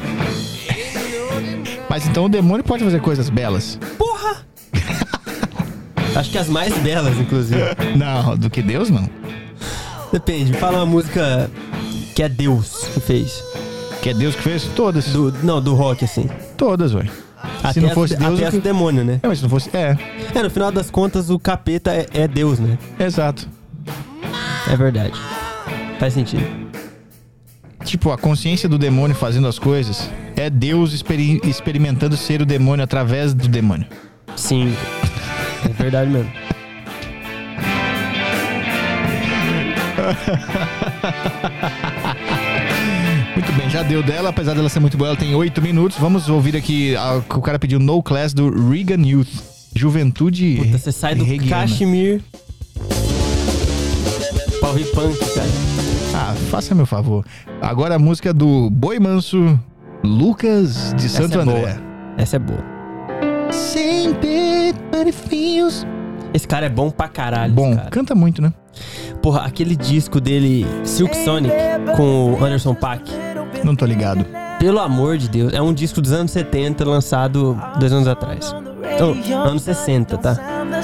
Mas então o demônio pode fazer coisas belas. Porra! Acho que as mais belas, inclusive. Não, do que Deus, não. Depende, fala uma música que é Deus que fez. Que é Deus que fez? Todas. Do, não, do rock, assim. Todas, ué. Até Se não as- fosse Deus... até o as que- do demônio, né? É, mas se não fosse... É, É, no final das contas, o capeta é, é Deus, né? exato. É verdade. Faz sentido. Tipo, a consciência do demônio fazendo as coisas é Deus experi- experimentando ser o demônio através do demônio. Sim. É verdade mesmo. Muito bem, já deu dela, apesar dela ser muito boa, ela tem oito minutos. Vamos ouvir aqui, a, o cara pediu No Class do Reagan Youth. Juventude. Puta, você sai do reguiana. Kashmir pra ouvir punk, cara. Ah, faça meu favor. Agora a música do Boi Manso, Lucas de Santo Essa é André. boa. Essa é boa. Sempre but it feels. Esse cara é bom pra caralho. Bom, cara. canta muito, né? Porra, aquele disco dele, Silk Sonic, com o Anderson .Paak. Não tô ligado. Pelo amor de Deus, é um disco dos anos setenta, lançado dois anos atrás. Oh, anos sessenta, tá?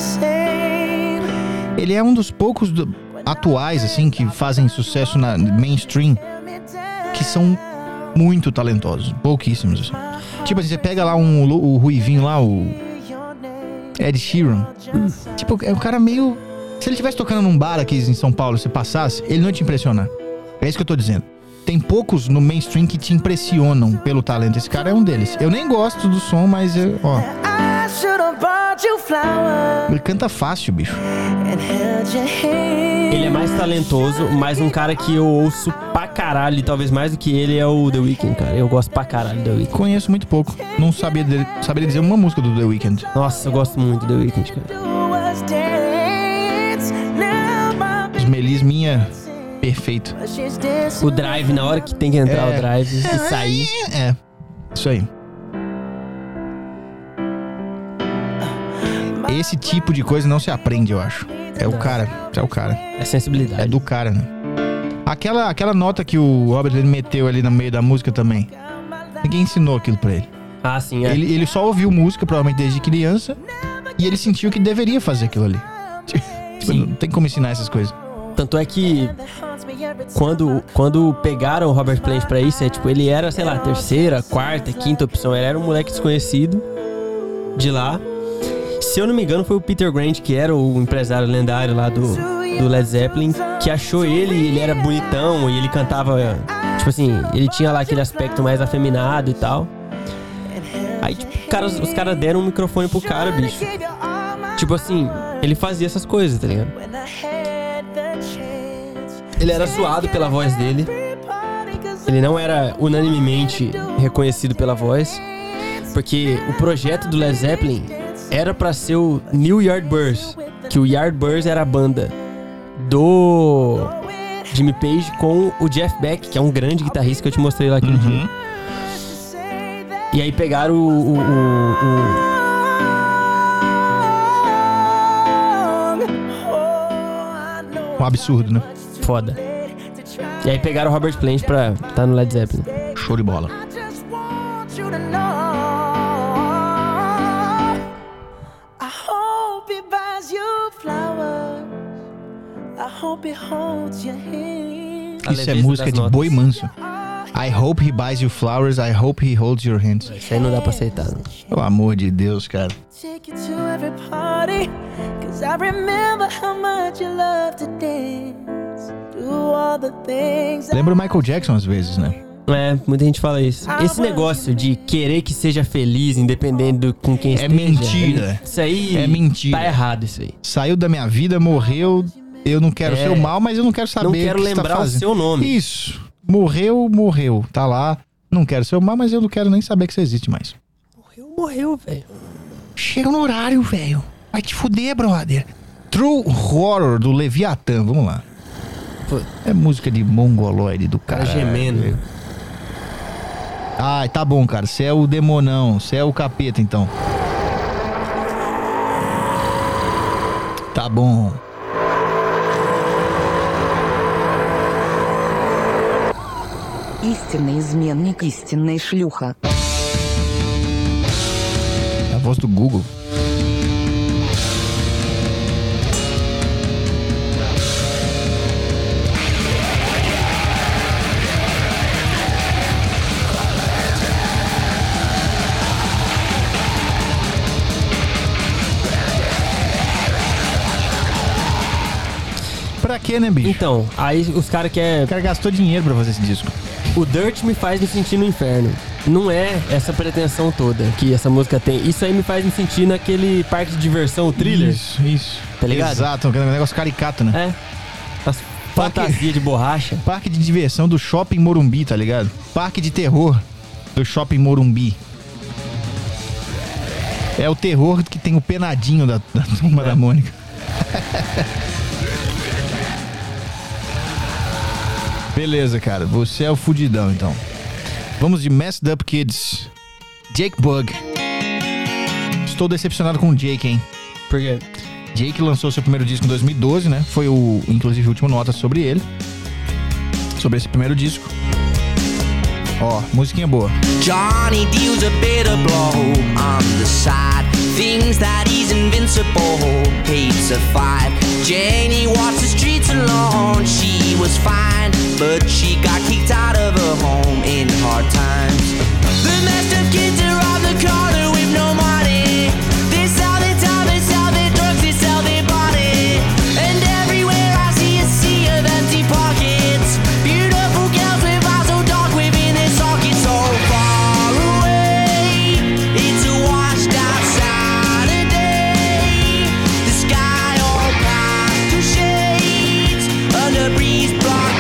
Ele é um dos poucos do, atuais, assim, que fazem sucesso na mainstream, que são muito talentosos. Pouquíssimos, assim. Tipo assim, você pega lá um, o Ruivinho lá, o Ed Sheeran. Hum. Tipo, é um cara meio... Se ele estivesse tocando num bar aqui em São Paulo, se passasse, ele não ia te impressionar. É isso que eu tô dizendo. Tem poucos no mainstream que te impressionam pelo talento. Esse cara é um deles. Eu nem gosto do som, mas eu, ó. Ele canta fácil, bicho. Ele é mais talentoso, mas um cara que eu ouço pra caralho, e talvez mais do que ele, é o The Weeknd, cara. Eu gosto pra caralho do The Weeknd. Conheço muito pouco. Não sabia, de, sabia dizer uma música do The Weeknd. Nossa, eu gosto muito do The Weeknd, cara. Os melisminha... Perfeito. O drive, na hora que tem que entrar é. o drive e sair. É, isso aí. Esse tipo de coisa não se aprende, eu acho. É o cara, é o cara. É sensibilidade. É do cara, né? Aquela, aquela nota que o Robert ele meteu ali no meio da música também. Ninguém ensinou aquilo pra ele. Ah, sim, é. Ele, ele só ouviu música, provavelmente desde criança, e ele sentiu que deveria fazer aquilo ali. Tipo, não tem como ensinar essas coisas. Tanto é que quando, quando pegaram o Robert Plant pra isso, é, tipo, ele era, sei lá, terceira, quarta, quinta opção. Ele era um moleque desconhecido de lá. Se eu não me engano, foi o Peter Grant, que era o empresário lendário lá do, do Led Zeppelin, que achou ele, ele era bonitão e ele cantava, tipo assim, ele tinha lá aquele aspecto mais afeminado e tal. Aí, tipo, cara, os, os caras deram um microfone pro cara, bicho. Tipo assim, ele fazia essas coisas, tá ligado? Ele era zoado pela voz dele. Ele não era unanimemente reconhecido pela voz, porque o projeto do Led Zeppelin era pra ser o New Yardbirds, que o Yardbirds era a banda do Jimmy Page com o Jeff Beck, que é um grande guitarrista que eu te mostrei lá aquele uhum. dia. E aí pegaram o... o, o, o Um absurdo, né? Foda. E aí pegaram o Robert Plant pra estar no Led Zeppelin. Show de bola. Isso é música de Boi Manso. I hope he buys you flowers, I hope he holds your hands. Isso aí não dá pra aceitar, não. Pelo amor de Deus, cara. Lembra o Michael Jackson às vezes, né? É, muita gente fala isso. Esse negócio de querer que seja feliz, independente do com quem é esteja... mentira. Isso aí... É mentira. Tá errado isso aí. Saiu da minha vida, morreu. Eu não quero É. seu mal, mas eu não quero saber Não quero o que lembrar você tá o fazendo. seu nome. Isso. Morreu, morreu. Tá lá. Não quero seu mal, mas eu não quero nem saber que você existe mais. Morreu, morreu, velho. Chega no horário, velho. Vai te fuder, brother. True Horror do Leviatã. Vamos lá. Pô. É música de mongoloide do cara. Tá gemendo. Ai, tá bom, cara. Você é o demonão. Você é o capeta, então. Tá bom. Истинный изменник, истинная шлюха. A voz do Google. Pra quê, né, bicho? Então, aí os caras O querem... cara gastou dinheiro pra fazer esse disco. O Dirt me faz me sentir no inferno. Não é essa pretensão toda que essa música tem. Isso aí me faz me sentir naquele parque de diversão, o Thriller. Isso, isso. Tá ligado? Exato, um negócio caricato, né? É. As fantasia de borracha. Parque de diversão do Shopping Morumbi, tá ligado? Parque de terror do Shopping Morumbi. É o terror que tem o penadinho da, da Turma É. da Mônica. Beleza, cara. Você é o fudidão, então. Vamos de Messed Up Kids. Jake Bugg. Estou decepcionado com o Jake, hein? Por quê? Jake lançou seu primeiro disco em dois mil e doze, né? Foi o, inclusive, o último nota sobre ele. Sobre esse primeiro disco. Ó, musiquinha boa. Johnny deals a bitter blow on the side. Things that he's invincible, hates a fight. Janie walks the streets alone, she was fine, but she got kicked out of her home in hard times. The messed up kids are on the corner with no money. They sell their time, they sell their drugs, they sell their body. And everywhere I see a sea of empty pockets. Beautiful girls with eyes so dark within their sockets. So far away, it's a washed out Saturday. The sky all pastel shades under breeze block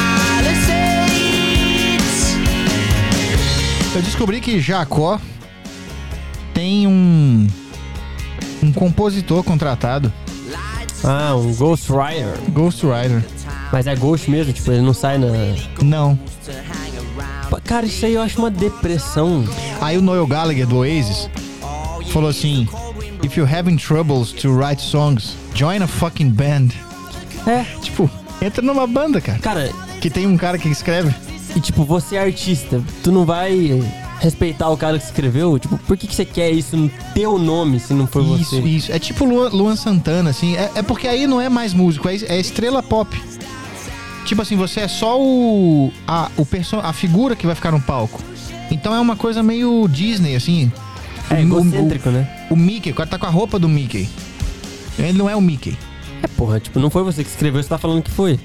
palisades. Eu descobri que Jacó tem um um compositor contratado. Ah, um Ghost Rider. Ghost Rider. Mas é Ghost mesmo? Tipo, ele não sai na... Não. Pô, cara, isso aí eu acho uma depressão. Aí o Noel Gallagher do Oasis falou assim: If you're having troubles to write songs, join a fucking band. É. Tipo, entra numa banda, cara. Cara, Que tem um cara que escreve. e tipo, você é artista, tu não vai respeitar o cara que escreveu? Tipo, por que, que você quer isso no teu nome se não for Isso, você? isso. É tipo Luan, Luan Santana, assim. É, é porque aí não é mais músico, é, é estrela pop. Tipo assim, você é só o a, o perso a figura que vai ficar no palco. Então é uma coisa meio Disney, assim. É O- egocêntrico, o, né? O Mickey, o cara tá com a roupa do Mickey. Ele não é o Mickey. É, porra, tipo, não foi você que escreveu, você tá falando que foi.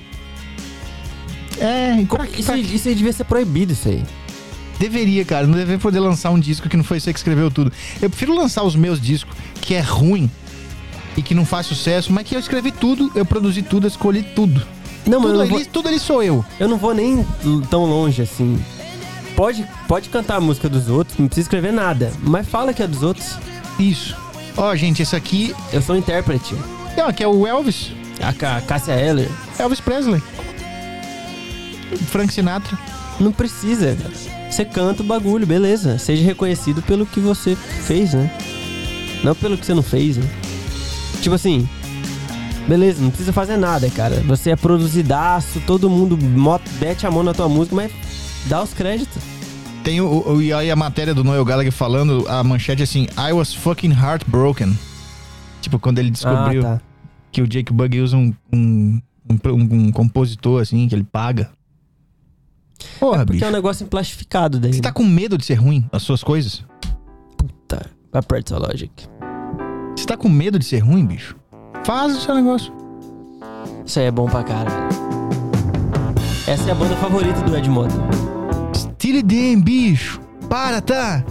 É, e pra, Isso, pra- aí- isso aí devia ser proibido, isso aí. deveria, cara. Não deveria poder lançar um disco que não foi você que escreveu tudo. Eu prefiro lançar os meus discos, que é ruim e que não faz sucesso, mas que eu escrevi tudo, eu produzi tudo, eu escolhi tudo. Não, mas Tudo eu não, ali, vou, tudo ali sou eu. eu não vou nem tão longe assim. Pode, pode cantar a música dos outros, não precisa escrever nada. Mas fala que é dos outros. Isso. Ó, gente, esse aqui... Eu sou intérprete. Não, aqui é o Elvis. A Ca- Cássia Eller. Elvis Presley. Frank Sinatra. Não precisa, cara. Você canta o bagulho, beleza. Seja reconhecido pelo que você fez, né? Não pelo que você não fez, né? Tipo assim, beleza, não precisa fazer nada, cara. Você é produzidaço, todo mundo mo- mete a mão na tua música, mas dá os créditos. Tem o, o, e aí a matéria do Noel Gallagher falando, a manchete assim, I was fucking heartbroken. Tipo, quando ele descobriu Ah, tá. que o Jake Bugg usa um, um, um, um- um compositor, assim, que ele paga. Porra, Porque bicho. é um negócio emplastificado daí. Você tá com medo de ser ruim, as suas coisas? Puta, vai perto da Logic. Você tá com medo de ser ruim, bicho? Faz o seu negócio. Isso aí é bom pra cara, velho. Essa é a banda favorita do Ed Mota. Steely Dan, bicho. Para, tá?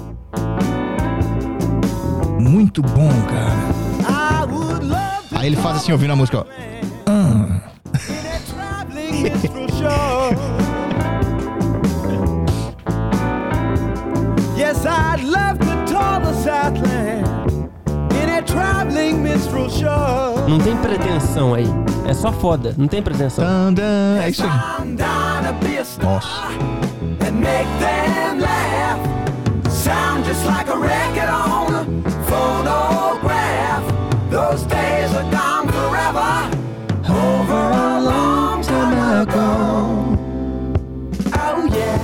Muito bom, cara. Aí ele faz assim, ouvindo a música, ó. Ah. Yes, I'd love to tour the Southland in a traveling minstrel show. Não tem pretensão aí. É só foda, não tem pretensão. Dan, dan. É isso aí. I'm down to be a star Nossa. and make them laugh. Sound just like a record on a phonograph. Those days are gone forever. Over a long time ago. Oh yeah.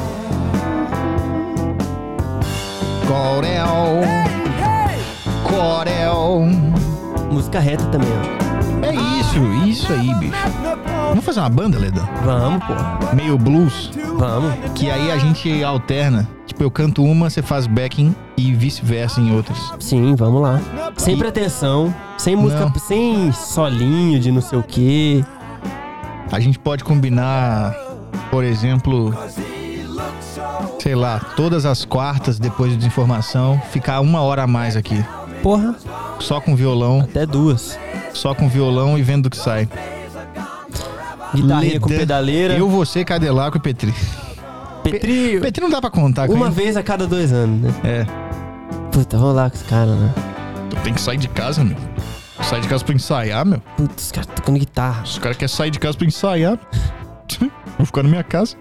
Corel. Hey, Corel. Música reta também, ó. É isso, isso aí, bicho. Vamos fazer uma banda, Ledão? Vamos, pô. Meio blues. Vamos. Que aí a gente alterna. Tipo, eu canto uma, você faz backing e vice-versa em outras. Sim, vamos lá. Sem E- pretensão, sem música, Não. sem solinho de não sei o quê. A gente pode combinar, por exemplo, sei lá, todas as quartas depois de desinformação, ficar uma hora a mais aqui. Porra. Só com violão. Até duas. Só com violão e vendo o que sai. Guitarrinha com pedaleira. Eu, você, Cadelaco e Petri. Petri... Petri não dá pra contar. Uma ele. vez a cada dois anos, né? É. Puta, vamos lá com os caras, né? Tu tem que sair de casa, meu. Sair de casa pra ensaiar, meu. Putz, os caras tocando guitarra. Os caras querem sair de casa pra ensaiar. Vou ficar na minha casa.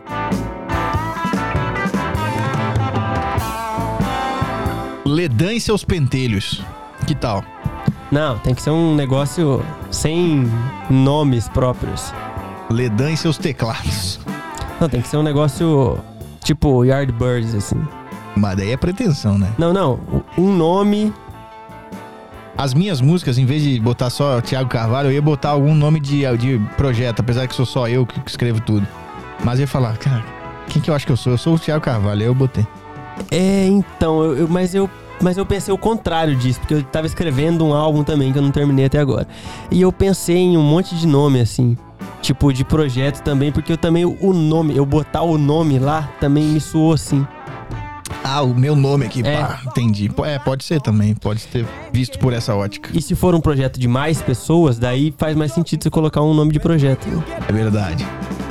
Ledan e seus pentelhos. Que tal? Não, tem que ser um negócio sem nomes próprios. Ledan e seus teclados. Não, tem que ser um negócio tipo Yardbirds, assim. Mas daí é pretensão, né? Não, não. Um nome... As minhas músicas, em vez de botar só Thiago Carvalho, eu ia botar algum nome de, de projeto, apesar que sou só eu que escrevo tudo. Mas eu ia falar, cara, quem que eu acho que eu sou? Eu sou o Thiago Carvalho, aí eu botei. É, então, eu, eu, mas, eu, mas eu pensei o contrário disso, porque eu tava escrevendo um álbum também, que eu não terminei até agora. E eu pensei em um monte de nome, assim, tipo de projeto também, porque eu também, o nome, eu botar o nome lá, também me soou assim. Ah, o meu nome aqui, É. pá, entendi. É, pode ser também, pode ter visto por essa ótica. E se for um projeto de mais pessoas, daí faz mais sentido você colocar um nome de projeto, né? É verdade.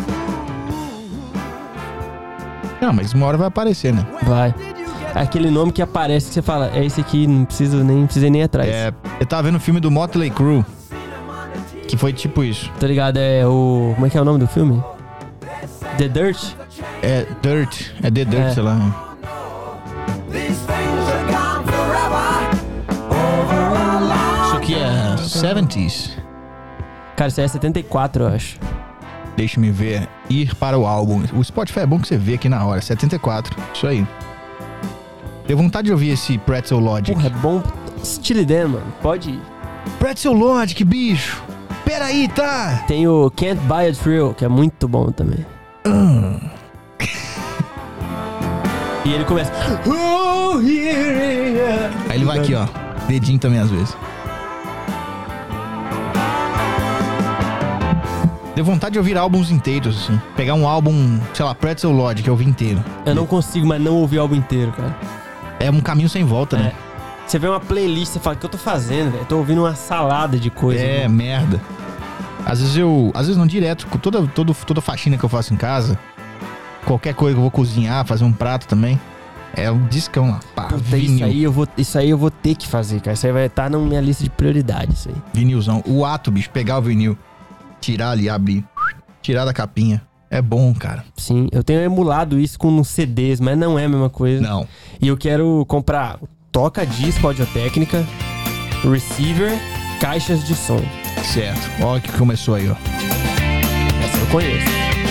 Não, mas uma hora vai aparecer, né? Vai. Aquele nome que aparece que você fala, é esse aqui, não preciso nem, precisei nem ir atrás. É, eu tava vendo o filme do Motley Crue, que foi tipo isso. Tá ligado? É o... Como é que é o nome do filme? The Dirt? É Dirt, é The Dirt, É. sei lá. Isso aqui é seventies. Cara, isso aí é setenta e quatro, eu acho. Deixa-me ver. Ir para o álbum. O Spotify é bom que você vê aqui na hora. setenta e quatro. Isso aí. Deu vontade de ouvir esse Pretzel Logic. Porra, é bom. Steely Dan, mano. Pode ir. Pretzel Logic, bicho. Pera aí, tá? Tem o Can't Buy a Thrill, que é muito bom também. Hum. E ele começa... Oh, yeah. Aí ele vai aqui, ó. Dedinho também às vezes. Deu vontade de ouvir álbuns inteiros, assim. Pegar um álbum, sei lá, Pretzel Logic, eu ouvi inteiro. Eu não consigo mais não ouvir o álbum inteiro, cara. É um caminho sem volta, né? É. Você vê uma playlist, você fala, o que eu tô fazendo, velho? Tô ouvindo uma salada de coisa. É, né? merda. Às vezes eu... Às vezes não direto. Com toda, toda, toda faxina que eu faço em casa, qualquer coisa que eu vou cozinhar, fazer um prato também, é um discão lá. Pá, Puta, isso aí, eu vou, isso aí eu vou ter que fazer, cara. Isso aí vai estar na minha lista de prioridades, isso aí. Vinilzão. O ato, bicho, pegar o vinil, tirar ali, abrir, tirar da capinha. É bom, cara. Sim, eu tenho emulado isso com C Ds, mas não é a mesma coisa. Não. E eu quero comprar toca-disco, audiotécnica, receiver, caixas de som. Certo. Olha que começou aí, ó. Essa eu conheço.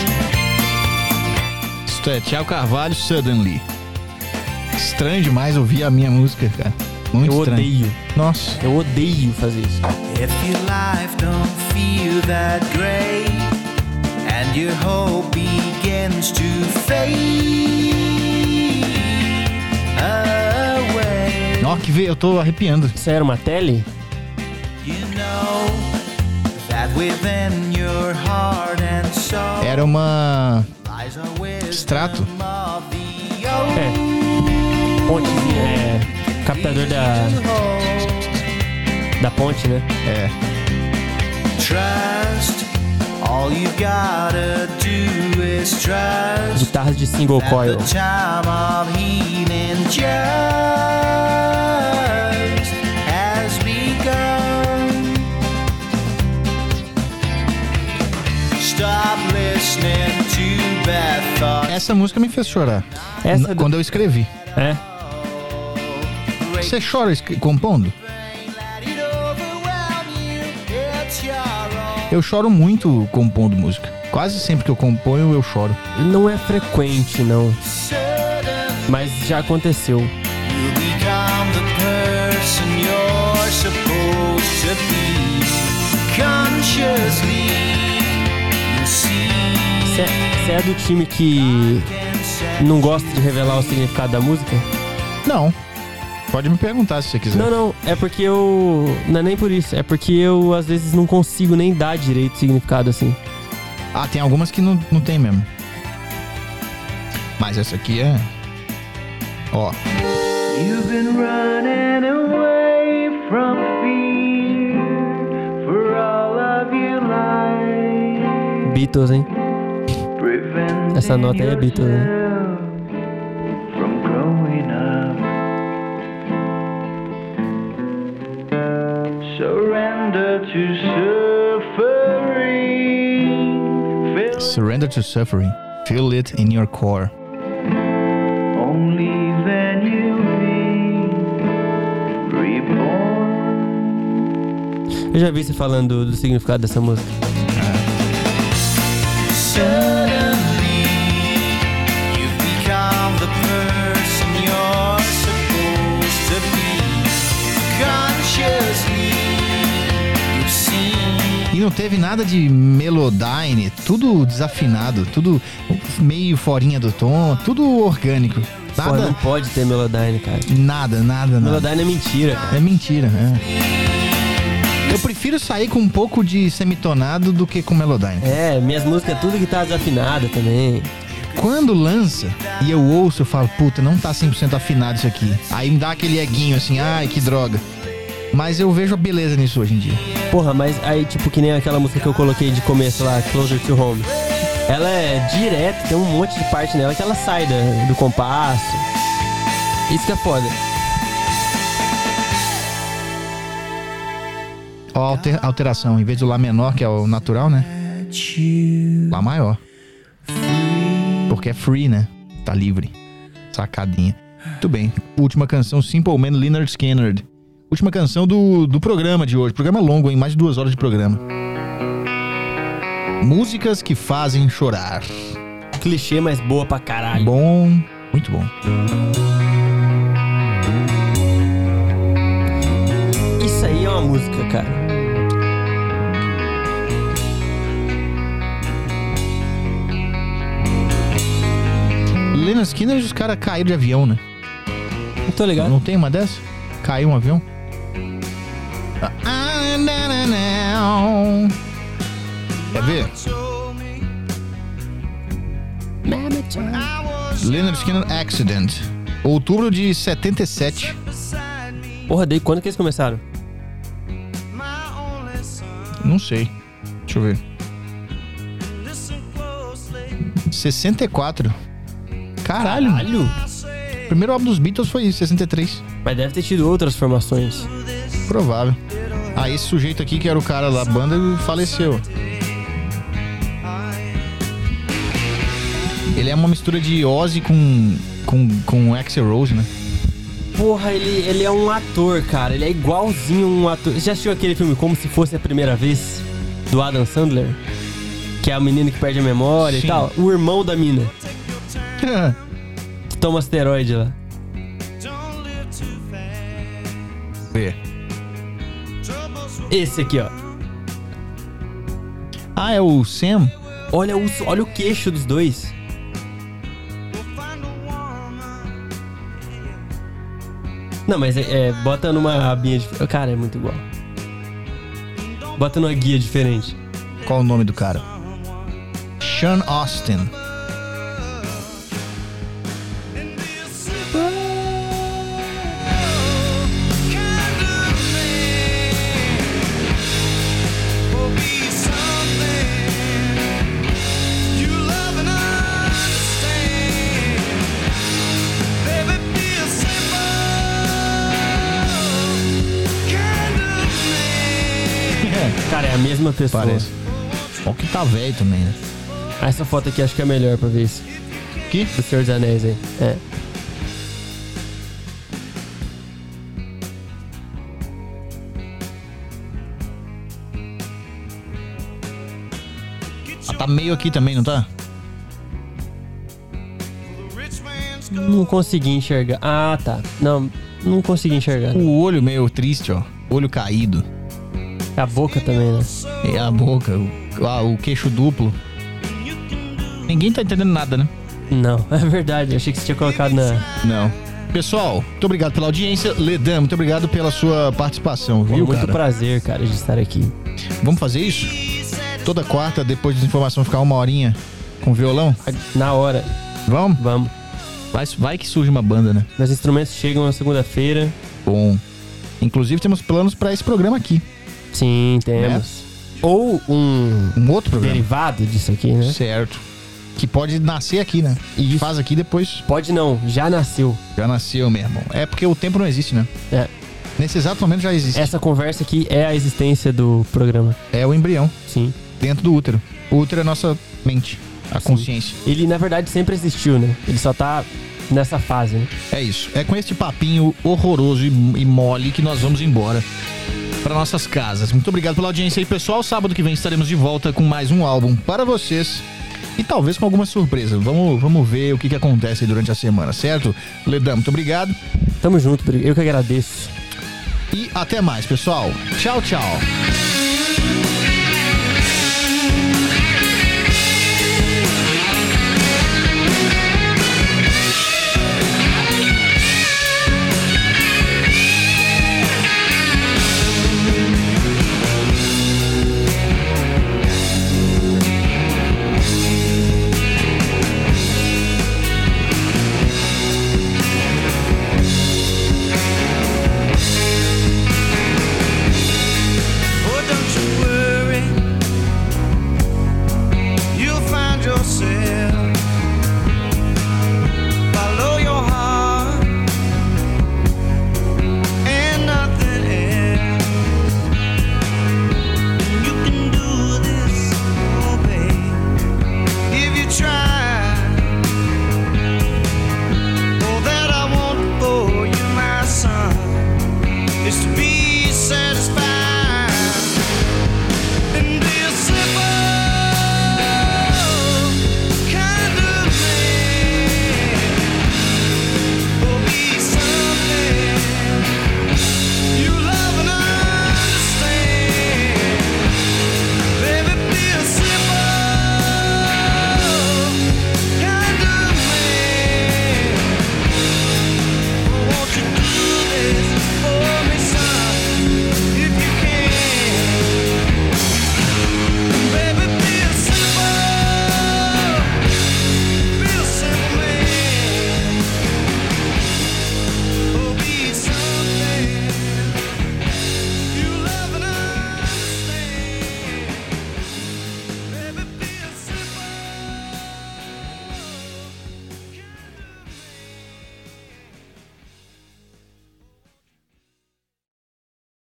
Isso é Thiago Carvalho, Suddenly. Estranho demais ouvir a minha música, cara. Muito Eu estranho. odeio. Nossa. Eu odeio fazer isso. If your life don't feel that great and your hope begins to fade away, Ó, que veio, eu tô arrepiando. Isso era uma tele? you know that within your heart and soul Era uma... lies a wisdom Extrato. of the old. É. Pontezinha, é. Captador da. Da ponte, né? É. Trust, all you gotta do is trust. Guitarras de single That coil. the time of healing just has begun. Stop listening to bad thoughts. Essa música me fez chorar. Essa N- do- Quando eu escrevi. É. Você chora escre- compondo? Let it overwhelm you. It's your own. Eu choro muito compondo música. Quase sempre que eu componho, eu choro. Não é frequente, não. Sudden, Mas já aconteceu. you become the person you're supposed to be. Consciously, you see. Você é do time que não gosta de revelar o significado da música? Não. Pode me perguntar se você quiser. Não, não. É porque eu... Não é nem por isso. É porque eu, às vezes, não consigo nem dar direito significado, assim. Ah, tem algumas que não, não tem mesmo. Mas essa aqui é... Ó. You've been running away from fear for all of your life. Beatles, hein? Essa nota aí é Beatles, hein? From growing up. Surrender to suffering. Feel Surrender to suffering. Feel it in your core. only then you'll be reborn. Eu já vi você falando do, do significado dessa música. Suddenly, you've become the person you're supposed to be. Consciously, you've seen. E não teve nada de Melodyne, tudo desafinado, tudo meio forinha do tom, tudo orgânico. Pô, Nada, não pode ter Melodyne, cara. nada, nada, nada. Melodyne é mentira, cara. É mentira, é. Eu prefiro sair com um pouco de semitonado do que com Melodyne. É, minhas músicas tudo guitarra desafinada também. Quando lança e eu ouço, eu falo, puta, não tá cem por cento afinado isso aqui. Aí me dá aquele eguinho assim, ai, que droga. Mas eu vejo a beleza nisso hoje em dia. Porra, mas aí tipo que nem aquela música que eu coloquei de começo lá, Closer to Home. Ela é direto, tem um monte de parte nela que ela sai da, do compasso. Isso que é foda. Ó, a alter- alteração, em vez do Lá menor, que é o natural, né? Lá maior. Porque é free, né? Tá livre. Sacadinha. Muito bem. Última canção, Simple Man, Lynyrd Skynyrd. Última canção do, do programa de hoje. Programa longo, hein? Mais de duas horas de programa. Músicas que fazem chorar. Clichê, mas boa pra caralho. Bom, muito bom. Isso aí é uma música, cara. Lynyrd Skynyrd, os caras caíram de avião, né? Não tô ligado. Não tem uma dessa? Caiu um avião? Quer ver? Lynyrd Skynyrd Accident. Outubro de setenta e sete. Porra, daí quando que eles começaram? Não sei. Deixa eu ver. sessenta e quatro. Caralho. Caralho. O primeiro álbum dos Beatles foi isso, sessenta e três. Mas deve ter tido outras formações. Provável. Ah, esse sujeito aqui, que era o cara da banda, faleceu. Ele é uma mistura de Ozzy com, com, com Axl Rose, né? Porra, ele, ele é um ator, cara. Ele é igualzinho um ator. Você já assistiu aquele filme Como Se Fosse a Primeira Vez? Do Adam Sandler? Que é o menino que perde a memória Sim. e tal. O irmão da mina. Que toma asteroide lá. Vê. Esse aqui, ó. Ah, é o Sam? Olha o, olha o queixo dos dois. Não, mas é, é, bota numa abinha diferente. Cara, é muito igual. Bota numa guia diferente. Qual o nome do cara? Sean Austin. Cara, é a mesma pessoa. Parece. Ó que tá velho também, né? Ah, essa foto aqui acho que é melhor pra ver isso. Que? Do Senhor dos Anéis aí. É. Ah, tá meio aqui também, não tá? Não consegui enxergar. Ah, tá. Não, não consegui enxergar. O olho meio triste, ó. Olho caído. A boca também, né? É a boca, o, ah, o queixo duplo. Ninguém tá entendendo nada, né? Não, é verdade. Eu achei que você tinha colocado na... Não. Pessoal, muito obrigado pela audiência. Ledan, muito obrigado pela sua participação, Pô, viu, muito cara? prazer, cara, de estar aqui. Vamos fazer isso? Toda quarta, depois da informação, ficar uma horinha com violão? Na hora. Vamos? Vamos. Vai, vai que surge uma banda, né? Meus instrumentos chegam na segunda-feira. Bom. Inclusive, temos planos pra esse programa aqui. Sim, temos. Né? Ou um... Um outro programa. Derivado disso aqui, né? Certo. Que pode nascer aqui, né? E faz aqui depois. Pode não, já nasceu. Já nasceu, meu irmão. É porque o tempo não existe, né? É. Nesse exato momento já existe. Essa conversa aqui é a existência do programa. É o embrião. Sim. Dentro do útero. O útero é a nossa mente, a Sim. consciência. Ele, na verdade, sempre existiu, né? Ele só tá nessa fase, né? É isso. É com este papinho horroroso e, e mole que nós vamos embora para nossas casas. Muito obrigado pela audiência aí, pessoal. Sábado que vem estaremos de volta com mais um álbum para vocês. E talvez com alguma surpresa. Vamos, vamos ver o que, que acontece durante a semana, certo? Ledão, muito obrigado. Tamo junto, eu que agradeço. E até mais, pessoal. Tchau, tchau.